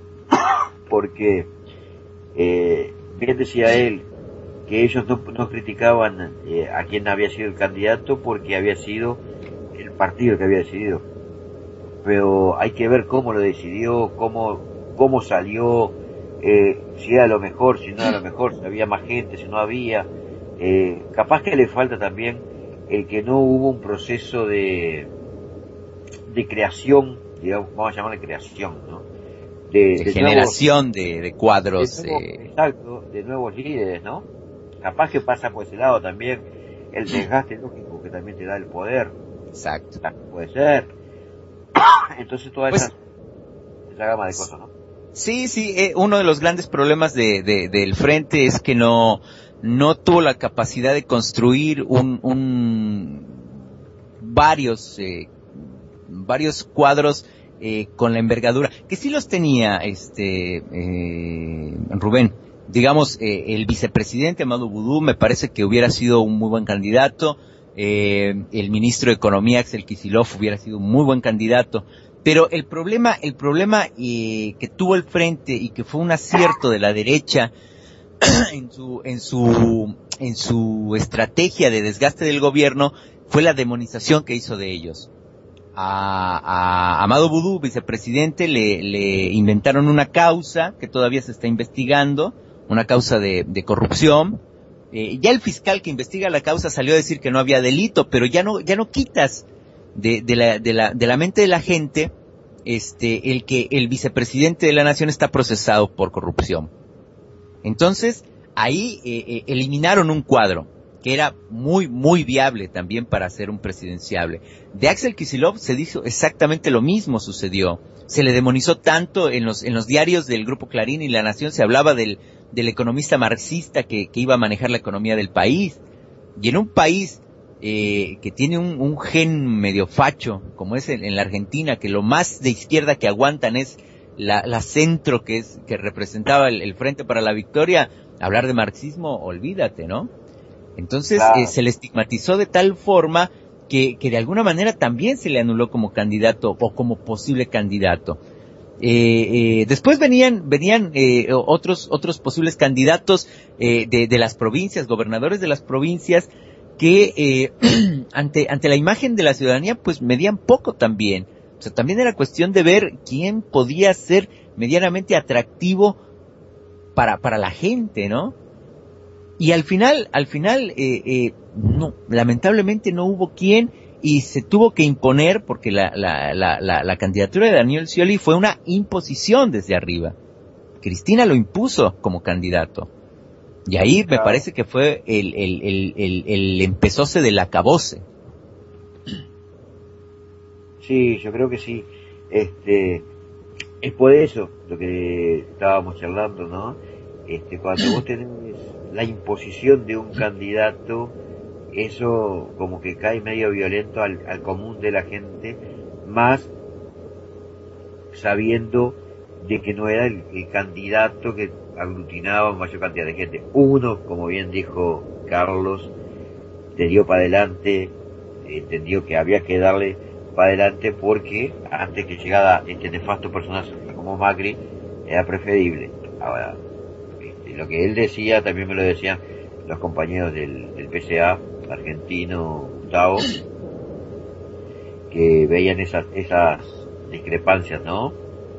porque eh, bien decía él que ellos no, no criticaban eh, a quien había sido el candidato porque había sido el partido que había decidido, pero hay que ver cómo lo decidió, cómo, cómo salió, eh, si era lo mejor, si no era lo mejor, si había más gente, si no había, eh, capaz que le falta también el que no hubo un proceso de de creación, digamos, vamos a llamarle creación, ¿no? De, de, de generación nuevos, de, de cuadros. de nuevos, eh... Exacto, de nuevos líderes, ¿no? Capaz que pasa por ese lado también el desgaste lógico que también te da el poder. Exacto. Puede ser. Entonces toda pues, esa, esa gama de cosas, ¿no? Sí, sí, eh, uno de los grandes problemas de, de, del Frente es que no, no tuvo la capacidad de construir un, un varios eh, varios cuadros eh, con la envergadura, que sí los tenía este eh, Rubén. Digamos, eh, el vicepresidente Amadou Boudou me parece que hubiera sido un muy buen candidato, eh, el ministro de Economía Axel Kicillof hubiera sido un muy buen candidato, pero el problema, el problema eh, que tuvo el frente y que fue un acierto de la derecha en su, en su, en su estrategia de desgaste del gobierno fue la demonización que hizo de ellos. A, a Amadou Boudou, vicepresidente, le, le inventaron una causa que todavía se está investigando, una causa de, de corrupción. Eh, ya el fiscal que investiga la causa salió a decir que no había delito, pero ya no, ya no quitas de, de la, de la, de la mente de la gente, este, el que el vicepresidente de la nación está procesado por corrupción. Entonces, ahí eh, eh, eliminaron un cuadro que era muy, muy viable también para ser un presidenciable. De Axel Kicillof se dijo exactamente lo mismo sucedió. Se le demonizó tanto en los, en los diarios del Grupo Clarín y La Nación, se hablaba del, del economista marxista que, que iba a manejar la economía del país. Y en un país eh, que tiene un, un gen medio facho, como es en, en la Argentina, que lo más de izquierda que aguantan es la, la centro que es, que representaba el, el Frente para la Victoria, hablar de marxismo, olvídate, ¿no? Entonces, claro. eh, se le estigmatizó de tal forma que, que de alguna manera también se le anuló como candidato o como posible candidato. Eh, eh, después venían, venían, eh, otros, otros posibles candidatos, eh, de, de las provincias, gobernadores de las provincias, que, eh, ante, ante la imagen de la ciudadanía, pues medían poco también. O sea, también era cuestión de ver quién podía ser medianamente atractivo para, para la gente, ¿no? Y al final, al final, eh, eh, no, lamentablemente no hubo quien y se tuvo que imponer porque la, la, la, la, la candidatura de Daniel Scioli fue una imposición desde arriba. Cristina lo impuso como candidato. Y ahí me parece que fue el, el, el, el, el empezóse del acabose. Sí, yo creo que sí. Este, es por eso lo que estábamos charlando, ¿no? Este, cuando vos tenés la imposición de un candidato, eso como que cae medio violento al, al común de la gente, más sabiendo de que no era el, el candidato que aglutinaba mayor cantidad de gente. Uno, como bien dijo Carlos, le dio para adelante, entendió que había que darle para adelante porque antes que llegara este nefasto personaje como Macri, era preferible. Ahora, lo que él decía, también me lo decían los compañeros del, del P C A argentino, Gustavo, que veían esas, esas discrepancias, ¿no?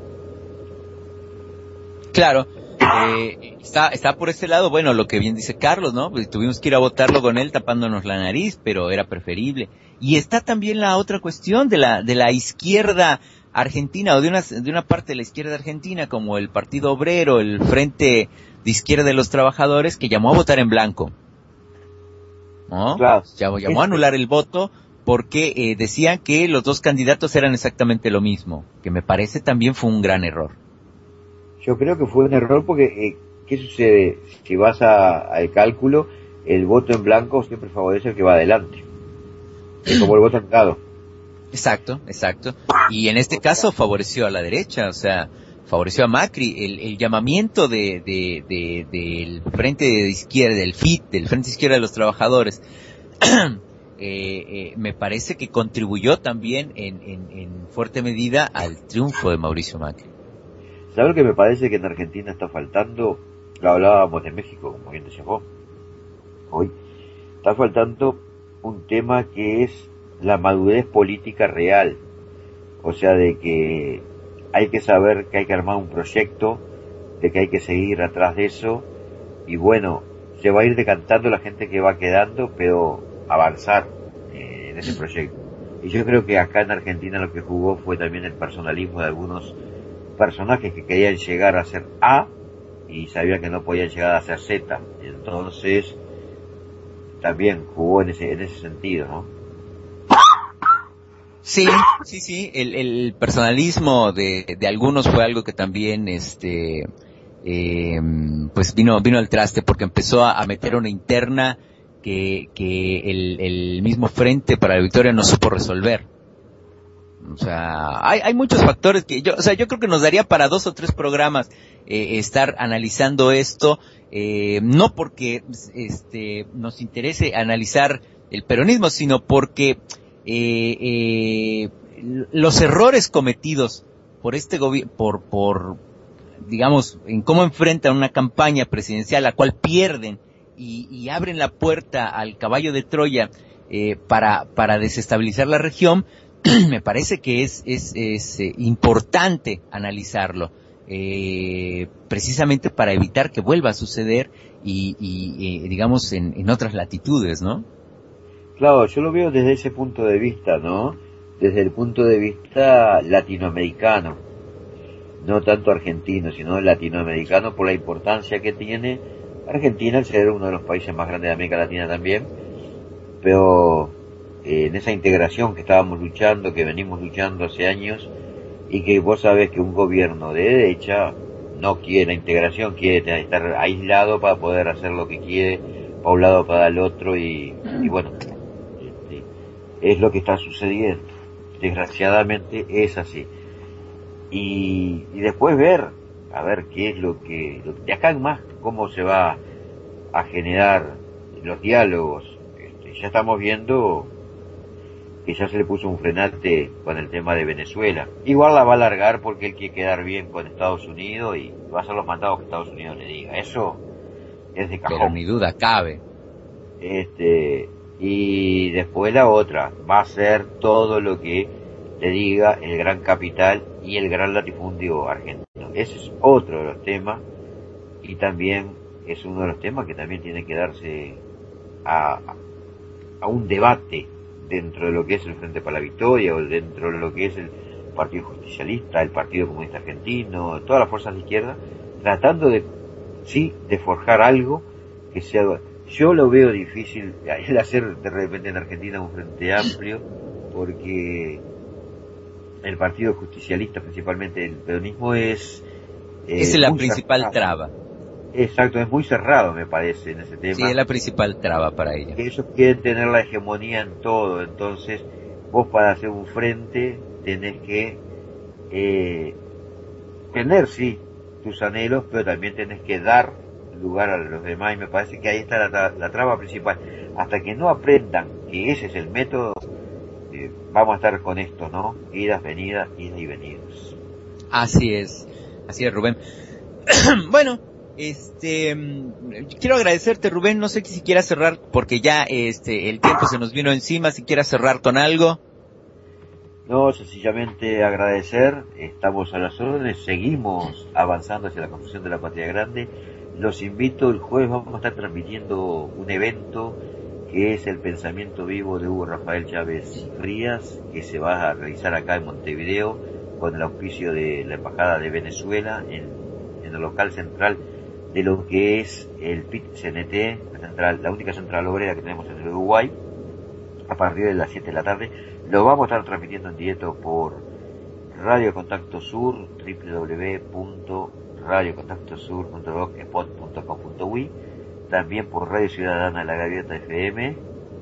Claro, eh, está, está por ese lado, bueno, lo que bien dice Carlos, ¿no? Pues tuvimos que ir a votarlo con él tapándonos la nariz, pero era preferible. Y está también la otra cuestión de la, de la izquierda argentina, o de una, de una parte de la izquierda argentina, como el Partido Obrero, el Frente de Izquierda de los Trabajadores, que llamó a votar en blanco, ¿no? Claro. Llamó, llamó a anular el voto porque eh, decían que los dos candidatos eran exactamente lo mismo, que me parece también fue un gran error. Yo creo que fue un error porque, eh, ¿qué sucede? Si vas a, al cálculo, el voto en blanco siempre favorece al que va adelante. Es como el voto en dado. Exacto, exacto. Y en este caso favoreció a la derecha, o sea, favoreció a Macri. El, el llamamiento de, de, de, del Frente de Izquierda, del F I T, del Frente de Izquierda de los Trabajadores, eh, eh, me parece que contribuyó también en, en, en fuerte medida al triunfo de Mauricio Macri. ¿Sabes lo que me parece que en Argentina está faltando? Lo hablábamos de México, como bien decía vos, hoy. Está faltando un tema que es la madurez política real. O sea, de que hay que saber que hay que armar un proyecto, de que hay que seguir atrás de eso, y bueno, se va a ir decantando la gente que va quedando, pero avanzar eh, en ese proyecto. Y yo creo que acá en Argentina lo que jugó fue también el personalismo de algunos personajes que querían llegar a ser A y sabían que no podían llegar a ser Z. Entonces, también jugó en ese, en ese sentido, ¿no? Sí, sí, sí, el, el personalismo de, de algunos fue algo que también, este, eh, pues vino, vino al traste porque empezó a, a meter una interna que, que el, el mismo Frente para la Victoria no supo resolver, O sea, hay, hay muchos factores que yo, o sea, yo creo que nos daría para dos o tres programas eh, estar analizando esto, eh, no porque este nos interese analizar el peronismo, sino porque eh, eh, los errores cometidos por este gobierno, por, por, digamos, en cómo enfrentan una campaña presidencial, la cual pierden y, y abren la puerta al caballo de Troya eh, para, para desestabilizar la región, me parece que es, es, es eh, importante analizarlo, eh, precisamente para evitar que vuelva a suceder y, y eh, digamos, en, en otras latitudes, ¿no? Claro, yo lo veo desde ese punto de vista, ¿no? Desde el punto de vista latinoamericano, no tanto argentino, sino latinoamericano, por la importancia que tiene Argentina, al ser uno de los países más grandes de América Latina también, pero eh, en esa integración que estábamos luchando, que venimos luchando hace años, y que vos sabés que un gobierno de derecha no quiere la integración, quiere estar aislado para poder hacer lo que quiere, para un lado, para el otro, y, y bueno, este, es lo que está sucediendo. Desgraciadamente es así. Y, y después ver, a ver qué es lo que, lo, de acá en más, cómo se va a generar los diálogos. Este, ya estamos viendo que ya se le puso un frenate con el tema de Venezuela. Igual la va a alargar porque él quiere quedar bien con Estados Unidos y va a hacer los mandados que Estados Unidos le diga. Eso es de cajón. Pero ni duda cabe. Este, y después la otra, va a ser todo lo que le diga el gran capital y el gran latifundio argentino. Ese es otro de los temas, y también es uno de los temas que también tiene que darse a, a un debate dentro de lo que es el Frente para la Victoria, o dentro de lo que es el Partido Justicialista, el Partido Comunista Argentino, todas las fuerzas de izquierda, tratando de, sí, de forjar algo que sea. Yo lo veo difícil el hacer de repente en Argentina un frente amplio, porque el Partido Justicialista, principalmente el peronismo, es... Eh, es la principal cerrado. traba. Exacto, es muy cerrado, me parece, en ese tema. Sí, es la principal traba para ella. Ellos quieren tener la hegemonía en todo, entonces vos para hacer un frente tenés que eh, tener, sí, tus anhelos, pero también tenés que dar lugar a los demás, y me parece que ahí está la, la traba principal. Hasta que no aprendan que ese es el método, eh, vamos a estar con esto, ¿no? Idas, venidas, idas y venidas. Así es, así es, Rubén. Bueno, este, quiero agradecerte, Rubén, no sé si quieras cerrar, porque ya este el tiempo se nos vino encima, si quieras cerrar con algo. No, sencillamente agradecer, estamos a las órdenes, seguimos avanzando hacia la construcción de la patria grande. Los invito, el jueves vamos a estar transmitiendo un evento que es el pensamiento vivo de Hugo Rafael Chávez Frías, que se va a realizar acá en Montevideo con el auspicio de la Embajada de Venezuela en, en el local central de lo que es el P I T C N T, la, central, la única central obrera que tenemos en el Uruguay, a partir de las siete de la tarde. Lo vamos a estar transmitiendo en directo por Radio Contacto Sur, doble u doble u doble u punto radio contacto sur punto blogspot punto com punto uy, también por Radio Ciudadana de la Gaviota F M,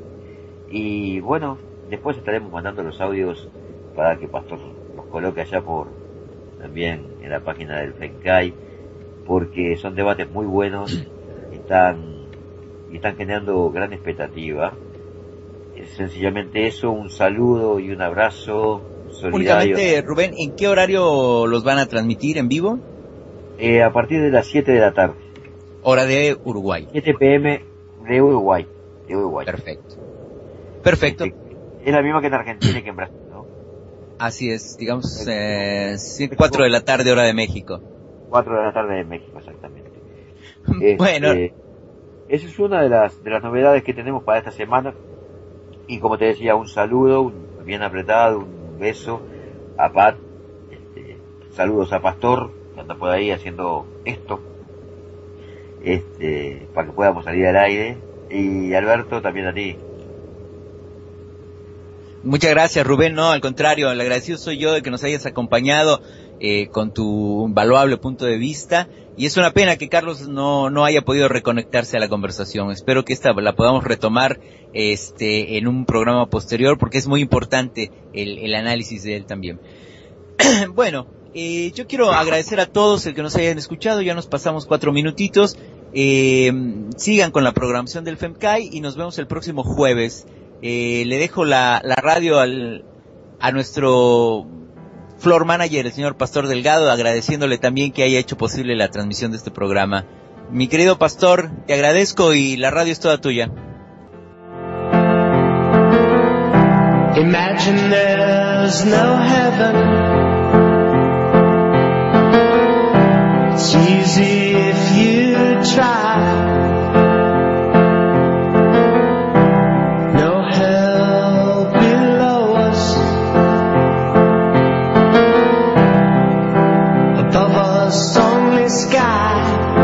y bueno, después estaremos mandando los audios para que Pastor los coloque allá por también en la página del FENCAI, porque son debates muy buenos, están y están generando gran expectativa. Es sencillamente eso, un saludo y un abrazo solidario. Únicamente, Rubén, ¿en qué horario los van a transmitir en vivo? Eh, a partir de las siete de la tarde. Hora de Uruguay. siete pe eme de Uruguay. De Uruguay. Perfecto. Perfecto. Es la misma que en Argentina y que en Brasil, ¿no? Así es, digamos, eh, cuatro de la tarde, hora de México. cuatro de la tarde de México, exactamente. Este, bueno. Esa es una de las, de las novedades que tenemos para esta semana. Y como te decía, un saludo, un bien apretado, un beso a Pat. Este, saludos a Pastor, que anda por ahí haciendo esto, este, para que podamos salir al aire. Y Alberto, también a ti. Muchas gracias, Rubén. No, al contrario, el agradecido soy yo de que nos hayas acompañado eh, con tu valuable punto de vista. Y es una pena que Carlos no, no haya podido reconectarse a la conversación. Espero que esta la podamos retomar, este, en un programa posterior, porque es muy importante el, el análisis de él también. Bueno, eh, yo quiero agradecer a todos el que nos hayan escuchado. Ya nos pasamos cuatro minutitos. Eh, sigan con la programación del FEMCAI y nos vemos el próximo jueves. Eh, le dejo la, la radio al, a nuestro floor manager, el señor Pastor Delgado, agradeciéndole también que haya hecho posible la transmisión de este programa. Mi querido Pastor, te agradezco y la radio es toda tuya. Imagine there's no heaven. It's easy if you try. No hell below us. Above us only sky.